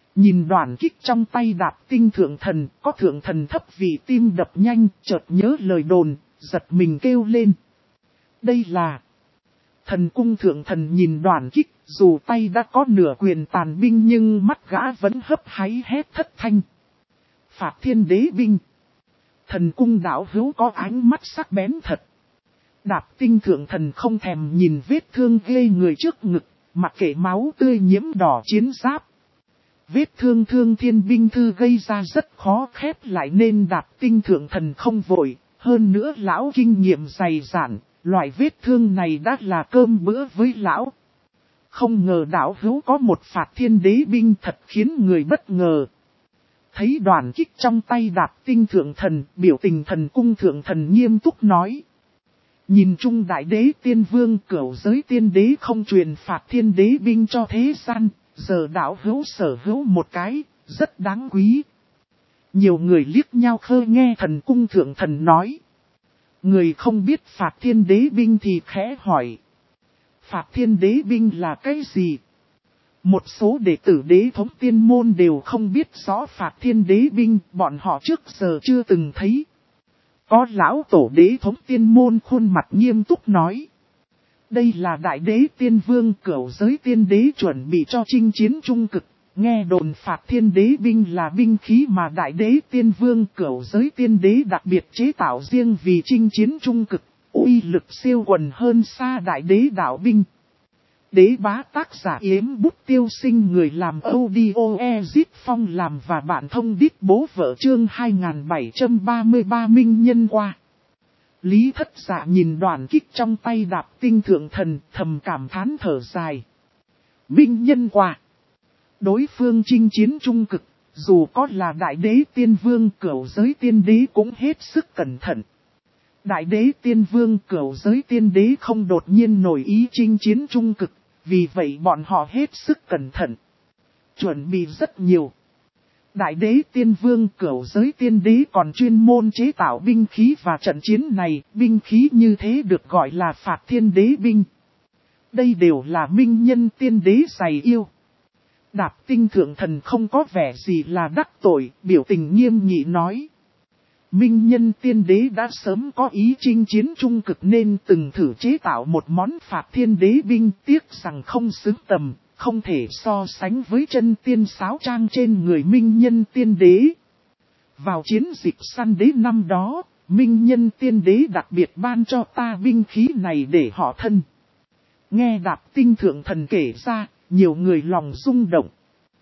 Nhìn đoàn kích trong tay đạp tinh thượng thần, có thượng thần thấp vì tim đập nhanh, chợt nhớ lời đồn, giật mình kêu lên. Đây là thần cung thượng thần. Nhìn đoàn kích, dù tay đã có nửa quyền tàn binh nhưng mắt gã vẫn hấp háy hét thất thanh. Phạt thiên đế binh. Thần cung đạo hữu có ánh mắt sắc bén thật. Đạp tinh thượng thần không thèm nhìn vết thương ghê người trước ngực, mặc kệ máu tươi nhiễm đỏ chiến giáp. Vết thương thương thiên binh thư gây ra rất khó khép lại nên đạp tinh thượng thần không vội, hơn nữa lão kinh nghiệm dày dạn, loại vết thương này đã là cơm bữa với lão. Không ngờ đạo hữu có một phạt thiên đế binh thật khiến người bất ngờ. Thấy đoàn kích trong tay đạp tinh thượng thần, biểu tình thần cung thượng thần nghiêm túc nói. Nhìn chung đại đế tiên vương cửu giới tiên đế không truyền phạt thiên đế binh cho thế gian, giờ đạo hữu sở hữu một cái, rất đáng quý. Nhiều người liếc nhau khơ nghe thần cung thượng thần nói. Người không biết phạt thiên đế binh thì khẽ hỏi. Phạt thiên đế binh là cái gì? Một số đệ tử đế thống tiên môn đều không biết rõ phạt thiên đế binh, bọn họ trước giờ chưa từng thấy. Có lão tổ đế thống tiên môn khuôn mặt nghiêm túc nói. Đây là đại đế tiên vương cửu giới tiên đế chuẩn bị cho chinh chiến trung cực. Nghe đồn phạt thiên đế binh là binh khí mà đại đế tiên vương cửu giới tiên đế đặc biệt chế tạo riêng vì chinh chiến trung cực. Uy lực siêu quần hơn xa đại đế đạo binh. Đế bá tác giả Yếm Bút Tiêu Sinh, người làm audio Ezit Phong làm và bạn thông đít bố vợ chương 2733 minh nhân qua. Lý Thất Dạ nhìn đoàn kích trong tay đạp tinh thượng thần, thầm cảm thán thở dài. Minh nhân qua. Đối phương chinh chiến trung cực, dù có là đại đế tiên vương cửu giới tiên đế cũng hết sức cẩn thận. Đại đế tiên vương cửu giới tiên đế không đột nhiên nổi ý chinh chiến trung cực, vì vậy bọn họ hết sức cẩn thận. Chuẩn bị rất nhiều. Đại đế tiên vương cửu giới tiên đế còn chuyên môn chế tạo binh khí và trận chiến này, binh khí như thế được gọi là phạt thiên đế binh. Đây đều là minh nhân tiên đế dày yêu. Đạp tinh thượng thần không có vẻ gì là đắc tội, biểu tình nghiêm nghị nói. Minh nhân tiên đế đã sớm có ý chinh chiến trung cực nên từng thử chế tạo một món phạt thiên đế binh, tiếc rằng không xứng tầm, không thể so sánh với chân tiên sáo trang trên người minh nhân tiên đế. Vào chiến dịch săn đế năm đó, minh nhân tiên đế đặc biệt ban cho ta binh khí này để họ thân. Nghe đạp tinh thượng thần kể ra, nhiều người lòng rung động.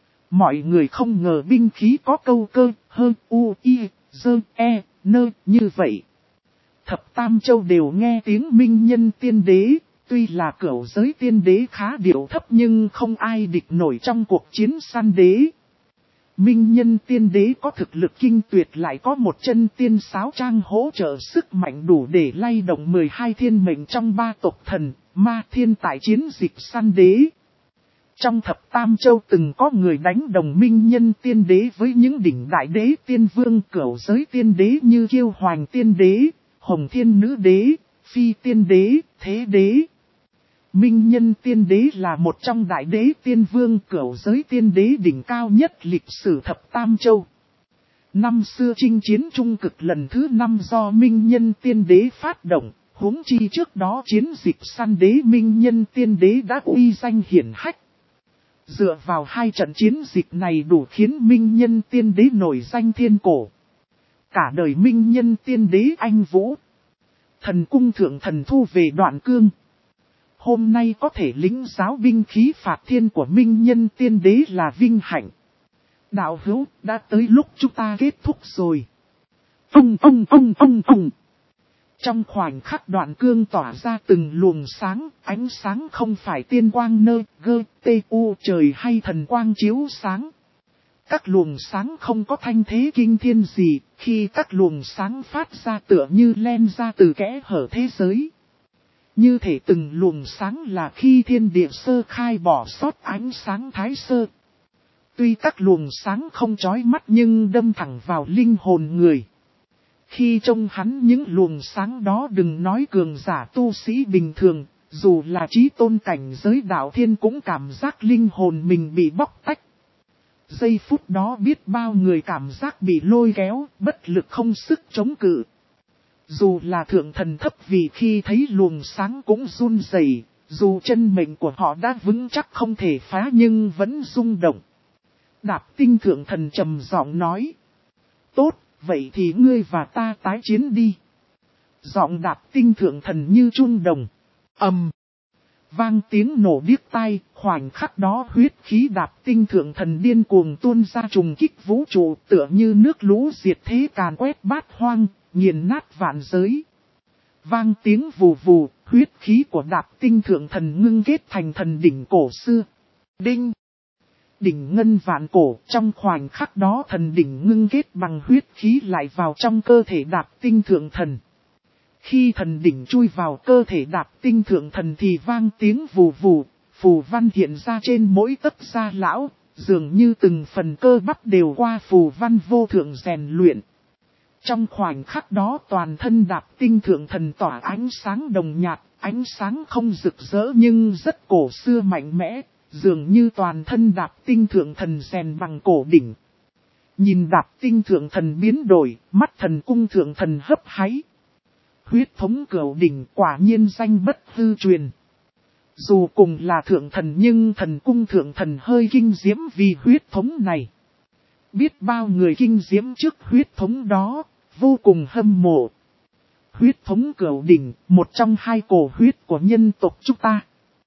Mọi người không ngờ binh khí có câu cơ, hơn u, i, dơ, e, nơ, như vậy. Thập Tam Châu đều nghe tiếng minh nhân tiên đế, tuy là cửu giới tiên đế khá điệu thấp nhưng không ai địch nổi trong cuộc chiến săn đế. Minh nhân tiên đế có thực lực kinh tuyệt, lại có một chân tiên sáo trang hỗ trợ, sức mạnh đủ để lay động 12 thiên mệnh trong 3 tộc thần, ma thiên tại chiến dịch săn đế. Trong Thập Tam Châu từng có người đánh đồng minh nhân tiên đế với những đỉnh đại đế tiên vương cửu giới tiên đế như Kiêu Hoành tiên đế, Hồng Thiên nữ đế, Phi tiên đế, Thế đế. Minh nhân tiên đế là một trong đại đế tiên vương cửu giới tiên đế đỉnh cao nhất lịch sử Thập Tam Châu. Năm xưa chinh chiến trung cực lần thứ 5 do minh nhân tiên đế phát động, huống chi trước đó chiến dịch săn đế minh nhân tiên đế đã uy danh hiển hách. Dựa vào hai trận chiến dịch này đủ khiến minh nhân tiên đế nổi danh thiên cổ. Cả đời minh nhân tiên đế anh vũ. Thần cung thượng thần thu về Đoạn Cương. Hôm nay có thể lĩnh giáo binh khí phạt thiên của minh nhân tiên đế là vinh hạnh. Đạo hữu, đã tới lúc chúng ta kết thúc rồi. Trong khoảnh khắc Đoạn Cương tỏa ra từng luồng sáng, ánh sáng không phải tiên quang nơi gơ, tê u trời hay thần quang chiếu sáng. Các luồng sáng không có thanh thế kinh thiên gì, khi các luồng sáng phát ra tựa như len ra từ kẽ hở thế giới. Như thể từng luồng sáng là khi thiên địa sơ khai bỏ sót ánh sáng thái sơ. Tuy các luồng sáng không chói mắt nhưng đâm thẳng vào linh hồn người. Khi trông hắn những luồng sáng đó, đừng nói cường giả tu sĩ bình thường, dù là chí tôn cảnh giới đạo thiên cũng cảm giác linh hồn mình bị bóc tách. Giây phút đó biết bao người cảm giác bị lôi kéo, bất lực không sức chống cự. Dù là thượng thần thấp vì khi thấy luồng sáng cũng run rẩy, dù chân mệnh của họ đã vững chắc không thể phá nhưng vẫn rung động. Đạp tinh thượng thần trầm giọng nói. Tốt, vậy thì ngươi và ta tái chiến đi. Giọng đạp tinh thượng thần như chuông đồng. Vang tiếng nổ điếc tai, khoảnh khắc đó huyết khí đạp tinh thượng thần điên cuồng tuôn ra trùng kích vũ trụ tựa như nước lũ diệt thế càn quét bát hoang, nghiền nát vạn giới. Vang tiếng vù vù, huyết khí của đạp tinh thượng thần ngưng kết thành thần đỉnh cổ xưa. Đinh! Đỉnh ngân vạn cổ, trong khoảnh khắc đó thần đỉnh ngưng kết bằng huyết khí lại vào trong cơ thể đạp tinh thượng thần. Khi thần đỉnh chui vào cơ thể đạp tinh thượng thần thì vang tiếng vù vù, phù văn hiện ra trên mỗi tấc da lão, dường như từng phần cơ bắp đều qua phù văn vô thượng rèn luyện. Trong khoảnh khắc đó toàn thân đạp tinh thượng thần tỏa ánh sáng đồng nhạt, ánh sáng không rực rỡ nhưng rất cổ xưa mạnh mẽ, dường như toàn thân đạp tinh thượng thần rèn bằng cổ đỉnh. Nhìn đạp tinh thượng thần biến đổi, mắt thần cung thượng thần hấp háy. Huyết thống cửu đỉnh quả nhiên danh bất hư truyền. Dù cùng là thượng thần nhưng thần cung thượng thần hơi kinh diễm vì huyết thống này. Biết bao người kinh diễm trước huyết thống đó, vô cùng hâm mộ. Huyết thống cửu đỉnh, một trong hai cổ huyết của nhân tộc chúng ta.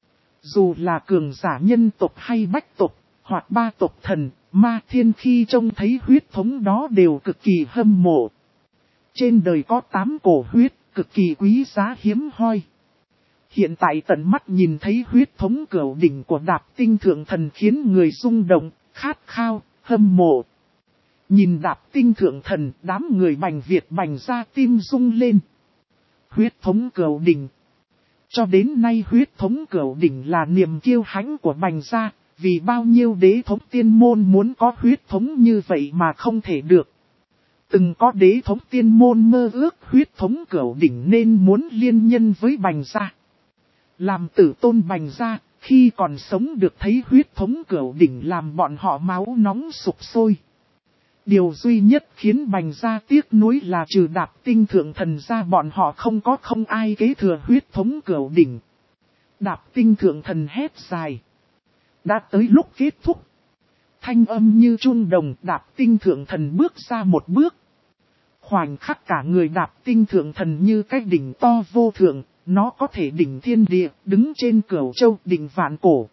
Dù là cường giả nhân tộc hay bách tộc, hoặc ba tộc thần, ma thiên khi trông thấy huyết thống đó đều cực kỳ hâm mộ. Trên đời có 8 cổ huyết, cực kỳ quý giá hiếm hoi. Hiện tại tận mắt nhìn thấy huyết thống cửu đỉnh của đạp tinh thượng thần khiến người rung động, khát khao, hâm mộ. Nhìn đạp tinh thượng thần, đám người Bành Việt bành ra tim rung lên. Huyết thống cửu đỉnh. Cho đến nay huyết thống cửu đỉnh là niềm kiêu hãnh của Bành gia, vì bao nhiêu đế thống tiên môn muốn có huyết thống như vậy mà không thể được. Từng có đế thống tiên môn mơ ước huyết thống cửu đỉnh nên muốn liên nhân với Bành gia. Làm tử tôn Bành gia, khi còn sống được thấy huyết thống cửu đỉnh làm bọn họ máu nóng sục sôi. Điều duy nhất khiến Bành gia tiếc nuối là trừ đạp tinh thượng thần ra bọn họ không ai kế thừa huyết thống cửu đỉnh. Đạp tinh thượng thần hét dài. Đã tới lúc kết thúc. Thanh âm như chuông đồng, đạp tinh thượng thần bước ra một bước. Khoảnh khắc cả người đạp tinh thượng thần như cái đỉnh to vô thượng, nó có thể đỉnh thiên địa, đứng trên cửu châu đỉnh vạn cổ.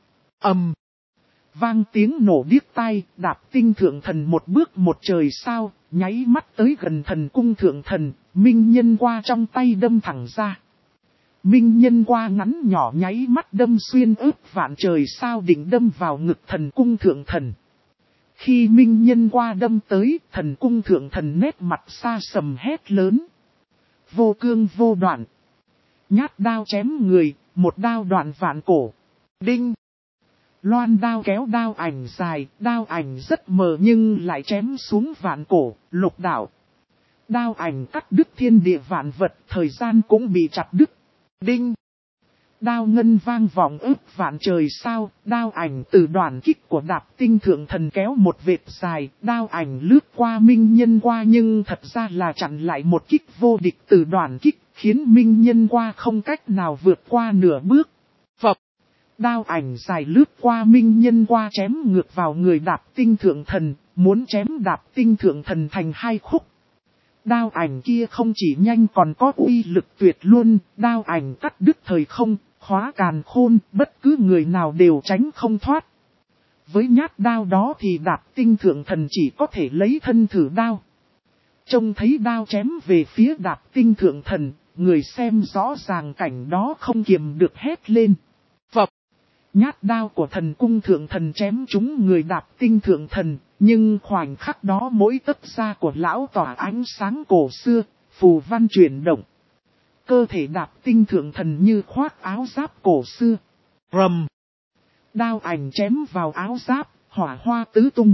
Vang tiếng nổ điếc tai, đạp tinh thượng thần một bước một trời sao, nháy mắt tới gần thần cung thượng thần, minh nhân qua trong tay đâm thẳng ra. Minh nhân qua ngắn nhỏ nháy mắt đâm xuyên ướp vạn trời sao định đâm vào ngực thần cung thượng thần. Khi minh nhân qua đâm tới, thần cung thượng thần nét mặt xa sầm hét lớn. Vô cương vô đoạn. Nhát đao chém người, một đao đoạn vạn cổ. Đinh. Loan đao kéo đao ảnh dài, đao ảnh rất mờ nhưng lại chém xuống vạn cổ, lục đạo. Đao ảnh cắt đứt thiên địa vạn vật, thời gian cũng bị chặt đứt. Đinh. Đao ngân vang vọng ức vạn trời sao, đao ảnh từ đoàn kích của đạp tinh thượng thần kéo một vệt dài, đao ảnh lướt qua minh nhân qua nhưng thật ra là chặn lại một kích vô địch từ đoàn kích, khiến minh nhân qua không cách nào vượt qua nửa bước. Phập. Đao ảnh dài lướt qua minh nhân qua chém ngược vào người đạp tinh thượng thần, muốn chém đạp tinh thượng thần thành hai khúc. Đao ảnh kia không chỉ nhanh còn có uy lực tuyệt luôn, đao ảnh cắt đứt thời không, khóa càn khôn, bất cứ người nào đều tránh không thoát. Với nhát đao đó thì đạp tinh thượng thần chỉ có thể lấy thân thử đao. Trông thấy đao chém về phía đạp tinh thượng thần, người xem rõ ràng cảnh đó không kiềm được hét lên. Phập! Nhát đao của thần cung thượng thần chém trúng người đạp tinh thượng thần, nhưng khoảnh khắc đó mỗi tấc da của lão tỏa ánh sáng cổ xưa, phù văn chuyển động. Cơ thể đạp tinh thượng thần như khoác áo giáp cổ xưa. Rầm! Đao ảnh chém vào áo giáp, hỏa hoa tứ tung.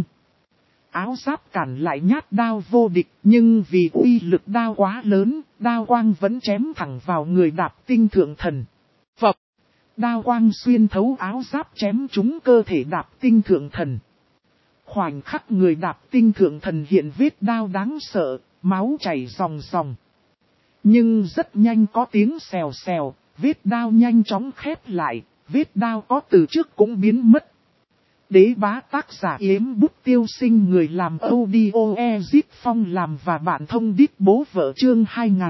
Áo giáp cản lại nhát đao vô địch, nhưng vì uy lực đao quá lớn, đao quang vẫn chém thẳng vào người đạp tinh thượng thần. Phập! Đao quang xuyên thấu áo giáp chém trúng cơ thể đạp tinh thượng thần. khoảnh khắc người đạp tinh thượng thần hiện vết đao đáng sợ, máu chảy ròng ròng. Nhưng rất nhanh có tiếng xèo xèo, vết đao nhanh chóng khép lại, vết đao có từ trước cũng biến mất. Đế bá tác giả Yếm Bút Tiêu Sinh, người làm audio Ezip Phong làm và bạn thông đít bố vợ, chương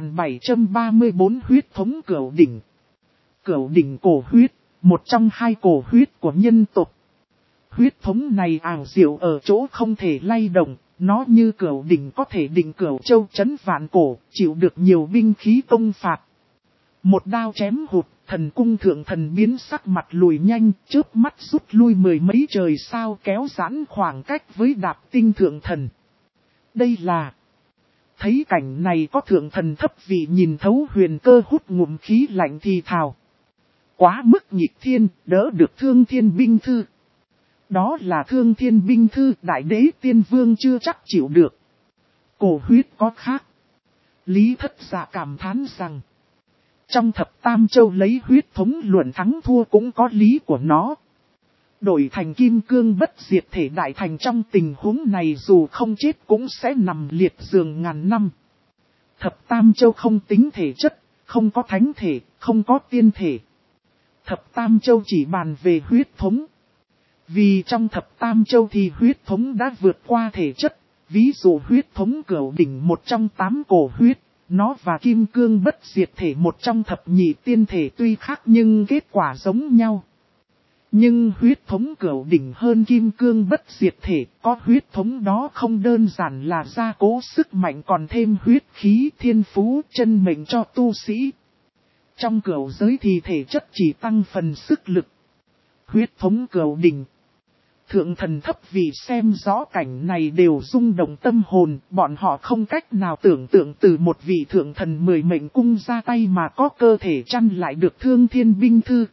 2734 huyết thống cửu đỉnh. Cửu đỉnh cổ huyết, một trong hai cổ huyết của nhân tộc. Huyết thống này ảo diệu ở chỗ không thể lay động, nó như cửu đỉnh có thể định cửu châu chấn vạn cổ, chịu được nhiều binh khí công phạt. Một đao chém hụt, thần cung thượng thần biến sắc mặt lùi nhanh, chớp mắt rút lui mười mấy trời sao, kéo giãn khoảng cách với đạp tinh thượng thần. Đây là... Thấy cảnh này có thượng thần thấp vị nhìn thấu huyền cơ hút ngụm khí lạnh thì thào. Quá mức nghịch thiên, đỡ được Thương Thiên binh thư. Đó là Thương Thiên binh thư, đại đế tiên vương chưa chắc chịu được. Cổ huyết có khác. Lý Thất Dạ cảm thán rằng, trong thập tam châu lấy huyết thống luận thắng thua cũng có lý của nó. Đổi thành kim cương bất diệt thể đại thành trong tình huống này dù không chết cũng sẽ nằm liệt giường ngàn năm. Thập tam châu không tính thể chất, không có thánh thể, không có tiên thể. Thập tam châu chỉ bàn về huyết thống. Vì trong thập tam châu thì huyết thống đã vượt qua thể chất. Ví dụ huyết thống cửu đỉnh một trong 8 cổ huyết. Nó và kim cương bất diệt thể một trong thập nhị tiên thể tuy khác nhưng kết quả giống nhau. Nhưng huyết thống cửu đỉnh hơn kim cương bất diệt thể, có huyết thống đó không đơn giản là gia cố sức mạnh còn thêm huyết khí thiên phú chân mệnh cho tu sĩ. Trong cửu giới thì thể chất chỉ tăng phần sức lực. Huyết thống cửu đỉnh. Thượng thần thấp vì xem rõ cảnh này đều rung động tâm hồn, bọn họ không cách nào tưởng tượng từ một vị thượng thần 10 mệnh cung ra tay mà có cơ thể chăn lại được Thương Thiên binh thư.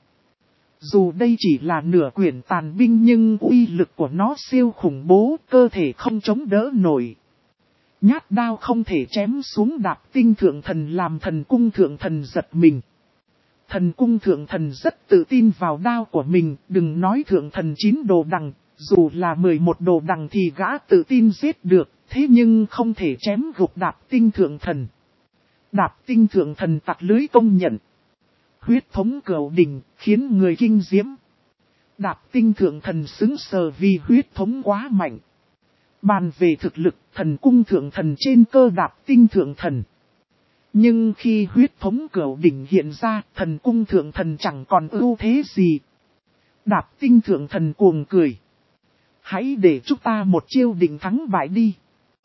Dù đây chỉ là nửa quyển tàn binh nhưng uy lực của nó siêu khủng bố, cơ thể không chống đỡ nổi. Nhát đao không thể chém xuống đạp tinh thượng thần làm thần cung thượng thần giật mình. Thần cung thượng thần rất tự tin vào đao của mình, đừng nói thượng thần 9 đồ đằng, dù là 11 đồ đằng thì gã tự tin giết được, thế nhưng không thể chém gục đạp tinh thượng thần. Đạp tinh thượng thần tặc lưới công nhận. Huyết thống cửu đỉnh khiến người kinh diễm. Đạp tinh thượng thần xứng sờ vì huyết thống quá mạnh. Bàn về thực lực, thần cung thượng thần trên cơ đạp tinh thượng thần. Nhưng khi huyết thống cửu đỉnh hiện ra, thần cung thượng thần chẳng còn ưu thế gì. Đạp tinh thượng thần cuồng cười. Hãy để chúng ta một chiêu định thắng bại đi.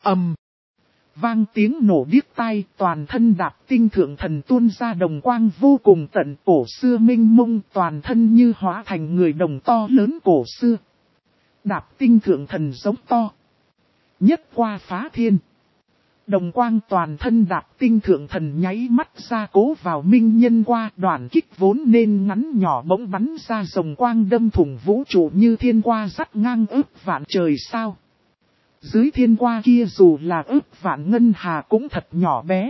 Vang tiếng nổ điếc tai, toàn thân đạp tinh thượng thần tuôn ra đồng quang vô cùng tận, cổ xưa minh mông, toàn thân như hóa thành người đồng to lớn cổ xưa. Đạp tinh thượng thần giống to. Nhất qua phá thiên. Đồng quang toàn thân đạp tinh thượng thần nháy mắt ra cố vào minh nhân qua, đoàn kích vốn nên ngắn nhỏ bỗng bắn ra rồng quang đâm thủng vũ trụ như thiên qua dắt ngang ức vạn trời sao. Dưới thiên qua kia dù là ức vạn ngân hà cũng thật nhỏ bé.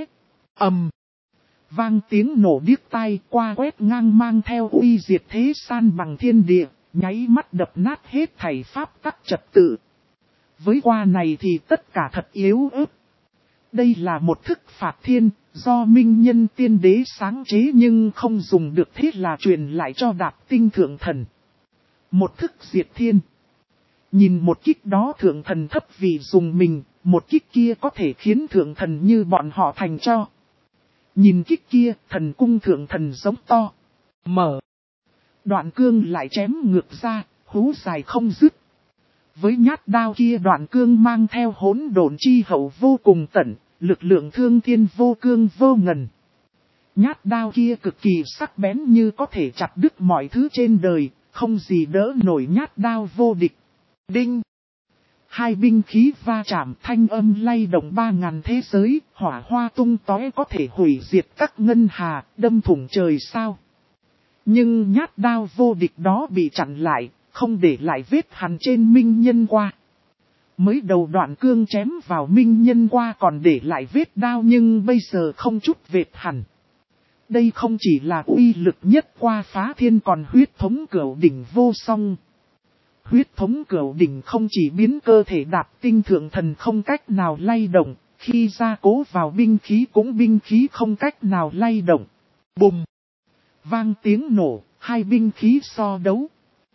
Vang tiếng nổ điếc tai, qua quét ngang mang theo uy diệt thế san bằng thiên địa, nháy mắt đập nát hết thảy pháp tắc trật tự. Với qua này thì tất cả thật yếu ớt. Đây là một thức phạt thiên, do minh nhân tiên đế sáng chế nhưng không dùng được, thế là truyền lại cho đạp tinh thượng thần. Một thức diệt thiên. Nhìn một kích đó thượng thần thấp vì dùng mình, một kích kia có thể khiến thượng thần như bọn họ thành cho. Nhìn kích kia, thần cung thượng thần giống to. Mở. Đoạn cương lại chém ngược ra, hú dài không dứt. Với nhát đao kia đoạn cương mang theo hỗn độn chi hậu vô cùng tận, lực lượng thương thiên vô cương vô ngần. Nhát đao kia cực kỳ sắc bén như có thể chặt đứt mọi thứ trên đời, không gì đỡ nổi nhát đao vô địch. Đinh! Hai binh khí va chạm, thanh âm lay động 3000 thế giới, hỏa hoa tung tóe có thể hủy diệt các ngân hà, đâm thủng trời sao. Nhưng nhát đao vô địch đó bị chặn lại, không để lại vết hằn trên minh nhân qua. Mới đầu đoạn cương chém vào minh nhân qua còn để lại vết đao nhưng bây giờ không chút vết hằn. Đây không chỉ là uy lực nhất qua phá thiên còn huyết thống cửu đỉnh vô song. Huyết thống cửu đỉnh không chỉ biến cơ thể Đạp Tinh Thượng Thần không cách nào lay động, khi gia cố vào binh khí cũng binh khí không cách nào lay động. Bùm! Vang tiếng nổ, hai binh khí so đấu.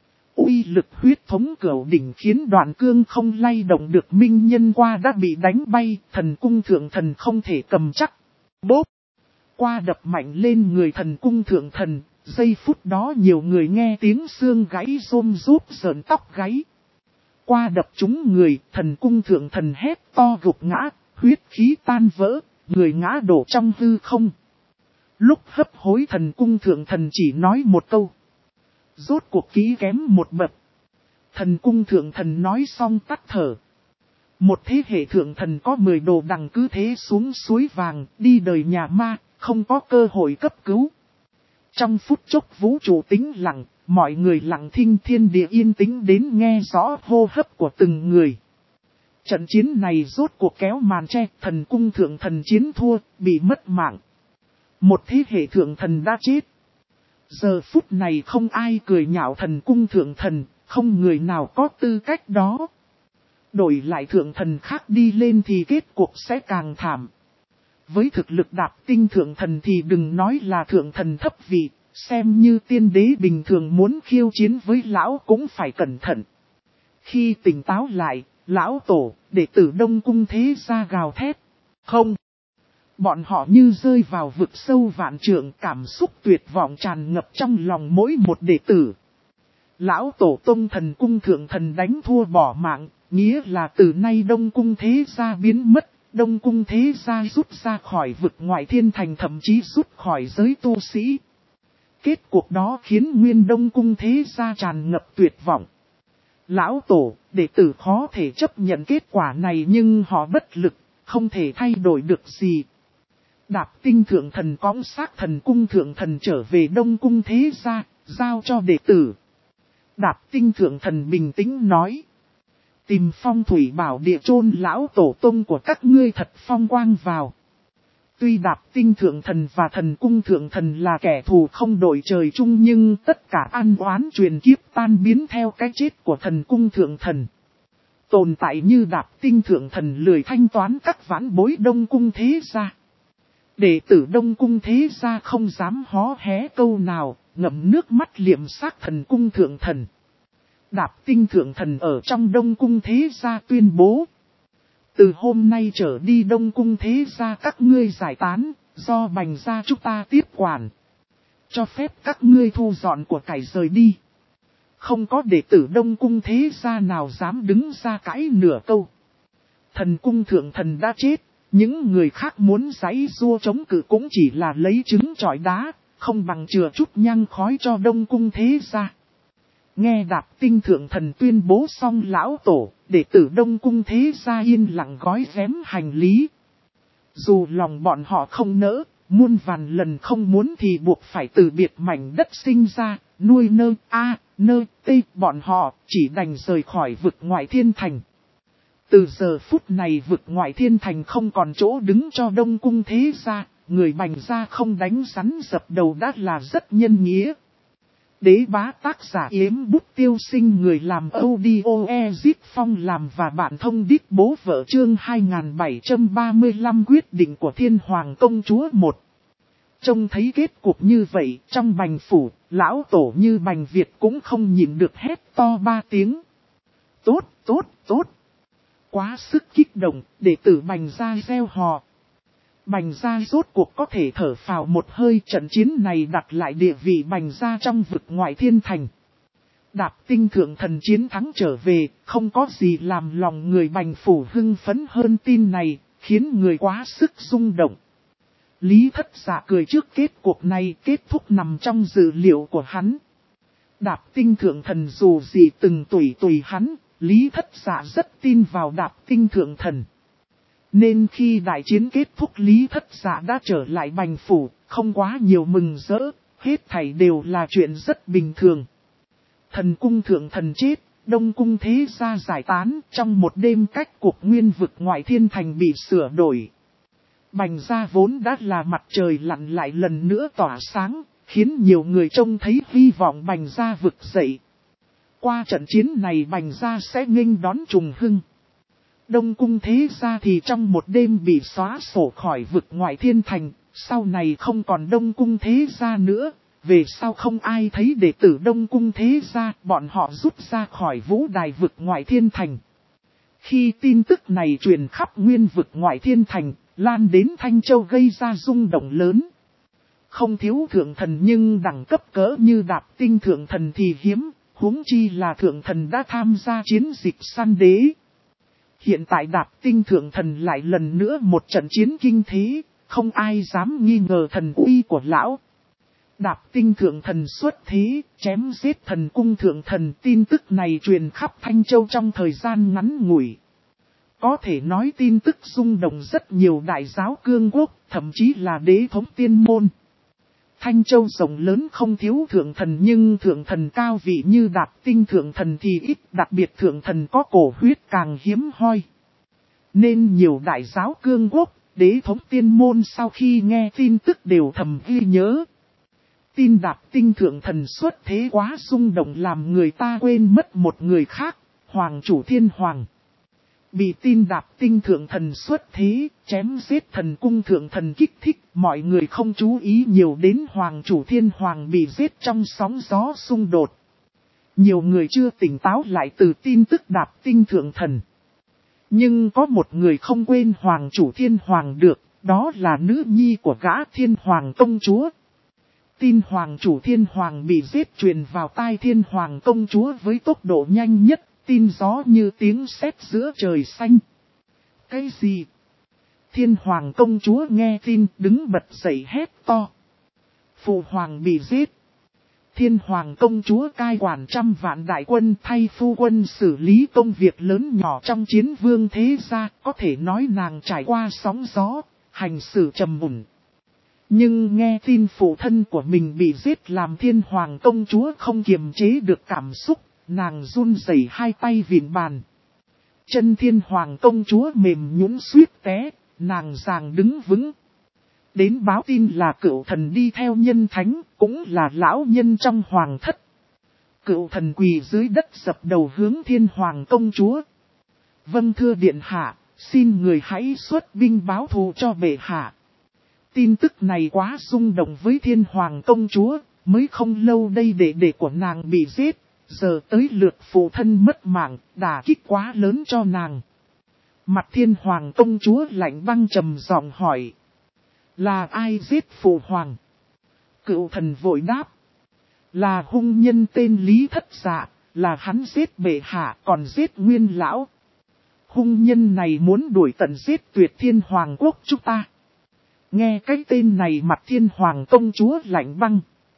Uy lực huyết thống cửu đỉnh khiến Đoạn Cương không lay động được, minh nhân qua đã bị đánh bay, Thần Cung Thượng Thần không thể cầm chắc. Bốp! Qua đập mạnh lên người Thần Cung Thượng Thần, giây phút đó nhiều người nghe tiếng xương gãy rôm rúp sởn tóc gáy. Qua đập trúng người, Thần Cung Thượng Thần hét to gục ngã, huyết khí tan vỡ, người ngã đổ trong hư không. Lúc hấp hối Thần Cung Thượng Thần chỉ nói một câu. Rốt cuộc kỹ kém một bậc. Thần Cung Thượng Thần nói xong tắt thở. Một thế hệ Thượng Thần có 10 đồ đằng cứ thế xuống suối vàng, đi đời nhà ma, không có cơ hội cấp cứu. Trong phút chốc vũ trụ tĩnh lặng, mọi người lặng thinh, thiên địa yên tĩnh đến nghe rõ hô hấp của từng người. Trận chiến này rốt cuộc kéo màn che, Thần Cung Thượng Thần chiến thua, bị mất mạng. Một thế hệ Thượng Thần đã chết. Giờ phút này không ai cười nhạo Thần Cung Thượng Thần, không người nào có tư cách đó. Đổi lại Thượng Thần khác đi lên thì kết cuộc sẽ càng thảm. Với thực lực Đạp Tinh Thượng Thần thì đừng nói là Thượng Thần thấp vị, xem như tiên đế bình thường muốn khiêu chiến với lão cũng phải cẩn thận. Khi tỉnh táo lại, lão tổ, đệ tử Đông Cung Thế Gia gào thét. Không! Bọn họ như rơi vào vực sâu vạn trượng, cảm xúc tuyệt vọng tràn ngập trong lòng mỗi một đệ tử. Lão tổ tông Thần Cung Thượng Thần đánh thua bỏ mạng, nghĩa là từ nay Đông Cung Thế Gia biến mất, Đông Cung Thế Gia rút ra khỏi vực ngoại thiên thành, thậm chí rút khỏi giới tu sĩ. Kết cuộc đó khiến nguyên Đông Cung Thế Gia tràn ngập tuyệt vọng. Lão tổ, đệ tử khó thể chấp nhận kết quả này nhưng họ bất lực, không thể thay đổi được gì. Đạp Tinh Thượng Thần cõng xác Thần Cung Thượng Thần trở về Đông Cung Thế Gia, giao cho đệ tử. Đạp Tinh Thượng Thần bình tĩnh nói. Tìm phong thủy bảo địa chôn lão tổ tông của các ngươi thật phong quang vào. Tuy Đạp Tinh Thượng Thần và Thần Cung Thượng Thần là kẻ thù không đội trời chung nhưng tất cả ăn oán truyền kiếp tan biến theo cái chết của Thần Cung Thượng Thần. Tồn tại như Đạp Tinh Thượng Thần lười thanh toán các vãn bối Đông Cung Thế Gia. Đệ tử Đông Cung Thế Gia không dám hó hé câu nào, ngậm nước mắt liệm xác Thần Cung Thượng Thần. Đạp Tinh Thượng Thần ở trong Đông Cung Thế Gia tuyên bố. Từ hôm nay trở đi Đông Cung Thế Gia các ngươi giải tán, do Bành gia chúng ta tiếp quản. Cho phép các ngươi thu dọn của cải rời đi. Không có đệ tử Đông Cung Thế Gia nào dám đứng ra cãi nửa câu. Thần Cung Thượng Thần đã chết, những người khác muốn giãy giụa chống cự cũng chỉ là lấy trứng trọi đá, không bằng chừa chút nhang khói cho Đông Cung Thế Gia. Nghe Đạp Tinh Thượng Thần tuyên bố xong lão tổ, đệ tử Đông Cung Thế Gia yên lặng gói ghém hành lý. Dù lòng bọn họ không nỡ, muôn vàn lần không muốn thì buộc phải từ biệt mảnh đất sinh ra, nuôi nơ nơ tê, bọn họ chỉ đành rời khỏi vực ngoại thiên thành. Từ giờ phút này vực ngoại thiên thành không còn chỗ đứng cho Đông Cung Thế Gia, người Bành gia không đánh rắn dập đầu đã là rất nhân nghĩa. Đế bá tác giả Yếm Bút Tiêu Sinh, người làm audio Ezip Phong làm và bản thông đít bố vợ chương 2735 quyết định của Thiên Hoàng Công Chúa 1. Trông thấy kết cục như vậy, trong Bành phủ, lão tổ như Bành Việt cũng không nhịn được hét to 3 tiếng. Tốt, tốt, tốt. Quá sức kích động, đệ tử Bành gia reo hò. Bành gia rốt cuộc có thể thở phào một hơi, trận chiến này đặt lại địa vị Bành gia trong vực ngoại thiên thành. Đạp Tinh Thượng Thần chiến thắng trở về, không có gì làm lòng người Bành phủ hưng phấn hơn tin này, khiến người quá sức rung động. Lý Thất Dạ cười trước kết cuộc này, kết thúc nằm trong dự liệu của hắn. Đạp Tinh Thượng Thần dù gì từng tùy hắn, Lý Thất Dạ rất tin vào Đạp Tinh Thượng Thần. Nên khi đại chiến kết thúc, Lý Thất Dạ đã trở lại Bành phủ, không quá nhiều mừng rỡ, hết thảy đều là chuyện rất bình thường. Thần Cung Thượng Thần chết, Đông Cung Thế Gia giải tán, trong một đêm cách cuộc nguyên vực ngoại thiên thành bị sửa đổi. Bành gia vốn đã là mặt trời lặn lại lần nữa tỏa sáng, khiến nhiều người trông thấy hy vọng Bành gia vực dậy. Qua trận chiến này Bành gia sẽ nghênh đón trùng hưng. Đông cung thế gia thì trong một đêm bị xóa sổ khỏi vực ngoại thiên thành, sau này không còn đông cung thế gia nữa. Về sau không ai thấy đệ tử đông cung thế gia, bọn họ rút ra khỏi vũ đài vực ngoại thiên thành. Khi tin tức này truyền khắp nguyên vực ngoại thiên thành, lan đến Thanh Châu gây ra rung động lớn. Không thiếu thượng thần nhưng đẳng cấp cỡ như Đạp Tinh thượng thần thì hiếm, huống chi là thượng thần đã tham gia chiến dịch săn đế. Hiện tại Đạp Tinh thượng thần lại lần nữa một trận chiến kinh thế, không ai dám nghi ngờ thần uy của lão. Đạp Tinh thượng thần xuất thế, chém giết thần cung thượng thần, tin tức này truyền khắp Thanh Châu trong thời gian ngắn ngủi. Có thể nói tin tức rung động rất nhiều đại giáo cương quốc, thậm chí là đế thống tiên môn. Thanh Châu rộng lớn không thiếu thượng thần nhưng thượng thần cao vị như Đạp Tinh thượng thần thì ít, đặc biệt thượng thần có cổ huyết càng hiếm hoi. Nên nhiều đại giáo cương quốc, đế thống tiên môn sau khi nghe tin tức đều thầm ghi nhớ. Tin Đạp Tinh thượng thần xuất thế quá rung động làm người ta quên mất một người khác, Hoàng chủ Thiên Hoàng. Bị tin Đạp Tinh thượng thần xuất thế, chém giết thần cung thượng thần kích thích, mọi người không chú ý nhiều đến Hoàng chủ Thiên Hoàng bị giết trong sóng gió xung đột. Nhiều người chưa tỉnh táo lại từ tin tức Đạp Tinh thượng thần. Nhưng có một người không quên Hoàng chủ Thiên Hoàng được, đó là nữ nhi của gã Thiên Hoàng công chúa. Tin Hoàng chủ Thiên Hoàng bị giết truyền vào tai Thiên Hoàng công chúa với tốc độ nhanh nhất, tin gió như tiếng sét giữa trời xanh. Cái gì? Thiên Hoàng công chúa nghe tin đứng bật dậy hét to. Phụ Hoàng bị giết. Thiên Hoàng công chúa cai quản trăm vạn đại quân thay phu quân xử lý công việc lớn nhỏ trong chiến vương thế gia, có thể nói nàng trải qua sóng gió, hành xử trầm mùn. Nhưng nghe tin phụ thân của mình bị giết làm Thiên Hoàng công chúa không kiềm chế được cảm xúc, nàng run rẩy hai tay vịn bàn. Chân Thiên Hoàng công chúa mềm nhũn suýt té, nàng giằng đứng vững. Đến báo tin là cựu thần đi theo nhân thánh, cũng là lão nhân trong hoàng thất. Cựu thần quỳ dưới đất dập đầu hướng Thiên Hoàng công chúa. Vâng thưa điện hạ, xin người hãy xuất binh báo thù cho bệ hạ. Tin tức này quá rung động với Thiên Hoàng công chúa, mới không lâu đây đệ của nàng bị giết, giờ tới lượt phụ thân mất mạng, đả kích quá lớn cho nàng. Mặt Thiên Hoàng công chúa lạnh băng trầm giọng hỏi. Là ai giết phụ hoàng? Cựu thần vội đáp. Là hung nhân tên Lý Thất Dạ, là hắn giết bệ hạ còn giết nguyên lão. Hung nhân này muốn đuổi tận giết tuyệt Thiên Hoàng quốc chúng ta. Nghe cái tên này mặt Thiên Hoàng công chúa lạnh băng.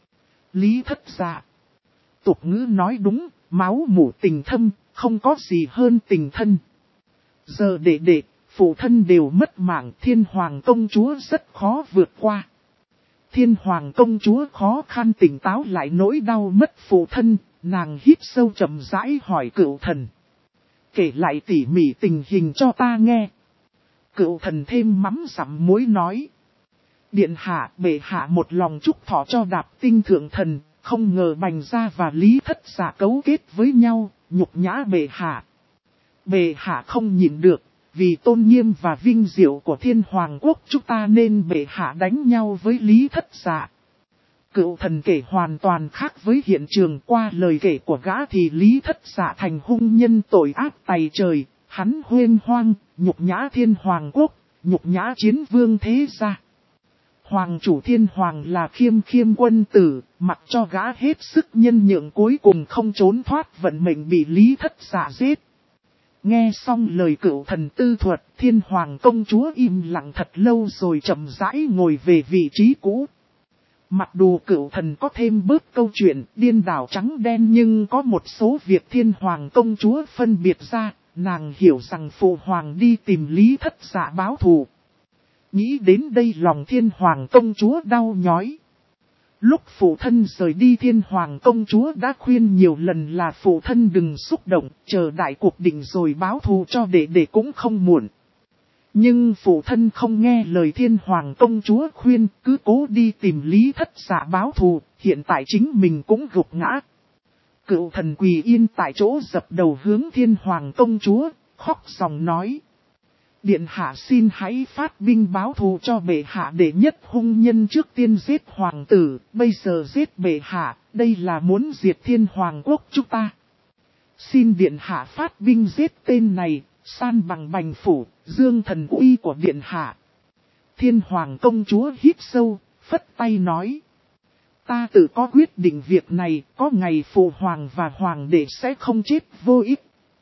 Lý Thất Dạ. Tục ngữ nói đúng, máu mủ tình thâm, không có gì hơn tình thân. Giờ đệ, phụ thân đều mất mạng, Thiên Hoàng công chúa rất khó vượt qua. Thiên Hoàng công chúa khó khăn tỉnh táo lại nỗi đau mất phụ thân, nàng hít sâu chậm rãi hỏi cựu thần. Kể lại tỉ mỉ tình hình cho ta nghe. Cựu thần thêm mắm dặm muối nói. Điện hạ bệ hạ một lòng chúc thọ cho Đạp Tinh thượng thần, không ngờ Bành gia và Lý Thất Dạ cấu kết với nhau, nhục nhã bệ hạ. Bệ hạ không nhịn được, vì tôn nghiêm và vinh diệu của Thiên Hoàng quốc chúng ta nên bệ hạ đánh nhau với Lý Thất Dạ. Cựu thần kể hoàn toàn khác với hiện trường, qua lời kể của gã thì Lý Thất Dạ thành hung nhân tội ác tày trời, hắn huyên hoang, nhục nhã Thiên Hoàng quốc, nhục nhã chiến vương thế gia. Hoàng chủ Thiên Hoàng là khiêm quân tử, mặc cho gã hết sức nhân nhượng cuối cùng không trốn thoát vận mệnh bị Lý Thất Dạ giết. Nghe xong lời cựu thần tư thuật, Thiên Hoàng công chúa im lặng thật lâu rồi chậm rãi ngồi về vị trí cũ. Mặc dù cựu thần có thêm bớt câu chuyện điên đảo trắng đen nhưng có một số việc Thiên Hoàng công chúa phân biệt ra, nàng hiểu rằng phụ hoàng đi tìm Lý Thất Dạ báo thù. Nghĩ đến đây lòng Thiên Hoàng công chúa đau nhói. Lúc phụ thân rời đi Thiên Hoàng công chúa đã khuyên nhiều lần là phụ thân đừng xúc động, chờ đại cuộc định rồi báo thù cho đệ cũng không muộn. Nhưng phụ thân không nghe lời Thiên Hoàng công chúa khuyên, cứ cố đi tìm Lý Thất Dạ báo thù, hiện tại chính mình cũng gục ngã. Cựu thần quỳ yên tại chỗ dập đầu hướng Thiên Hoàng công chúa, khóc dòng nói. Điện hạ xin hãy phát binh báo thù cho bệ hạ, để nhất hung nhân trước tiên giết hoàng tử, bây giờ giết bệ hạ, đây là muốn diệt Thiên Hoàng quốc chúng ta. Xin điện hạ phát binh giết tên này, san bằng Bành phủ, dương thần uy của điện hạ. Thiên Hoàng công chúa hít sâu, phất tay nói. Ta tự có quyết định việc này, có ngày phụ hoàng và hoàng đệ sẽ không chết vô ích.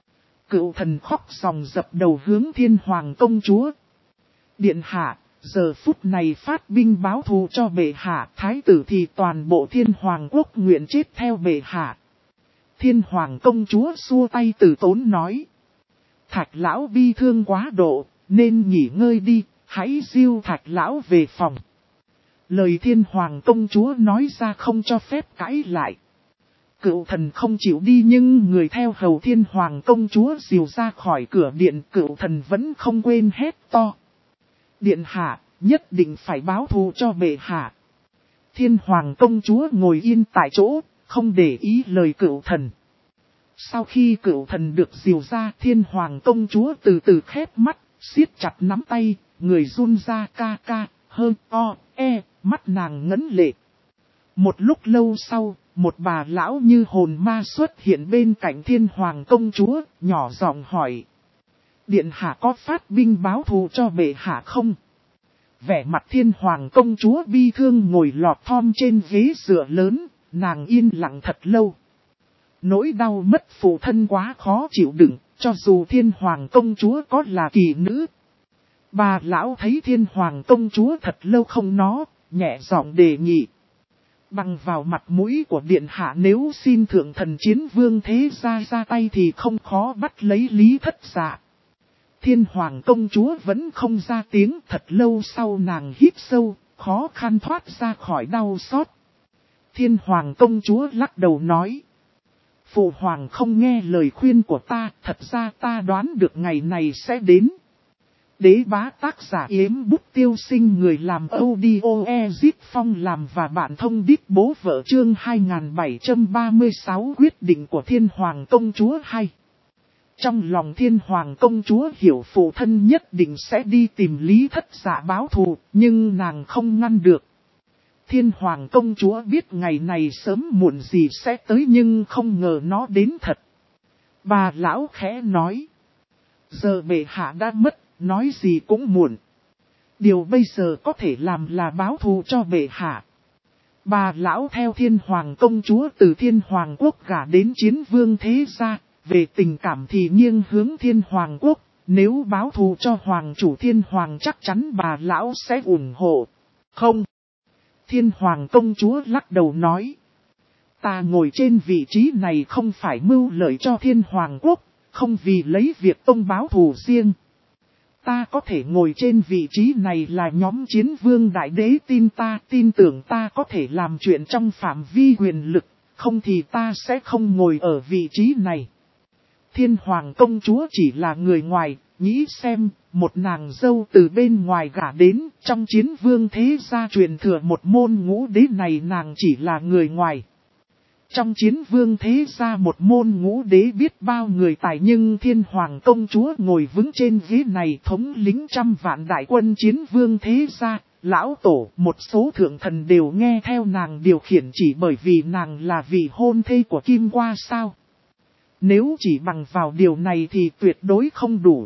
Cựu thần khóc ròng dập đầu hướng Thiên Hoàng công chúa. Điện hạ, giờ phút này phát binh báo thù cho bệ hạ, thái tử thì toàn bộ Thiên Hoàng quốc nguyện chết theo bệ hạ. Thiên Hoàng công chúa xua tay từ tốn nói. Thạch lão bi thương quá độ, nên nghỉ ngơi đi, hãy diêu Thạch lão về phòng. Lời Thiên Hoàng công chúa nói ra không cho phép cãi lại. Cựu thần không chịu đi nhưng người theo hầu Thiên Hoàng công chúa dìu ra khỏi cửa điện, cựu thần vẫn không quên hét to. Điện hạ, nhất định phải báo thù cho bệ hạ. Thiên Hoàng công chúa ngồi yên tại chỗ, không để ý lời cựu thần. Sau khi cựu thần được dìu ra, Thiên Hoàng công chúa từ từ khép mắt, siết chặt nắm tay, người run ra ca ca, hơn o, mắt nàng ngấn lệ. Một lúc lâu sau, một bà lão như hồn ma xuất hiện bên cạnh Thiên Hoàng công chúa, nhỏ giọng hỏi. Điện hạ có phát binh báo thù cho bệ hạ không? Vẻ mặt Thiên Hoàng công chúa bi thương ngồi lọt thom trên ghế dựa lớn, nàng yên lặng thật lâu. Nỗi đau mất phụ thân quá khó chịu đựng, cho dù Thiên Hoàng công chúa có là kỳ nữ. Bà lão thấy Thiên Hoàng công chúa thật lâu không nói, nhẹ giọng đề nghị. Bằng vào mặt mũi của điện hạ, nếu xin thượng thần Chiến Vương thế ra tay thì không khó bắt lấy Lý Thất Dạ. Thiên Hoàng công chúa vẫn không ra tiếng, thật lâu sau nàng hít sâu, khó khăn thoát ra khỏi đau xót. Thiên Hoàng công chúa lắc đầu nói. Phụ hoàng không nghe lời khuyên của ta, thật ra ta đoán được ngày này sẽ đến. Đế bá tác giả Yếm Bút Tiêu Sinh, người làm audio Ezip Phong làm và bạn thông đít bố vợ, chương 2736 quyết định của Thiên Hoàng công chúa hay. Trong lòng Thiên Hoàng công chúa hiểu phụ thân nhất định sẽ đi tìm Lý Thất Dạ báo thù, nhưng nàng không ngăn được. Thiên Hoàng công chúa biết ngày này sớm muộn gì sẽ tới nhưng không ngờ nó đến thật. Bà lão khẽ nói. Giờ bệ hạ đã mất, nói gì cũng muộn. Điều bây giờ có thể làm là báo thù cho bệ hạ. Bà lão theo Thiên Hoàng công chúa từ Thiên Hoàng quốc gả đến Chiến Vương thế gia, về tình cảm thì nghiêng hướng Thiên Hoàng quốc. Nếu báo thù cho Hoàng chủ Thiên Hoàng chắc chắn bà lão sẽ ủng hộ. Không. Thiên Hoàng công chúa lắc đầu nói. Ta ngồi trên vị trí này không phải mưu lợi cho Thiên Hoàng quốc, không vì lấy việc tông báo thù riêng. Ta có thể ngồi trên vị trí này là nhóm Chiến Vương đại đế tin tưởng ta có thể làm chuyện trong phạm vi quyền lực, không thì ta sẽ không ngồi ở vị trí này. Thiên Hoàng công chúa chỉ là người ngoài, nghĩ xem, một nàng dâu từ bên ngoài gả đến, trong Chiến Vương thế gia truyền thừa một môn ngũ đế này nàng chỉ là người ngoài. Trong Chiến Vương thế gia một môn ngũ đế biết bao người tài, nhưng Thiên Hoàng công chúa ngồi vững trên ghế này, thống lĩnh trăm vạn đại quân Chiến Vương thế gia, lão tổ, một số thượng thần đều nghe theo nàng điều khiển chỉ bởi vì nàng là vị hôn thê của Kim Qua sao. Nếu chỉ bằng vào điều này thì tuyệt đối không đủ.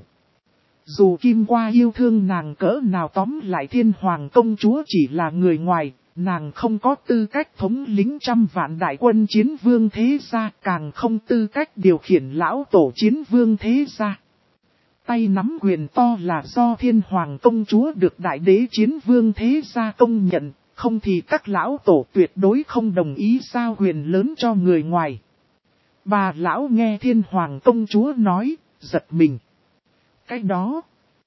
Dù Kim Qua yêu thương nàng cỡ nào, tóm lại Thiên Hoàng công chúa chỉ là người ngoài, nàng không có tư cách thống lĩnh trăm vạn đại quân Chiến Vương thế gia, càng không tư cách điều khiển lão tổ Chiến Vương thế gia. Tay nắm quyền to là do Thiên Hoàng công chúa được đại đế Chiến Vương thế gia công nhận, không thì các lão tổ tuyệt đối không đồng ý giao quyền lớn cho người ngoài. Bà lão nghe Thiên Hoàng công chúa nói, giật mình. Cái đó,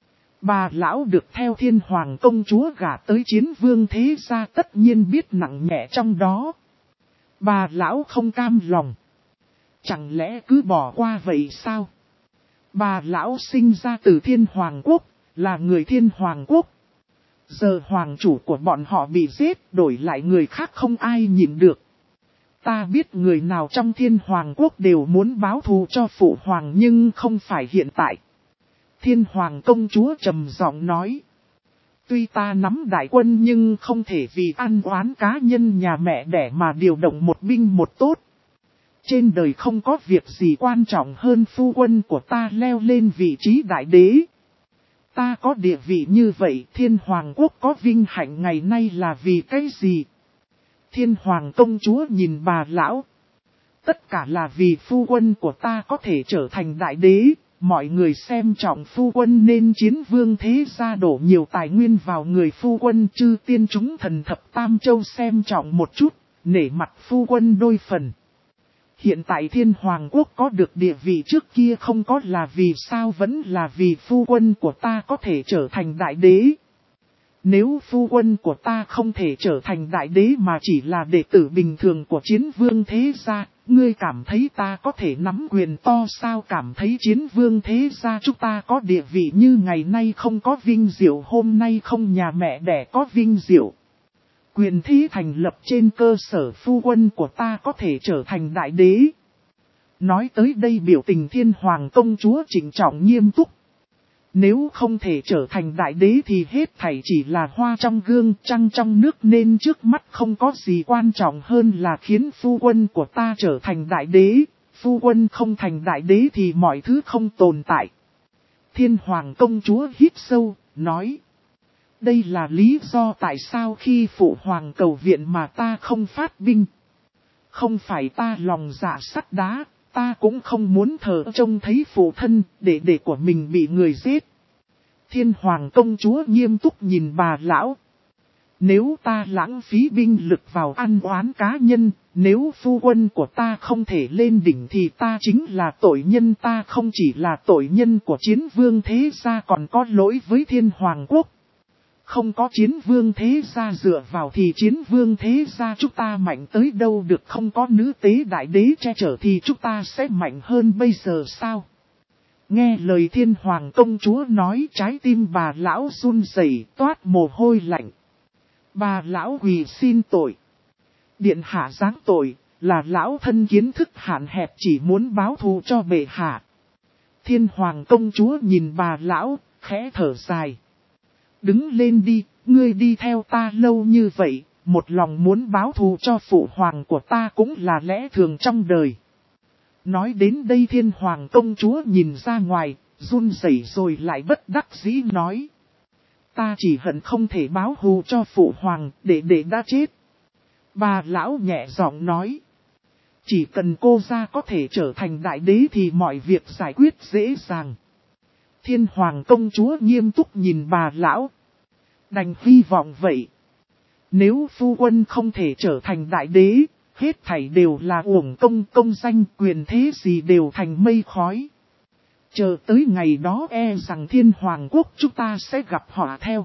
bà lão được theo Thiên Hoàng công chúa gả tới Chiến Vương thế gia tất nhiên biết nặng nhẹ trong đó. Bà lão không cam lòng. Chẳng lẽ cứ bỏ qua vậy sao? Bà lão sinh ra từ Thiên Hoàng quốc, là người Thiên Hoàng quốc. Giờ hoàng chủ của bọn họ bị giết, đổi lại người khác không ai nhịn được. Ta biết người nào trong Thiên Hoàng quốc đều muốn báo thù cho phụ hoàng nhưng không phải hiện tại. Thiên Hoàng công chúa trầm giọng nói. Tuy ta nắm đại quân nhưng không thể vì ăn oán cá nhân nhà mẹ đẻ mà điều động một binh một tốt. Trên đời không có việc gì quan trọng hơn phu quân của ta leo lên vị trí đại đế. Ta có địa vị như vậy, Thiên Hoàng quốc có vinh hạnh ngày nay là vì cái gì? Thiên Hoàng công chúa nhìn bà lão. Tất cả là vì phu quân của ta có thể trở thành đại đế. Mọi người xem trọng phu quân nên chiến vương thế gia đổ nhiều tài nguyên vào người phu quân, chư tiên chúng thần thập tam châu xem trọng một chút, nể mặt phu quân đôi phần. Hiện tại Thiên Hoàng quốc có được địa vị trước kia không có là vì sao, vẫn là vì phu quân của ta có thể trở thành đại đế. Nếu phu quân của ta không thể trở thành đại đế mà chỉ là đệ tử bình thường của chiến vương thế gia, ngươi cảm thấy ta có thể nắm quyền to sao? Cảm thấy chiến vương thế gia chúng ta có địa vị như ngày nay không có vinh diệu, hôm nay không nhà mẹ đẻ có vinh diệu. Quyền thế thành lập trên cơ sở phu quân của ta có thể trở thành đại đế. Nói tới đây biểu tình Thiên Hoàng công chúa trịnh trọng nghiêm túc. Nếu không thể trở thành đại đế thì hết thảy chỉ là hoa trong gương, trăng trong nước, nên trước mắt không có gì quan trọng hơn là khiến phu quân của ta trở thành đại đế. Phu quân không thành đại đế thì mọi thứ không tồn tại. Thiên Hoàng công chúa hít sâu, nói. Đây là lý do tại sao khi phụ hoàng cầu viện mà ta không phát binh. Không phải ta lòng dạ sắt đá. Ta cũng không muốn thờ trông thấy phụ thân, đệ của mình bị người giết. Thiên Hoàng công chúa nghiêm túc nhìn bà lão. Nếu ta lãng phí binh lực vào ăn oán cá nhân, nếu phu quân của ta không thể lên đỉnh thì ta chính là tội nhân. Ta không chỉ là tội nhân của chiến vương thế gia còn có lỗi với Thiên Hoàng quốc. Không có chiến vương thế gia dựa vào thì chiến vương thế gia chúng ta mạnh tới đâu được, không có nữ tế đại đế che chở thì chúng ta sẽ mạnh hơn bây giờ sao? Nghe lời Thiên Hoàng công chúa nói, trái tim bà lão run rẩy, toát mồ hôi lạnh. Bà lão quỳ xin tội. Điện hạ giáng tội, là lão thân kiến thức hạn hẹp chỉ muốn báo thù cho bệ hạ. Thiên Hoàng công chúa nhìn bà lão, khẽ thở dài. Đứng lên đi, ngươi đi theo ta lâu như vậy, một lòng muốn báo thù cho phụ hoàng của ta cũng là lẽ thường trong đời. Nói đến đây Thiên Hoàng công chúa nhìn ra ngoài, run rẩy rồi lại bất đắc dĩ nói. Ta chỉ hận không thể báo thù cho phụ hoàng, để đã chết. Bà lão nhẹ giọng nói. Chỉ cần cô ra có thể trở thành đại đế thì mọi việc giải quyết dễ dàng. Thiên Hoàng công chúa nghiêm túc nhìn bà lão. Đành hy vọng vậy. Nếu phu quân không thể trở thành đại đế, hết thảy đều là uổng công, công danh quyền thế gì đều thành mây khói. Chờ tới ngày đó e rằng Thiên Hoàng quốc chúng ta sẽ gặp họa theo.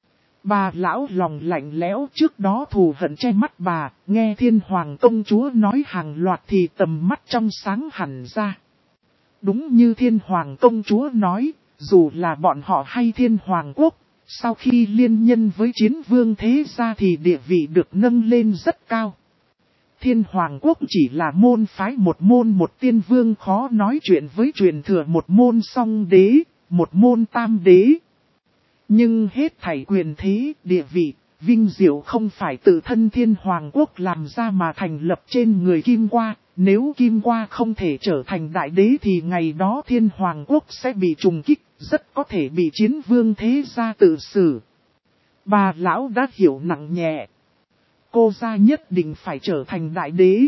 Bà lão lòng lạnh lẽo, trước đó thù hận che mắt bà, nghe Thiên Hoàng công chúa nói hàng loạt thì tầm mắt trong sáng hẳn ra. Đúng như Thiên Hoàng công chúa nói, dù là bọn họ hay Thiên Hoàng quốc, sau khi liên nhân với chiến vương thế gia thì địa vị được nâng lên rất cao. Thiên Hoàng quốc chỉ là môn phái một môn một tiên vương, khó nói chuyện với truyền thừa một môn song đế, một môn tam đế. Nhưng hết thảy quyền thế, địa vị, vinh diệu không phải tự thân Thiên Hoàng quốc làm ra mà thành lập trên người Kim Qua. Nếu Kim Qua không thể trở thành đại đế thì ngày đó Thiên Hoàng quốc sẽ bị trùng kích, rất có thể bị chiến vương thế gia tự xử. Bà lão đã hiểu nặng nhẹ. Cô gia nhất định phải trở thành đại đế.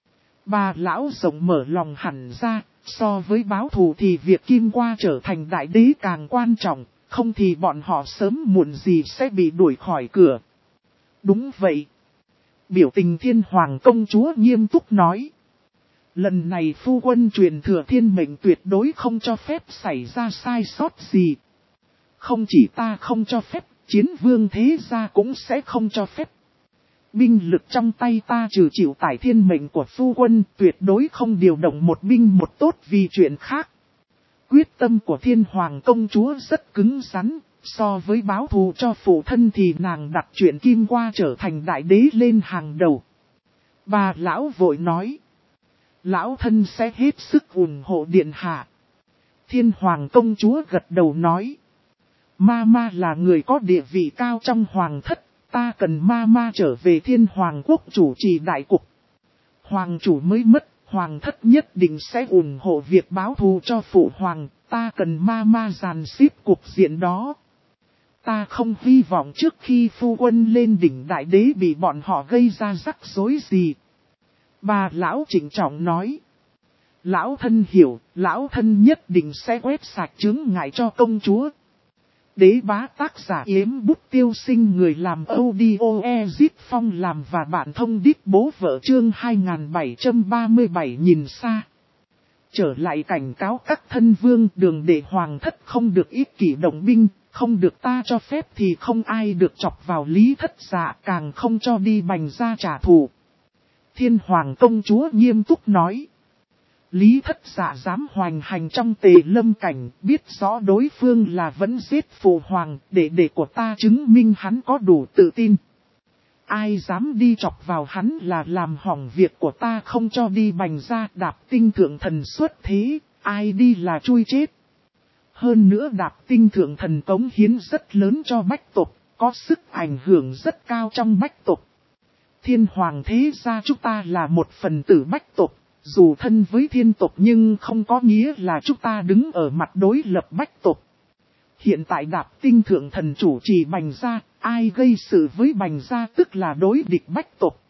Bà lão rộng mở lòng hẳn ra, so với báo thù thì việc Kim Qua trở thành đại đế càng quan trọng, không thì bọn họ sớm muộn gì sẽ bị đuổi khỏi cửa. Đúng vậy. Biểu tình Thiên Hoàng công chúa nghiêm túc nói. Lần này phu quân truyền thừa thiên mệnh tuyệt đối không cho phép xảy ra sai sót gì. Không chỉ ta không cho phép, chiến vương thế gia cũng sẽ không cho phép. Binh lực trong tay ta trừ chịu tải thiên mệnh của phu quân, tuyệt đối không điều động một binh một tốt vì chuyện khác. Quyết tâm của Thiên Hoàng công chúa rất cứng rắn, so với báo thù cho phụ thân thì nàng đặt chuyện Kim Qua trở thành đại đế lên hàng đầu. Bà lão vội nói. Lão thân sẽ hết sức ủng hộ điện hạ. Thiên hoàng công chúa gật đầu nói. Mama là người có địa vị cao trong hoàng thất, ta cần Mama trở về thiên hoàng quốc chủ trì đại cục. Hoàng chủ mới mất, hoàng thất nhất định sẽ ủng hộ việc báo thù cho phụ hoàng, ta cần Mama dàn xếp cục diện đó. Ta không hy vọng trước khi phu quân lên đỉnh đại đế bị bọn họ gây ra rắc rối gì. Bà lão trịnh trọng nói. Lão thân hiểu, lão thân nhất định sẽ quét sạch chướng ngại cho công chúa. Đế bá tác giả Yếm Bút Tiêu Sinh, người làm audio Ezit Phong làm và bạn thông đít bố vợ chương 2737 nhìn xa. Trở lại cảnh cáo các thân vương, đường để hoàng thất không được ích kỷ động binh, không được ta cho phép thì không ai được chọc vào Lý Thất Dạ, càng không cho đi Bành gia trả thù. Thiên hoàng công chúa nghiêm túc nói. Lý Thất Dạ dám hoành hành trong Tề Lâm cảnh, biết rõ đối phương là vẫn giết phụ hoàng, để của ta chứng minh hắn có đủ tự tin. Ai dám đi chọc vào hắn là làm hỏng việc của ta, không cho đi Bành gia. Đạp Tinh thượng thần xuất thế, ai đi là chui chết. Hơn nữa Đạp Tinh thượng thần cống hiến rất lớn cho bách tộc, có sức ảnh hưởng rất cao trong bách tộc. Thiên hoàng thế gia chúng ta là một phần tử bách tộc. Dù thân với thiên tộc nhưng không có nghĩa là chúng ta đứng ở mặt đối lập bách tộc. Hiện tại Đạp Tinh thượng thần chủ trì Bành gia, ai gây sự với Bành gia tức là đối địch bách tộc.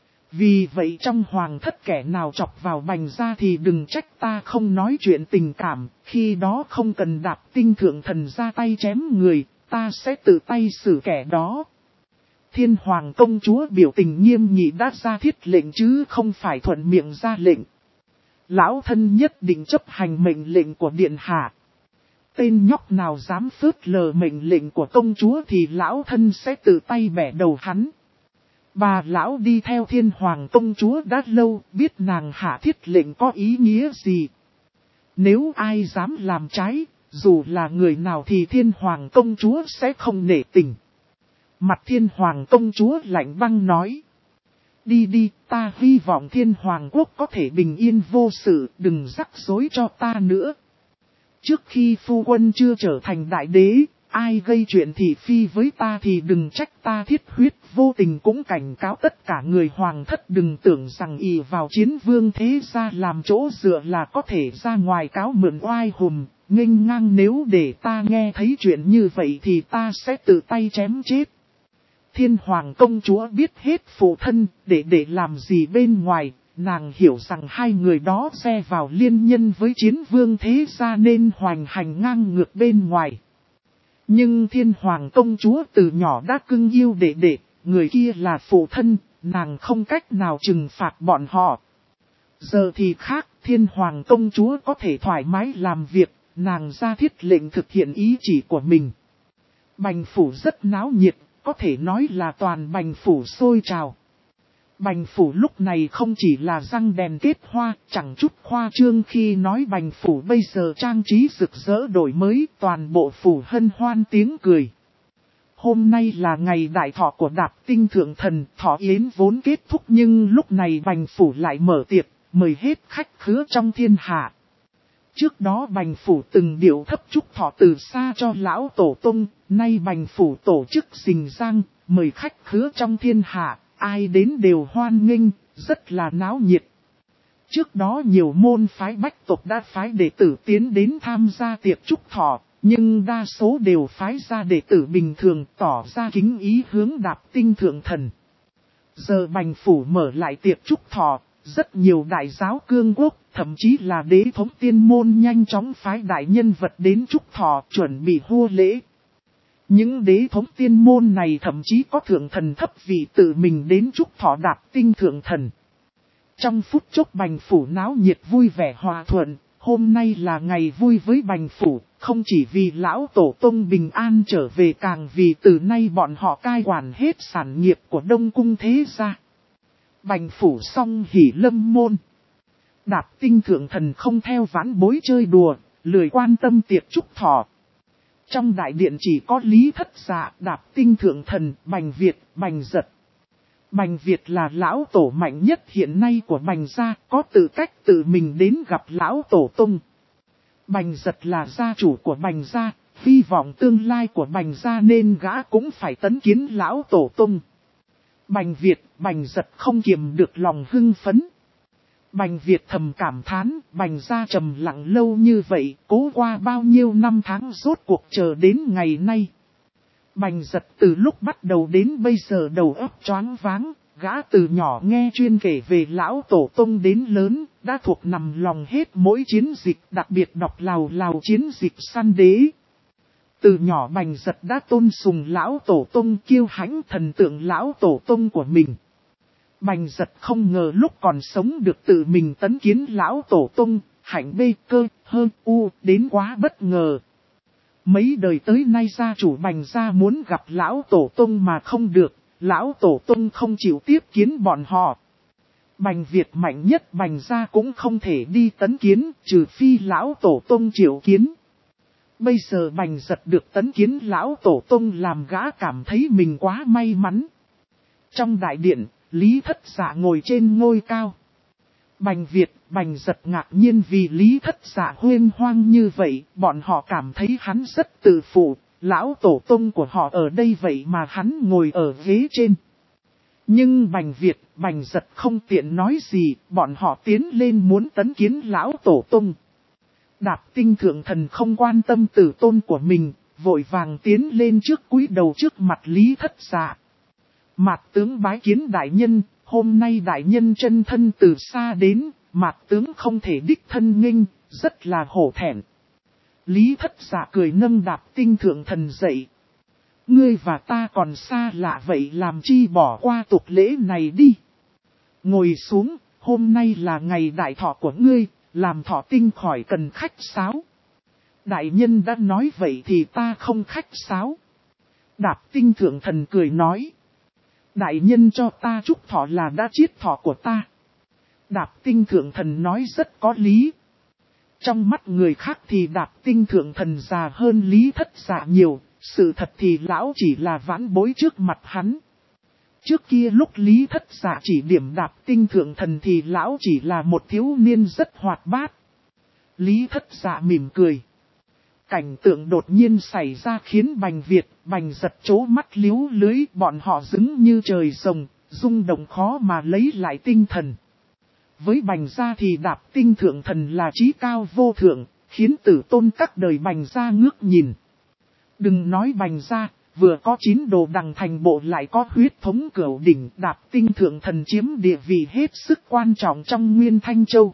Vì vậy trong hoàng thất kẻ nào chọc vào Bành gia thì đừng trách ta không nói chuyện tình cảm, khi đó không cần Đạp Tinh thượng thần ra tay chém người, ta sẽ tự tay xử kẻ đó. Thiên hoàng công chúa biểu tình nghiêm nghị đã ra thiết lệnh chứ không phải thuận miệng ra lệnh. Lão thân nhất định chấp hành mệnh lệnh của điện hạ. Tên nhóc nào dám phớt lờ mệnh lệnh của công chúa thì lão thân sẽ tự tay bẻ đầu hắn. Bà lão đi theo thiên hoàng công chúa đã lâu, biết nàng hạ thiết lệnh có ý nghĩa gì. Nếu ai dám làm trái, dù là người nào thì thiên hoàng công chúa sẽ không nể tình. Mặt thiên hoàng công chúa lạnh băng nói. Đi đi, ta hy vọng thiên hoàng quốc có thể bình yên vô sự, đừng rắc rối cho ta nữa. Trước khi phu quân chưa trở thành đại đế, ai gây chuyện thị phi với ta thì đừng trách ta thiết huyết vô tình, cũng cảnh cáo tất cả người hoàng thất đừng tưởng rằng ỷ vào chiến vương thế gia làm chỗ dựa là có thể ra ngoài cáo mượn oai hùm, nghênh ngang. Nếu để ta nghe thấy chuyện như vậy thì ta sẽ tự tay chém chết. Thiên hoàng công chúa biết hết phụ thân, để làm gì bên ngoài, nàng hiểu rằng hai người đó xe vào liên nhân với chiến vương thế gia nên hoành hành ngang ngược bên ngoài. Nhưng thiên hoàng công chúa từ nhỏ đã cưng yêu đệ, người kia là phụ thân, nàng không cách nào trừng phạt bọn họ. Giờ thì khác, thiên hoàng công chúa có thể thoải mái làm việc, nàng ra thiết lệnh thực hiện ý chỉ của mình. Bành phủ rất náo nhiệt. Có thể nói là toàn Bành phủ sôi trào. Bành phủ lúc này không chỉ là răng đèn kết hoa, chẳng chút khoa trương khi nói Bành phủ bây giờ trang trí rực rỡ đổi mới, toàn bộ phủ hân hoan tiếng cười. Hôm nay là ngày đại thọ của Đạp Tinh thượng thần, thọ yến vốn kết thúc nhưng lúc này Bành phủ lại mở tiệc, mời hết khách khứa trong thiên hạ. Trước đó Bành phủ từng điệu thấp chúc thọ từ xa cho lão tổ tông, nay Bành phủ tổ chức rình rang, mời khách khứa trong thiên hạ, ai đến đều hoan nghênh, rất là náo nhiệt. Trước đó nhiều môn phái bách tộc đã phái đệ tử tiến đến tham gia tiệc chúc thọ, nhưng đa số đều phái ra đệ tử bình thường tỏ ra kính ý hướng Đạp Tinh thượng thần. Giờ Bành phủ mở lại tiệc chúc thọ. Rất nhiều đại giáo cương quốc, thậm chí là đế thống tiên môn nhanh chóng phái đại nhân vật đến chúc thọ chuẩn bị hô lễ. Những đế thống tiên môn này thậm chí có thượng thần thấp vị tự mình đến chúc thọ Đạp Tinh thượng thần. Trong phút chốc Bành phủ náo nhiệt vui vẻ hòa thuận, hôm nay là ngày vui với Bành phủ, không chỉ vì lão tổ tông bình an trở về càng vì từ nay bọn họ cai quản hết sản nghiệp của Đông Cung thế gia. Bành phủ xong hỉ lâm môn. Đạp Tinh thượng thần không theo vãn bối chơi đùa, lười quan tâm tiệc chúc thọ. Trong đại điện chỉ có Lý Thất Dạ, Đạp Tinh thượng thần, Bành Việt, Bành Giật. Bành Việt là lão tổ mạnh nhất hiện nay của Bành gia, có tư cách tự mình đến gặp lão tổ tông. Bành Giật là gia chủ của Bành gia, hy vọng tương lai của Bành gia nên gã cũng phải tấn kiến lão tổ tông. Bành Việt, Bành Giật không kiềm được lòng hưng phấn. Bành Việt thầm cảm thán, Bành gia trầm lặng lâu như vậy, cố qua bao nhiêu năm tháng rốt cuộc chờ đến ngày nay. Bành Giật từ lúc bắt đầu đến bây giờ đầu óc choáng váng, gã từ nhỏ nghe chuyên kể về lão tổ tông đến lớn, đã thuộc nằm lòng hết mỗi chiến dịch, đặc biệt đọc lào lào chiến dịch săn đế. Từ nhỏ Bành Giật đã tôn sùng lão tổ tông, kiêu hãnh thần tượng lão tổ tông của mình. Bành Giật không ngờ lúc còn sống được tự mình tấn kiến lão tổ tông, hạnh bê cơ, hơn u, đến quá bất ngờ. Mấy đời tới nay gia chủ Bành gia muốn gặp lão tổ tông mà không được, lão tổ tông không chịu tiếp kiến bọn họ. Bành Việt mạnh nhất Bành gia cũng không thể đi tấn kiến, trừ phi lão tổ tông chịu kiến. Bây giờ Bành Giật được tấn kiến lão tổ tông làm gã cảm thấy mình quá may mắn. Trong đại điện, Lý Thất Dạ ngồi trên ngôi cao. Bành Việt, Bành Giật ngạc nhiên vì Lý Thất Dạ huyên hoang như vậy, bọn họ cảm thấy hắn rất tự phụ, lão tổ tông của họ ở đây vậy mà hắn ngồi ở ghế trên. Nhưng Bành Việt, Bành Giật không tiện nói gì, bọn họ tiến lên muốn tấn kiến lão tổ tông. Đạp Tinh Thượng Thần không quan tâm tử tôn của mình, vội vàng tiến lên trước cúi đầu trước mặt Lý Thất Dạ. Mạt tướng bái kiến đại nhân, hôm nay đại nhân chân thân từ xa đến, mạt tướng không thể đích thân nghênh, rất là hổ thẹn. Lý Thất Dạ cười nâng Đạp Tinh Thượng Thần dậy. Ngươi và ta còn xa lạ vậy, làm chi bỏ qua tục lễ này đi. Ngồi xuống, hôm nay là ngày đại thọ của ngươi, làm thọ tinh khỏi cần khách sáo. Đại nhân đã nói vậy thì ta không khách sáo. Đạp Tinh Thượng Thần cười nói. Đại nhân cho ta chúc thọ là đã chiết thọ của ta. Đạp Tinh Thượng Thần nói rất có lý. Trong mắt người khác thì Đạp Tinh Thượng Thần già hơn Lý Thất Dạ nhiều, sự thật thì lão chỉ là vãn bối trước mặt hắn. Trước kia lúc Lý Thất Dạ chỉ điểm Đạp Tinh Thượng Thần thì lão chỉ là một thiếu niên rất hoạt bát. Lý Thất Dạ mỉm cười. Cảnh tượng đột nhiên xảy ra khiến Bành Việt, Bành Giật trố mắt liếu lưới, bọn họ dứng như trời rồng, rung động khó mà lấy lại tinh thần. Với Bành gia thì Đạp Tinh Thượng Thần là trí cao vô thượng, khiến tử tôn các đời Bành gia ngước nhìn. Đừng nói Bành gia, vừa có 9 đồ đằng thành bộ lại có huyết thống cửu đỉnh, Đạp Tinh Thượng Thần chiếm địa vị hết sức quan trọng trong Nguyên Thanh Châu.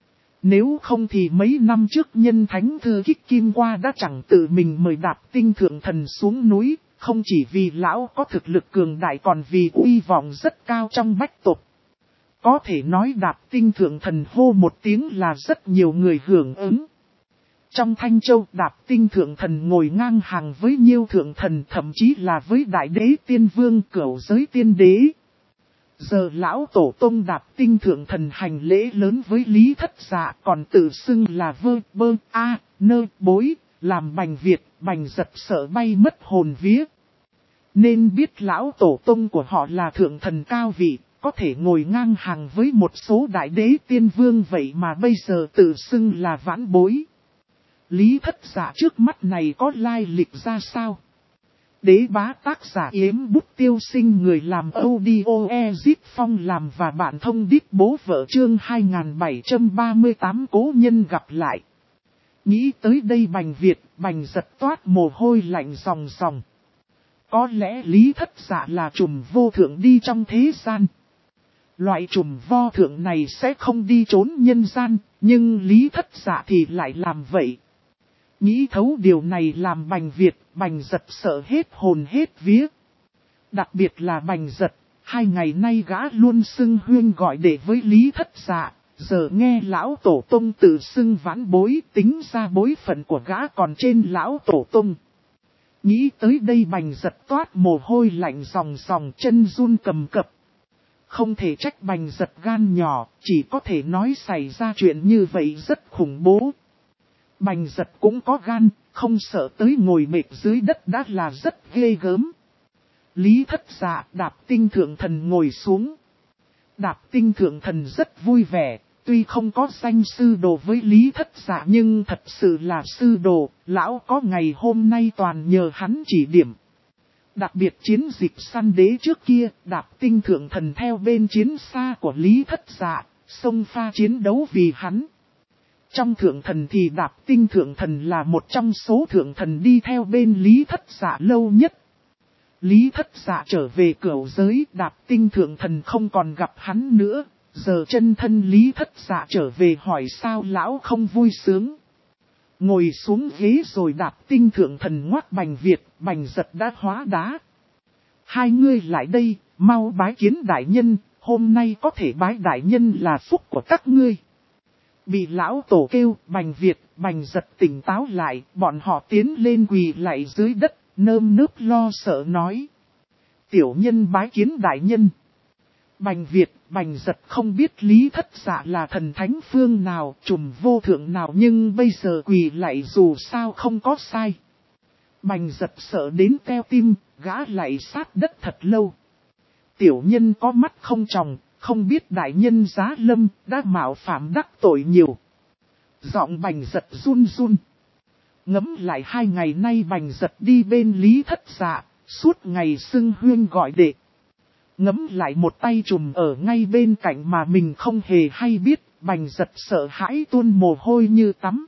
Nếu không thì mấy năm trước nhân thánh thư Kích Kim Qua đã chẳng tự mình mời Đạp Tinh Thượng Thần xuống núi, không chỉ vì lão có thực lực cường đại còn vì uy vọng rất cao trong bách tộc. Có thể nói Đạp Tinh Thượng Thần hô một tiếng là rất nhiều người hưởng ứng. Trong Thanh Châu, Đạp Tinh Thượng Thần ngồi ngang hàng với Nhiêu Thượng Thần, thậm chí là với Đại Đế Tiên Vương Cửu Giới Tiên Đế. Giờ lão tổ tông Đạp Tinh Thượng Thần hành lễ lớn với Lý Thất Dạ, còn tự xưng là vơ bơ a nơ bối, làm Bành Việt, Bành Giật sợ bay mất hồn vía. Nên biết lão tổ tông của họ là thượng thần cao vị, có thể ngồi ngang hàng với một số đại đế tiên vương vậy mà bây giờ tự xưng là vãn bối. Lý Thất Dạ trước mắt này có lai lịch ra sao? Đế bá tác giả Yếm Bút Tiêu Sinh, người làm audio Ezip Phong làm và bạn thông đít bố vợ chương 2738 cố nhân gặp lại. Nghĩ tới đây Bành Việt, Bành Giật toát mồ hôi lạnh ròng ròng. Có lẽ Lý Thất Dạ là trùm vô thượng đi trong thế gian. Loại trùm vô thượng này sẽ không đi trốn nhân gian, nhưng Lý Thất Dạ thì lại làm vậy. Nghĩ thấu điều này làm Bành Việt, Bành Giật sợ hết hồn hết vía. Đặc biệt là Bành Giật, 2 ngày nay gã luôn xưng huyên gọi đệ với Lý Thất Dạ, giờ nghe lão tổ tông tự xưng vãn bối, tính ra bối phận của gã còn trên lão tổ tông. Nghĩ tới đây Bành Giật toát mồ hôi lạnh ròng ròng, chân run cầm cập. Không thể trách Bành Giật gan nhỏ, chỉ có thể nói xảy ra chuyện như vậy rất khủng bố. Bành Giật cũng có gan, không sợ tới ngồi mệt dưới đất đã là rất ghê gớm. Lý Thất Dạ Đạp Tinh Thượng Thần ngồi xuống. Đạp Tinh Thượng Thần rất vui vẻ, tuy không có danh sư đồ với Lý Thất Dạ nhưng thật sự là sư đồ, lão có ngày hôm nay toàn nhờ hắn chỉ điểm. Đặc biệt chiến dịch săn đế trước kia, Đạp Tinh Thượng Thần theo bên chiến xa của Lý Thất Dạ, xông pha chiến đấu vì hắn. Trong Thượng Thần thì Đạp Tinh Thượng Thần là một trong số Thượng Thần đi theo bên Lý Thất Dạ lâu nhất. Lý Thất Dạ trở về cửu giới, Đạp Tinh Thượng Thần không còn gặp hắn nữa. Giờ chân thân Lý Thất Dạ trở về hỏi sao lão không vui sướng. Ngồi xuống ghế rồi Đạp Tinh Thượng Thần ngoắc Bành Việt, Bành Giật đã hóa đá. Hai ngươi lại đây, mau bái kiến đại nhân, hôm nay có thể bái đại nhân là phúc của các ngươi. Bị lão tổ kêu, Bành Việt, Bành Giật tỉnh táo lại, bọn họ tiến lên quỳ lại dưới đất, nơm nớp lo sợ nói. Tiểu nhân bái kiến đại nhân. Bành Việt, Bành Giật không biết Lý Thất Dạ là thần thánh phương nào, trùm vô thượng nào nhưng bây giờ quỳ lại dù sao không có sai. Bành Giật sợ đến teo tim, gã lại sát đất thật lâu. Tiểu nhân có mắt không tròng, không biết đại nhân giá lâm, đã mạo phạm đắc tội nhiều. Giọng Bành Giật run run. Ngẫm lại 2 ngày nay Bành Giật đi bên Lý Thất Dạ, suốt ngày xưng huyên gọi đệ. Ngẫm lại một tay trùm ở ngay bên cạnh mà mình không hề hay biết, Bành Giật sợ hãi tuôn mồ hôi như tắm.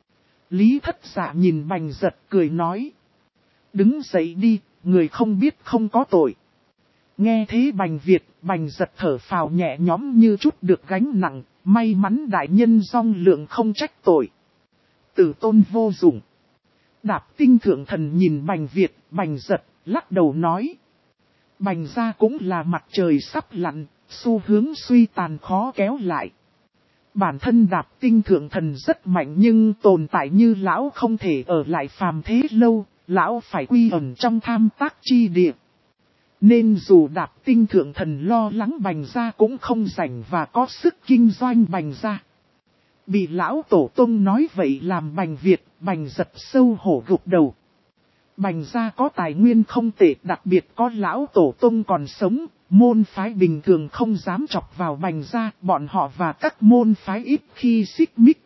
Lý Thất Dạ nhìn Bành Giật cười nói. Đứng dậy đi, người không biết không có tội. Nghe thế Bành Việt, Bành Giật thở phào nhẹ nhõm như chút được gánh nặng, may mắn đại nhân dong lượng không trách tội. Tử tôn vô dụng. Đạp Tinh Thượng Thần nhìn Bành Việt, Bành Giật, lắc đầu nói. Bành gia cũng là mặt trời sắp lặn, xu hướng suy tàn khó kéo lại. Bản thân Đạp Tinh Thượng Thần rất mạnh nhưng tồn tại như lão không thể ở lại phàm thế lâu, lão phải quy ẩn trong tham tác chi địa. Nên dù Đạp Tinh Thượng Thần lo lắng Bành gia cũng không rảnh và có sức kinh doanh Bành gia. Bị lão tổ tông nói vậy làm Bành Việt, Bành Giật sâu hổ gục đầu. Bành gia có tài nguyên không tệ, đặc biệt có lão tổ tông còn sống, môn phái bình thường không dám chọc vào Bành gia, bọn họ và các môn phái ít khi xích mích.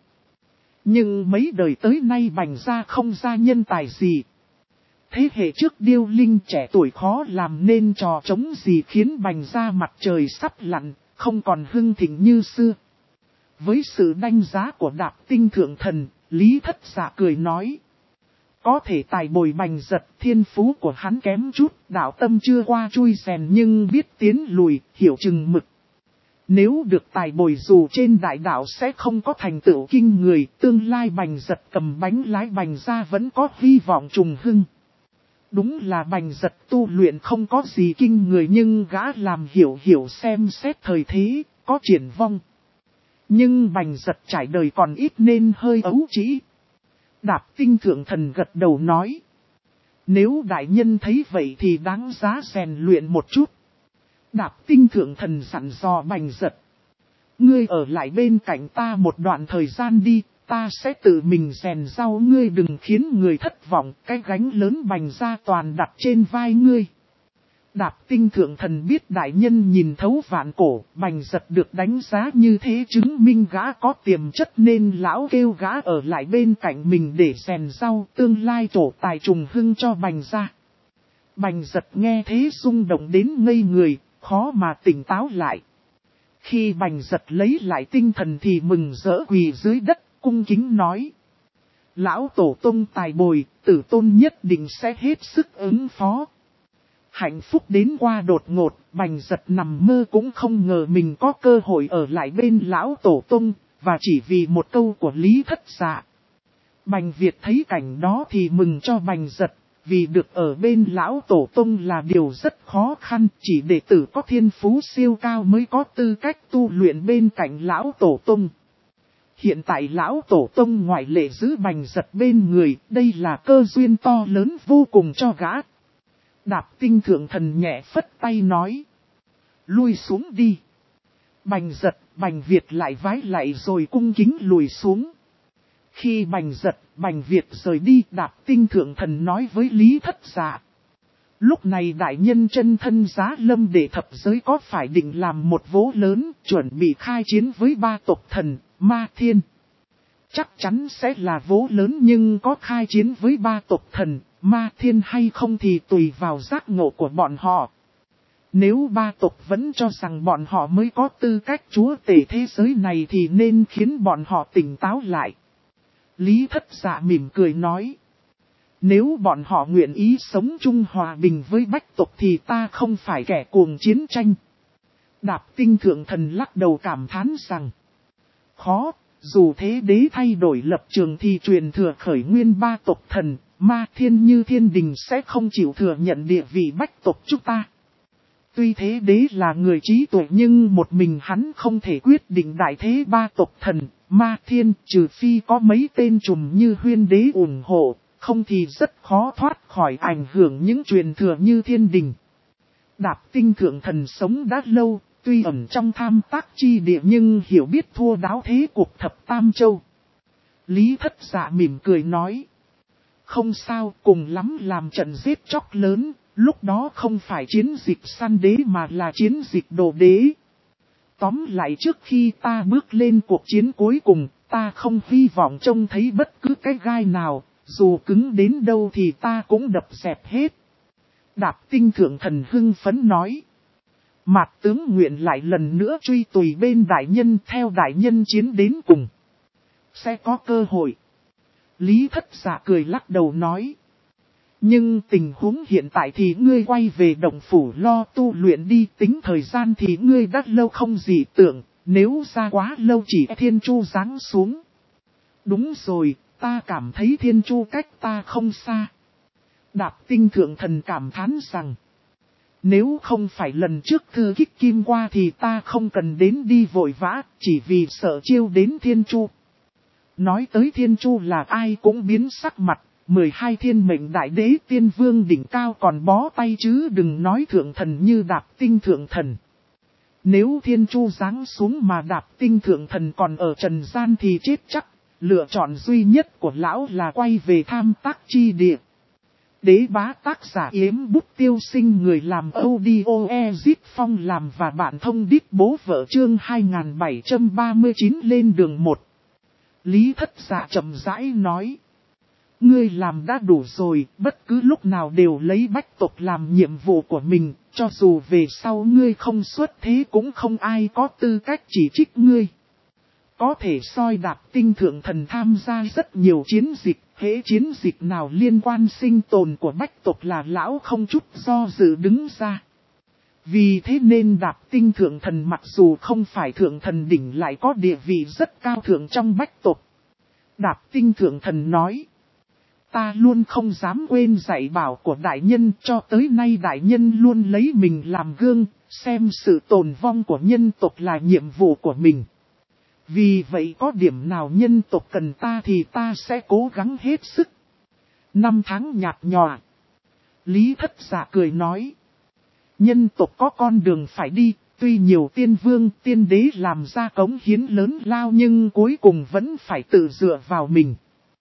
Nhưng mấy đời tới nay Bành gia không ra nhân tài gì. Thế hệ trước điêu linh trẻ tuổi khó làm nên trò chống gì khiến Bành gia mặt trời sắp lặn, không còn hưng thịnh như xưa. Với sự đánh giá của Đạp Tinh Thượng Thần, Lý Thất Dạ cười nói. Có thể tài bồi Bành Giật, thiên phú của hắn kém chút, đạo tâm chưa qua chui rèn nhưng biết tiến lùi, hiểu chừng mực. Nếu được tài bồi dù trên đại đạo sẽ không có thành tựu kinh người, tương lai Bành Giật cầm bánh lái Bành gia vẫn có hy vọng trùng hưng. Đúng là Bành Giật tu luyện không có gì kinh người nhưng gã làm hiểu xem xét thời thế, có triển vong. Nhưng Bành Giật trải đời còn ít nên hơi ấu trĩ. Đạp Tinh Thượng Thần gật đầu nói. Nếu đại nhân thấy vậy thì đáng giá rèn luyện một chút. Đạp Tinh Thượng Thần dặn dò Bành Giật. Ngươi ở lại bên cạnh ta một đoạn thời gian đi, ta sẽ tự mình rèn rau ngươi đừng khiến người thất vọng, cái gánh lớn Bành gia toàn đặt trên vai ngươi. Đạp Tinh Thượng Thần biết đại nhân nhìn thấu vạn cổ, Bành Giật được đánh giá như thế chứng minh gã có tiềm chất nên lão kêu gã ở lại bên cạnh mình để rèn rau tương lai trổ tài trùng hưng cho Bành gia. Bành Giật nghe thế rung động đến ngây người, khó mà tỉnh táo lại. Khi Bành Giật lấy lại tinh thần thì mừng rỡ quỳ dưới đất, cung kính nói. Lão tổ tông tài bồi, tử tôn nhất định sẽ hết sức ứng phó. Hạnh phúc đến qua đột ngột, Bành Giật nằm mơ cũng không ngờ mình có cơ hội ở lại bên lão tổ tông, và chỉ vì một câu của Lý Thất Dạ. Bành Việt thấy cảnh đó thì mừng cho Bành Giật, vì được ở bên lão tổ tông là điều rất khó khăn, chỉ đệ tử có thiên phú siêu cao mới có tư cách tu luyện bên cạnh lão tổ tông. Hiện tại lão tổ tông ngoại lệ giữ Bành Giật bên người, đây là cơ duyên to lớn vô cùng cho gã. Đạp Tinh Thượng Thần nhẹ phất tay nói. Lui xuống đi. Bành Giật, Bành Việt lại vái lại rồi cung kính lùi xuống. Khi Bành Giật, Bành Việt rời đi, Đạp Tinh Thượng Thần nói với Lý Thất Dạ. Lúc này đại nhân chân thân Giá Lâm để thập giới có phải định làm một vố lớn, chuẩn bị khai chiến với ba tộc thần, Ma Thiên. Chắc chắn sẽ là vố lớn, nhưng có khai chiến với ba tộc thần, Ma Thiên hay không thì tùy vào giác ngộ của bọn họ. Nếu ba tộc vẫn cho rằng bọn họ mới có tư cách chúa tể thế giới này thì nên khiến bọn họ tỉnh táo lại. Lý Thất Dạ mỉm cười nói. Nếu bọn họ nguyện ý sống chung hòa bình với bách tộc thì ta không phải kẻ cuồng chiến tranh. Đạp Tinh Thượng Thần lắc đầu cảm thán rằng. Khó, dù thế đế thay đổi lập trường thì truyền thừa khởi nguyên ba tộc thần, Ma Thiên như Thiên Đình sẽ không chịu thừa nhận địa vị bách tộc chúng ta. Tuy thế đế là người trí tuệ nhưng một mình hắn không thể quyết định đại thế ba tộc thần, Ma Thiên, trừ phi có mấy tên trùm như Huyên đế ủng hộ, không thì rất khó thoát khỏi ảnh hưởng những truyền thừa như Thiên Đình. Đạp Tinh Thượng Thần sống đã lâu, tuy ẩn trong tham tác chi địa nhưng hiểu biết thua đáo thế cuộc thập tam châu. Lý Thất Dạ mỉm cười nói. Không sao, cùng lắm làm trận giết chóc lớn, lúc đó không phải chiến dịch săn đế mà là chiến dịch đồ đế. Tóm lại trước khi ta bước lên cuộc chiến cuối cùng, ta không hy vọng trông thấy bất cứ cái gai nào, dù cứng đến đâu thì ta cũng đập dẹp hết. Đạp Tinh Thượng Thần hưng phấn nói. Mạc tướng nguyện lại lần nữa truy tùy bên đại nhân theo đại nhân chiến đến cùng. Sẽ có cơ hội. Lý Thất Dạ cười lắc đầu nói. Nhưng tình huống hiện tại thì ngươi quay về động phủ lo tu luyện đi, tính thời gian thì ngươi đã lâu không dị tưởng, nếu ra quá lâu chỉ Thiên Chu giáng xuống. Đúng rồi, ta cảm thấy Thiên Chu cách ta không xa. Đạp Tinh Thượng Thần cảm thán rằng. Nếu không phải lần trước thư kích kim qua thì ta không cần đến đi vội vã, chỉ vì sợ chiêu đến Thiên Chu. Nói tới Thiên Chu là ai cũng biến sắc mặt, 12 thiên mệnh đại đế tiên vương đỉnh cao còn bó tay chứ đừng nói thượng thần như Đạp Tinh Thượng Thần. Nếu Thiên Chu giáng xuống mà Đạp Tinh Thượng Thần còn ở trần gian thì chết chắc, lựa chọn duy nhất của lão là quay về tham tác chi địa. Đế bá tác giả Yếm Bút Tiêu Sinh, người làm audio Ezit Phong làm và bạn thông đít bố vợ chương 2739 lên đường 1. Lý Thất Dạ chậm rãi nói. Ngươi làm đã đủ rồi, bất cứ lúc nào đều lấy bách tộc làm nhiệm vụ của mình, cho dù về sau ngươi không xuất thế cũng không ai có tư cách chỉ trích ngươi. Có thể soi Đạp Tinh Thượng Thần tham gia rất nhiều chiến dịch, hễ chiến dịch nào liên quan sinh tồn của bách tộc là lão không chút do dự đứng ra. Vì thế nên Đạp Tinh Thượng Thần mặc dù không phải Thượng Thần đỉnh lại có địa vị rất cao thượng trong bách tộc. Đạp Tinh Thượng Thần nói. Ta luôn không dám quên dạy bảo của đại nhân, cho tới nay đại nhân luôn lấy mình làm gương, xem sự tồn vong của nhân tộc là nhiệm vụ của mình. Vì vậy có điểm nào nhân tộc cần ta thì ta sẽ cố gắng hết sức. 5 tháng nhạt nhòa. Lý Thất Dạ cười nói. Nhân tộc có con đường phải đi, tuy nhiều tiên vương tiên đế làm ra cống hiến lớn lao nhưng cuối cùng vẫn phải tự dựa vào mình.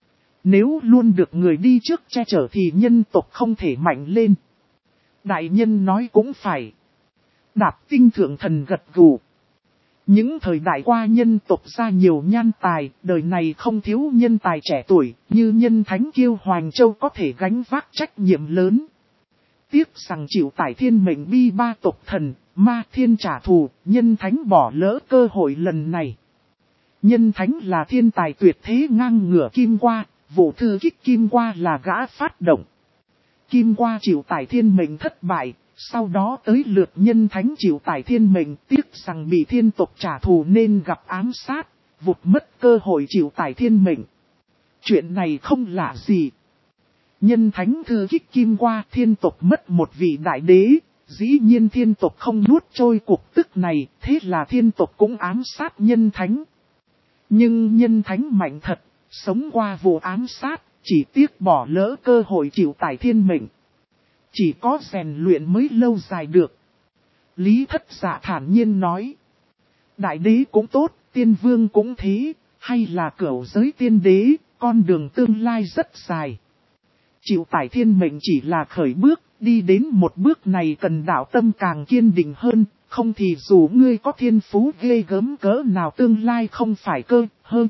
Nếu luôn được người đi trước che chở thì nhân tộc không thể mạnh lên. Đại nhân nói cũng phải. Đạp Tinh Thượng Thần gật gù. Những thời đại qua nhân tộc ra nhiều nhan tài, đời này không thiếu nhân tài trẻ tuổi, như nhân thánh Kiêu Hoàng Châu có thể gánh vác trách nhiệm lớn. Tiếc rằng chịu tải thiên mệnh bi ba tộc thần, Ma Thiên trả thù, nhân thánh bỏ lỡ cơ hội lần này. Nhân thánh là thiên tài tuyệt thế ngang ngửa Kim Qua, vụ thư kích Kim Qua là gã phát động. Kim Qua chịu tải thiên mệnh thất bại. Sau đó tới lượt nhân thánh chịu tải thiên mệnh, tiếc rằng bị thiên tộc trả thù nên gặp ám sát, vụt mất cơ hội chịu tải thiên mệnh. Chuyện này không lạ gì. Nhân thánh thư kích Kim Qua, thiên tộc mất một vị đại đế, dĩ nhiên thiên tộc không nuốt trôi cuộc tức này, thế là thiên tộc cũng ám sát nhân thánh. Nhưng nhân thánh mạnh thật, sống qua vụ ám sát, chỉ tiếc bỏ lỡ cơ hội chịu tải thiên mệnh. Chỉ có rèn luyện mới lâu dài được. Lý Thất Dạ thản nhiên nói. Đại đế cũng tốt, tiên vương cũng thế, hay là cửu giới tiên đế, con đường tương lai rất dài. Chịu tải thiên mệnh chỉ là khởi bước, Đi đến một bước này cần đạo tâm càng kiên định hơn, không thì dù ngươi có thiên phú ghê gớm cỡ nào tương lai không phải cơ, hơn,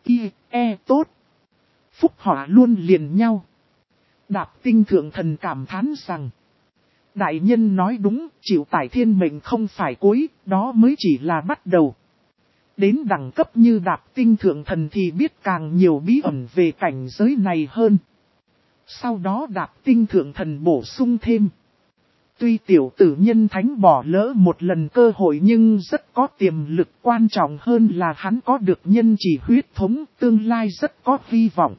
tốt. Phúc họa luôn liền nhau. Đạp Tinh thượng thần cảm thán rằng, đại nhân nói đúng, chịu tải thiên mệnh không phải cuối, đó mới chỉ là bắt đầu. Đến đẳng cấp như Đạp Tinh thượng thần thì biết càng nhiều bí ẩn về cảnh giới này hơn. Sau đó Đạp Tinh thượng thần bổ sung thêm. Tuy tiểu tử nhân thánh bỏ lỡ một lần cơ hội nhưng rất có tiềm lực, quan trọng hơn là hắn có được nhân chỉ huyết thống, tương lai rất có hy vọng.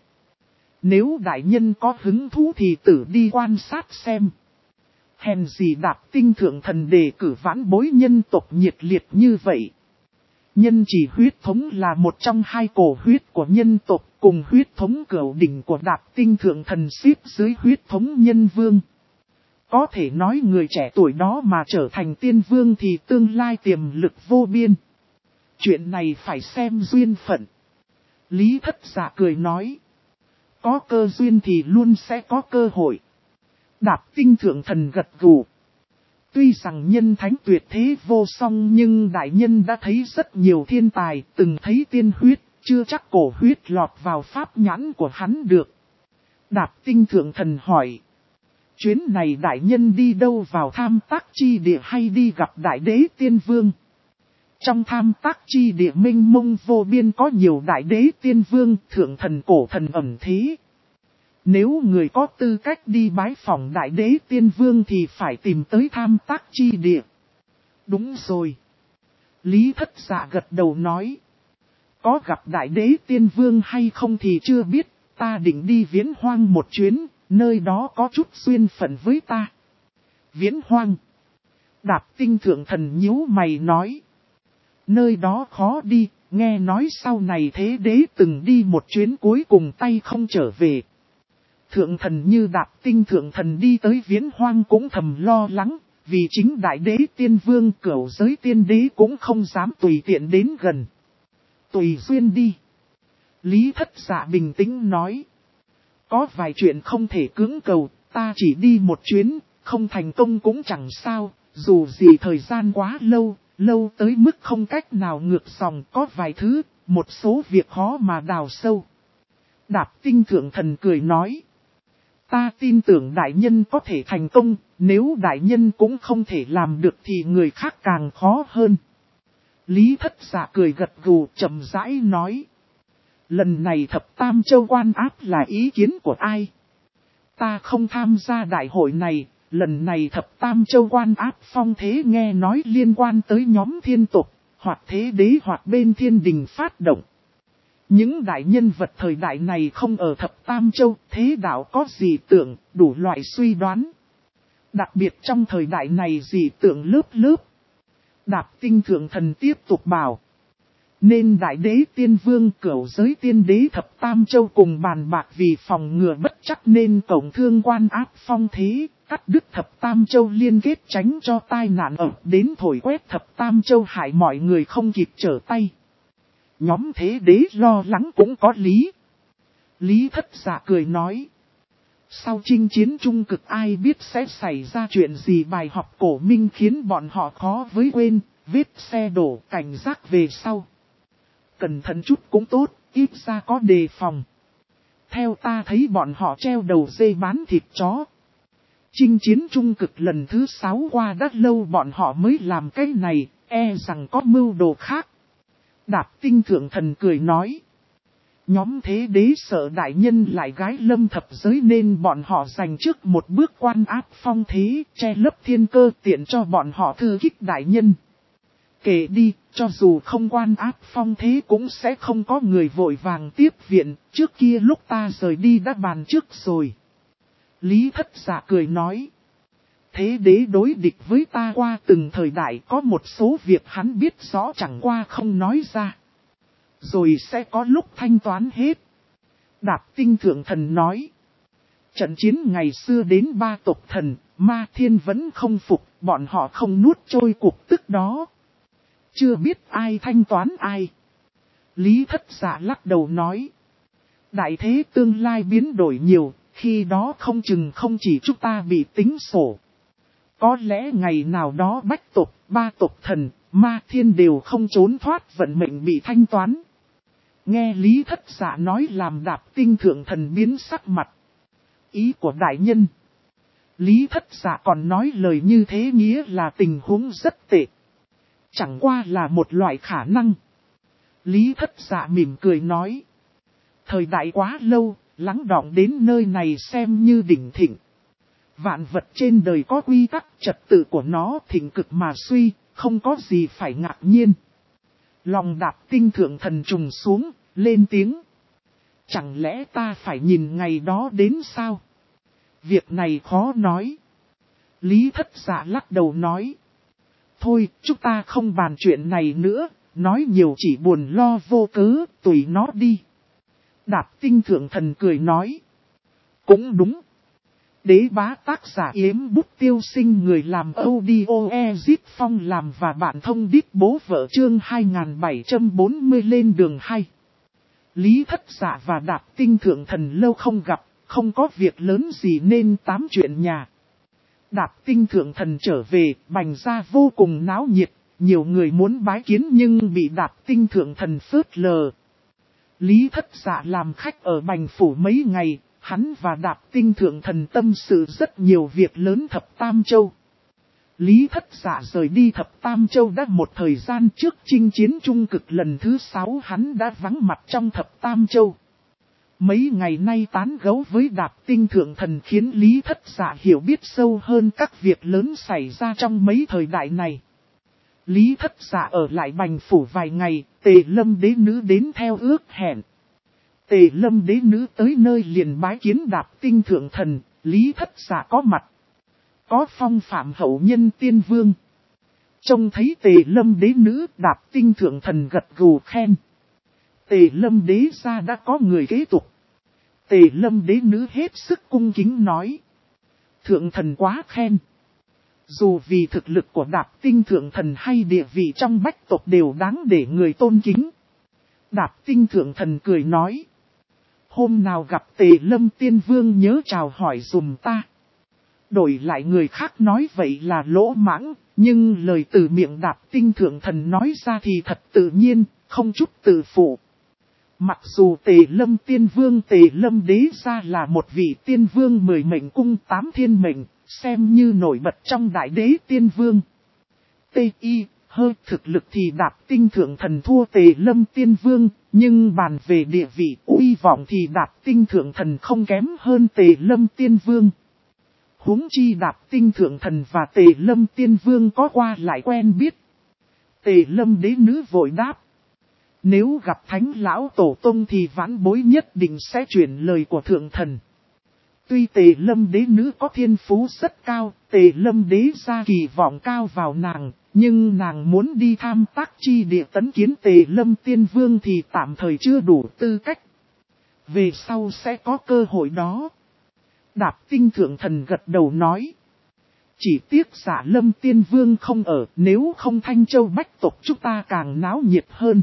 Nếu đại nhân có hứng thú thì tử đi quan sát xem. Hèn gì Đạp Tinh thượng thần đề cử vãn bối nhân tộc nhiệt liệt như vậy. Nhân chỉ huyết thống là một trong hai cổ huyết của nhân tộc, cùng huyết thống cửu đỉnh của Đạp Tinh thượng thần xếp dưới huyết thống nhân vương. Có thể nói người trẻ tuổi đó mà trở thành tiên vương thì tương lai tiềm lực vô biên. Chuyện này phải xem duyên phận. Lý Thất Dạ cười nói. Có cơ duyên thì luôn sẽ có cơ hội. Đạp Tinh thượng thần gật gù. Tuy rằng nhân thánh tuyệt thế vô song nhưng đại nhân đã thấy rất nhiều thiên tài, từng thấy tiên huyết, chưa chắc cổ huyết lọt vào pháp nhãn của hắn được. Đạp Tinh thượng thần hỏi. Chuyến này đại nhân đi đâu, vào Tham Tác chi địa hay đi gặp đại đế tiên vương? Trong Tham Tác chi địa mênh mông vô biên có nhiều đại đế tiên vương, thượng thần cổ thần ẩn thế. Nếu người có tư cách đi bái phỏng đại đế tiên vương thì phải tìm tới Tham Tác chi địa. Đúng rồi. Lý Thất Dạ gật đầu nói. Có gặp đại đế tiên vương hay không thì chưa biết, ta định đi Viễn Hoang một chuyến, nơi đó có chút duyên phận với ta. Viễn Hoang. Đạp Tinh thượng thần nhíu mày nói. Nơi đó khó đi, nghe nói sau này thế đế từng đi một chuyến cuối cùng tay không trở về. Thượng thần như Đạp Tinh thượng thần đi tới Viễn Hoang cũng thầm lo lắng, vì chính đại đế tiên vương cửu giới tiên đế cũng không dám tùy tiện đến gần. Tùy duyên đi. Lý Thất Dạ bình tĩnh nói. Có vài chuyện không thể cưỡng cầu, ta chỉ đi một chuyến, không thành công cũng chẳng sao, dù gì thời gian quá lâu, lâu tới mức không cách nào ngược dòng, có vài thứ, một số việc khó mà đào sâu. Đạp Tinh thượng thần cười nói. Ta tin tưởng đại nhân có thể thành công, nếu đại nhân cũng không thể làm được thì người khác càng khó hơn. Lý Thất Dạ cười gật gù chậm rãi nói. Lần này Thập Tam Châu quan áp là ý kiến của ai? Ta không tham gia đại hội này, lần này Thập Tam Châu quan áp phong thế nghe nói liên quan tới nhóm thiên tộc, hoặc thế đế hoặc bên thiên đình phát động. Những đại nhân vật thời đại này không ở Thập Tam Châu, thế đạo có dị tượng, đủ loại suy đoán. Đặc biệt trong thời đại này dị tượng lớp lớp. Đạp Tinh thượng thần tiếp tục bảo. Nên đại đế tiên vương cửu giới tiên đế Thập Tam Châu cùng bàn bạc vì phòng ngừa bất chắc nên cộng thương quan áp phong thế, cắt đứt Thập Tam Châu liên kết tránh cho tai nạn ập đến thổi quét Thập Tam Châu hại mọi người không kịp trở tay. Nhóm thế đế lo lắng cũng có lý. Lý Thất Dạ cười nói. Sau chinh chiến trung cực ai biết sẽ xảy ra chuyện gì, bài học cổ minh khiến bọn họ khó với quên, vết xe đổ cảnh giác về sau. Cẩn thận chút cũng tốt, ít ra có đề phòng. Theo ta thấy bọn họ treo đầu dê bán thịt chó. Chinh chiến trung cực lần thứ 6 qua đã lâu bọn họ mới làm cái này, e rằng có mưu đồ khác. Đạp Tinh thượng thần cười nói. Nhóm thế đế sợ đại nhân lại gái lâm thập giới nên bọn họ giành trước một bước quan áp phong thế, che lấp thiên cơ tiện cho bọn họ thư kích đại nhân. Kể đi, cho dù không quan áp phong thế cũng sẽ không có người vội vàng tiếp viện, trước kia lúc ta rời đi đã bàn trước rồi. Lý Thất Dạ cười nói. Thế đế đối địch với ta qua từng thời đại, có một số việc hắn biết rõ chẳng qua không nói ra. Rồi sẽ có lúc thanh toán hết. Đạp Tinh thượng thần nói. Trận chiến ngày xưa đến 3 tộc thần, Ma Thiên vẫn không phục, bọn họ không nuốt trôi cuộc tức đó. Chưa biết ai thanh toán ai. Lý Thất Dạ lắc đầu nói. Đại thế tương lai biến đổi nhiều, Khi đó không chừng không chỉ chúng ta bị tính sổ. Có lẽ ngày nào đó bách tộc, ba tộc thần, ma thiên đều không trốn thoát vận mệnh bị thanh toán. Nghe Lý Thất Dạ nói làm Đạp Tinh Thượng Thần biến sắc mặt. Ý của đại nhân. Lý Thất Dạ còn nói lời như thế nghĩa là tình huống rất tệ. Chẳng qua là một loại khả năng. Lý Thất Dạ mỉm cười nói. Thời đại quá lâu, lắng đọng đến nơi này xem như đỉnh thịnh. Vạn vật trên đời có quy tắc trật tự của nó thịnh cực mà suy, không có gì phải ngạc nhiên. Lòng Đạp Tinh Thượng Thần trùng xuống, lên tiếng. Chẳng lẽ ta phải nhìn ngày đó đến sao? Việc này khó nói. Lý Thất Dạ lắc đầu nói. Thôi, chúng ta không bàn chuyện này nữa, nói nhiều chỉ buồn lo vô cớ, tùy nó đi. Đạp Tinh Thượng Thần cười nói. Cũng đúng. Đế bá tác giả Yếm Bút Tiêu Sinh người làm audio Ezit Phong làm và bạn thông đít bố vợ chương 2740 lên đường 2. Lý Thất Dạ và Đạp Tinh Thượng Thần lâu không gặp, không có việc lớn gì nên tám chuyện nhà. Đạp Tinh Thượng Thần trở về, Bành gia vô cùng náo nhiệt, nhiều người muốn bái kiến nhưng bị Đạp Tinh Thượng Thần phớt lờ. Lý Thất Dạ làm khách ở Bành phủ mấy ngày, hắn và Đạp Tinh Thượng Thần tâm sự rất nhiều việc lớn Thập Tam Châu. Lý Thất Dạ rời đi Thập Tam Châu đã một thời gian trước chinh chiến Trung Cực lần thứ 6 hắn đã vắng mặt trong Thập Tam Châu. Mấy ngày nay tán gẫu với Đạp Tinh Thượng Thần khiến Lý Thất Dạ hiểu biết sâu hơn các việc lớn xảy ra trong mấy thời đại này. Lý Thất Dạ ở lại Bành phủ vài ngày, Tề Lâm đế nữ đến theo ước hẹn. Tề Lâm đế nữ tới nơi liền bái kiến Đạp Tinh Thượng Thần, Lý Thất Dạ có mặt. Có phong phạm hậu nhân tiên vương. Trông thấy Tề Lâm đế nữ, Đạp Tinh Thượng Thần gật gù khen. Tề Lâm đế gia đã có người kế tục. Tề Lâm đế nữ hết sức cung kính nói. Thượng Thần quá khen. Dù vì thực lực của Đạp Tinh Thượng Thần hay địa vị trong bách tộc đều đáng để người tôn kính. Đạp Tinh Thượng Thần cười nói. Hôm nào gặp Tề Lâm Tiên Vương nhớ chào hỏi dùm ta. Đổi lại người khác nói vậy là lỗ mãng, nhưng lời từ miệng Đạp Tinh Thượng Thần nói ra thì thật tự nhiên, không chút tự phụ. Mặc dù Tề Lâm Tiên Vương Tề Lâm đế gia là một vị tiên vương 10 mệnh cung 8 thiên mệnh, xem như nổi bật trong đại đế tiên vương. T.I. hơi thực lực thì Đạp Tinh Thượng Thần thua Tề Lâm Tiên Vương, nhưng bàn về địa vị uy vọng thì Đạp Tinh Thượng Thần không kém hơn Tề Lâm Tiên Vương. Huống chi Đạp Tinh Thượng Thần và Tề Lâm Tiên Vương có qua lại quen biết. Tề Lâm đế nữ vội đáp. Nếu gặp Thánh Lão Tổ Tông thì vãn bối nhất định sẽ chuyển lời của Thượng Thần. Tuy Tề Lâm đế nữ có thiên phú rất cao, Tề Lâm đế gia kỳ vọng cao vào nàng, nhưng nàng muốn đi tham tác chi địa tấn kiến Tề Lâm Tiên Vương thì tạm thời chưa đủ tư cách. Về sau sẽ có cơ hội đó. Đạp Tinh Thượng Thần gật đầu nói. Chỉ tiếc Dạ Lâm Tiên Vương không ở, nếu không Thanh Châu bách tộc chúng ta càng náo nhiệt hơn.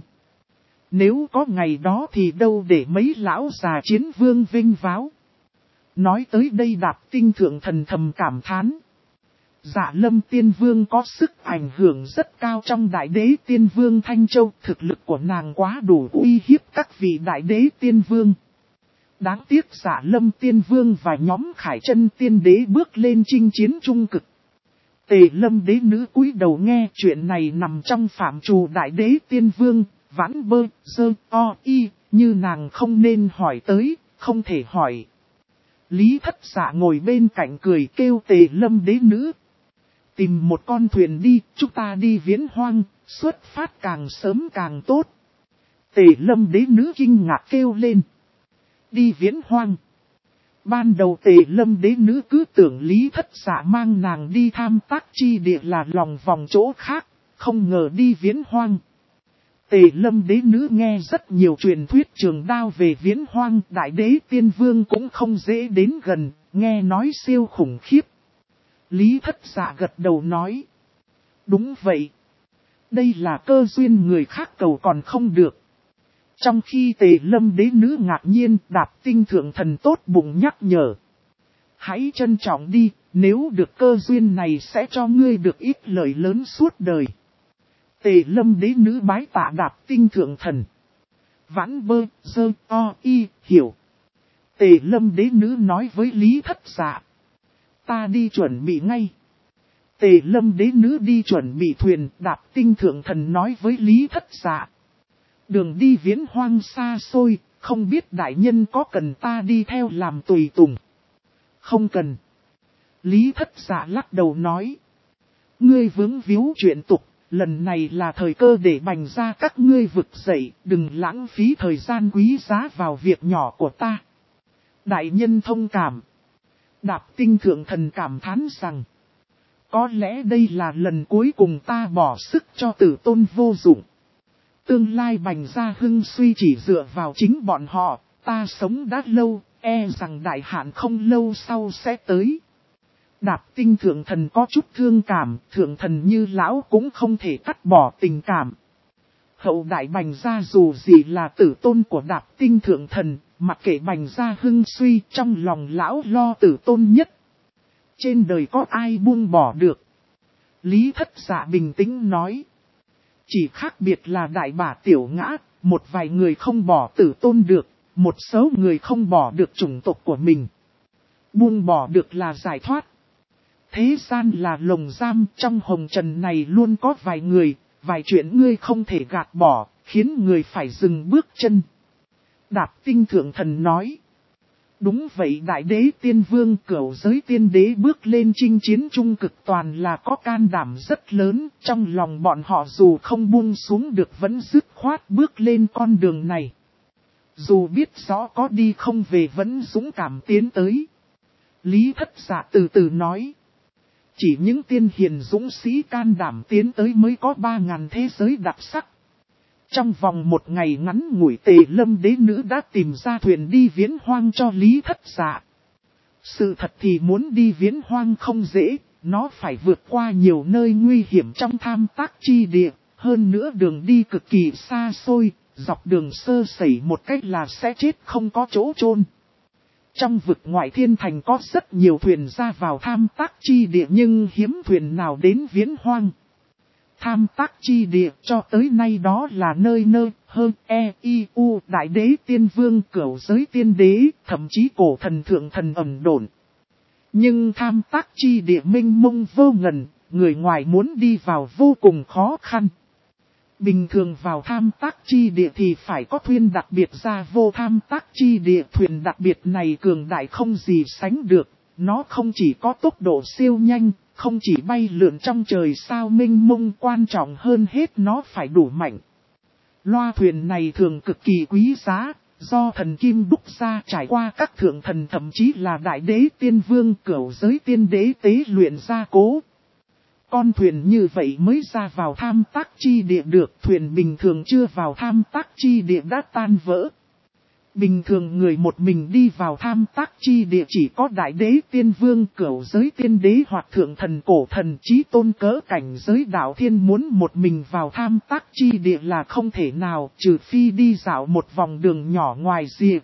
Nếu có ngày đó thì đâu để mấy lão già chiến vương vinh váo. Nói tới đây Đạp Tinh Thượng Thần thầm cảm thán. Dạ Lâm Tiên Vương có sức ảnh hưởng rất cao trong đại đế tiên vương Thanh Châu. Thực lực của nàng quá đủ uy hiếp các vị đại đế tiên vương. Đáng tiếc Dạ Lâm Tiên Vương và nhóm Khải Chân Tiên Đế bước lên chinh chiến Trung Cực. Tề Lâm đế nữ cúi đầu nghe chuyện này nằm trong phạm trù đại đế tiên vương, vãn bơ, dơ, o, y, như nàng không nên hỏi tới, không thể hỏi. Lý Thất Dạ ngồi bên cạnh cười kêu Tề Lâm đế nữ. Tìm một con thuyền đi, chúng ta đi viễn hoang, xuất phát càng sớm càng tốt. Tề Lâm đế nữ kinh ngạc kêu lên. Đi viễn hoang. Ban đầu Tề Lâm đế nữ cứ tưởng Lý Thất Dạ mang nàng đi tham tác chi địa là lòng vòng chỗ khác, không ngờ đi viễn hoang. Tề Lâm đế nữ nghe rất nhiều truyền thuyết trường đao về viễn hoang, đại đế tiên vương cũng không dễ đến gần, nghe nói siêu khủng khiếp. Lý Thất Dạ gật đầu nói. Đúng vậy. Đây là cơ duyên người khác cầu còn không được. Trong khi Tề Lâm đế nữ ngạc nhiên, Đạp Tinh Thượng Thần tốt bụng nhắc nhở. Hãy trân trọng đi, nếu được cơ duyên này sẽ cho ngươi được ít lợi lớn suốt đời. Tề Lâm đế nữ bái tạ Đạp Tinh thượng thần. Vãn bơ, dơ, o, y, hiểu. Tề Lâm đế nữ nói với Lý Thất Dạ. Ta đi chuẩn bị ngay. Tề Lâm đế nữ đi chuẩn bị thuyền, Đạp Tinh thượng thần nói với Lý Thất Dạ. Đường đi viễn hoang xa xôi, không biết đại nhân có cần ta đi theo làm tùy tùng. Không cần. Lý Thất Dạ lắc đầu nói. Ngươi vướng víu chuyện tục, lần này là thời cơ để bành ra các ngươi vực dậy, đừng lãng phí thời gian quý giá vào việc nhỏ của ta. Đại nhân thông cảm. Đạp Tinh thượng thần cảm thán rằng. Có lẽ đây là lần cuối cùng ta bỏ sức cho tử tôn vô dụng. Tương lai bành ra hưng suy chỉ dựa vào chính bọn họ, ta sống đã lâu, e rằng đại hạn không lâu sau sẽ tới. Đạp Tinh thượng thần có chút thương cảm, thượng thần như lão cũng không thể cắt bỏ tình cảm. Hậu đại bành ra dù gì là tử tôn của Đạp Tinh thượng thần, mặc kệ bành ra hưng suy, trong lòng lão lo tử tôn nhất. Trên đời có ai buông bỏ được? Lý Thất Dạ bình tĩnh nói. Chỉ khác biệt là đại bả tiểu ngã, một vài người không bỏ tử tôn được, một số người không bỏ được chủng tộc của mình. Buông bỏ được là giải thoát. Thế gian là lồng giam, trong hồng trần này luôn có vài người, vài chuyện ngươi không thể gạt bỏ, khiến người phải dừng bước chân. Đạp Tinh thượng thần nói. Đúng vậy, đại đế tiên vương cửu giới tiên đế bước lên chinh chiến trung cực toàn là có can đảm rất lớn, trong lòng bọn họ dù không buông xuống được vẫn dứt khoát bước lên con đường này. Dù biết rõ có đi không về vẫn dũng cảm tiến tới. Lý Thất Dạ từ từ nói. Chỉ những tiên hiền dũng sĩ can đảm tiến tới mới có 3.000 thế giới đặc sắc. Trong vòng một ngày ngắn ngủi, Tề Lâm đế nữ đã tìm ra thuyền đi viễn hoang cho Lý Thất Dạ. Sự thật thì muốn đi viễn hoang không dễ, nó phải vượt qua nhiều nơi nguy hiểm trong tham tác chi địa, hơn nữa đường đi cực kỳ xa xôi, dọc đường sơ sẩy một cách là sẽ chết không có chỗ chôn. Trong vực ngoại thiên thành có rất nhiều thuyền ra vào tham tác chi địa nhưng hiếm thuyền nào đến viễn hoang. Tham tác chi địa cho tới nay đó là nơi hơn E.I.U. Đại đế tiên vương cửu giới tiên đế, thậm chí cổ thần thượng thần ẩn độn. Nhưng tham tác chi địa mênh mông vô ngần, người ngoài muốn đi vào vô cùng khó khăn. Bình thường vào tham tác chi địa thì phải có thuyền đặc biệt ra vô tham tác chi địa. Thuyền đặc biệt này cường đại không gì sánh được, nó không chỉ có tốc độ siêu nhanh, không chỉ bay lượn trong trời sao mênh mông, quan trọng hơn hết nó phải đủ mạnh. Loa thuyền này thường cực kỳ quý giá, do thần kim đúc ra, trải qua các thượng thần thậm chí là đại đế tiên vương cửu giới tiên đế tế luyện gia cố. Con thuyền như vậy mới ra vào tham tác chi địa được, thuyền bình thường chưa vào tham tác chi địa đã tan vỡ. Bình thường người một mình đi vào tham tác chi địa chỉ có đại đế tiên vương cửu giới tiên đế hoặc thượng thần cổ thần chí tôn cỡ cảnh giới đạo thiên, muốn một mình vào tham tác chi địa là không thể nào, trừ phi đi dạo một vòng đường nhỏ ngoài rìa.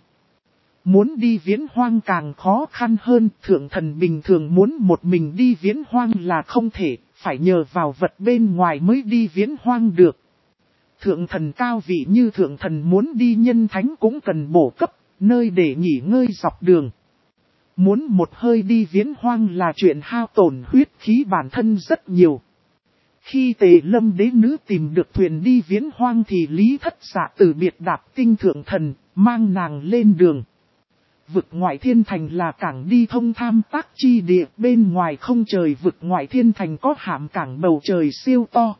Muốn đi viễn hoang càng khó khăn hơn, thượng thần bình thường muốn một mình đi viễn hoang là không thể, phải nhờ vào vật bên ngoài mới đi viễn hoang được. Thượng thần cao vị như thượng thần muốn đi nhân thánh cũng cần bổ cấp, nơi để nghỉ ngơi dọc đường. Muốn một hơi đi viễn hoang là chuyện hao tổn huyết khí bản thân rất nhiều. Khi Tề Lâm đế nữ tìm được thuyền đi viễn hoang thì Lý Thất Dạ từ biệt Đạp Tinh thượng thần, mang nàng lên đường. Vực ngoại thiên thành là cảng đi thông tham tác chi địa, bên ngoài không trời vực ngoại thiên thành có hạm cảng bầu trời siêu to.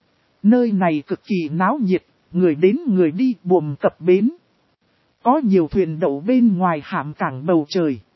Nơi này cực kỳ náo nhiệt, người đến người đi buồm cập bến. Có nhiều thuyền đậu bên ngoài hạm cảng bầu trời.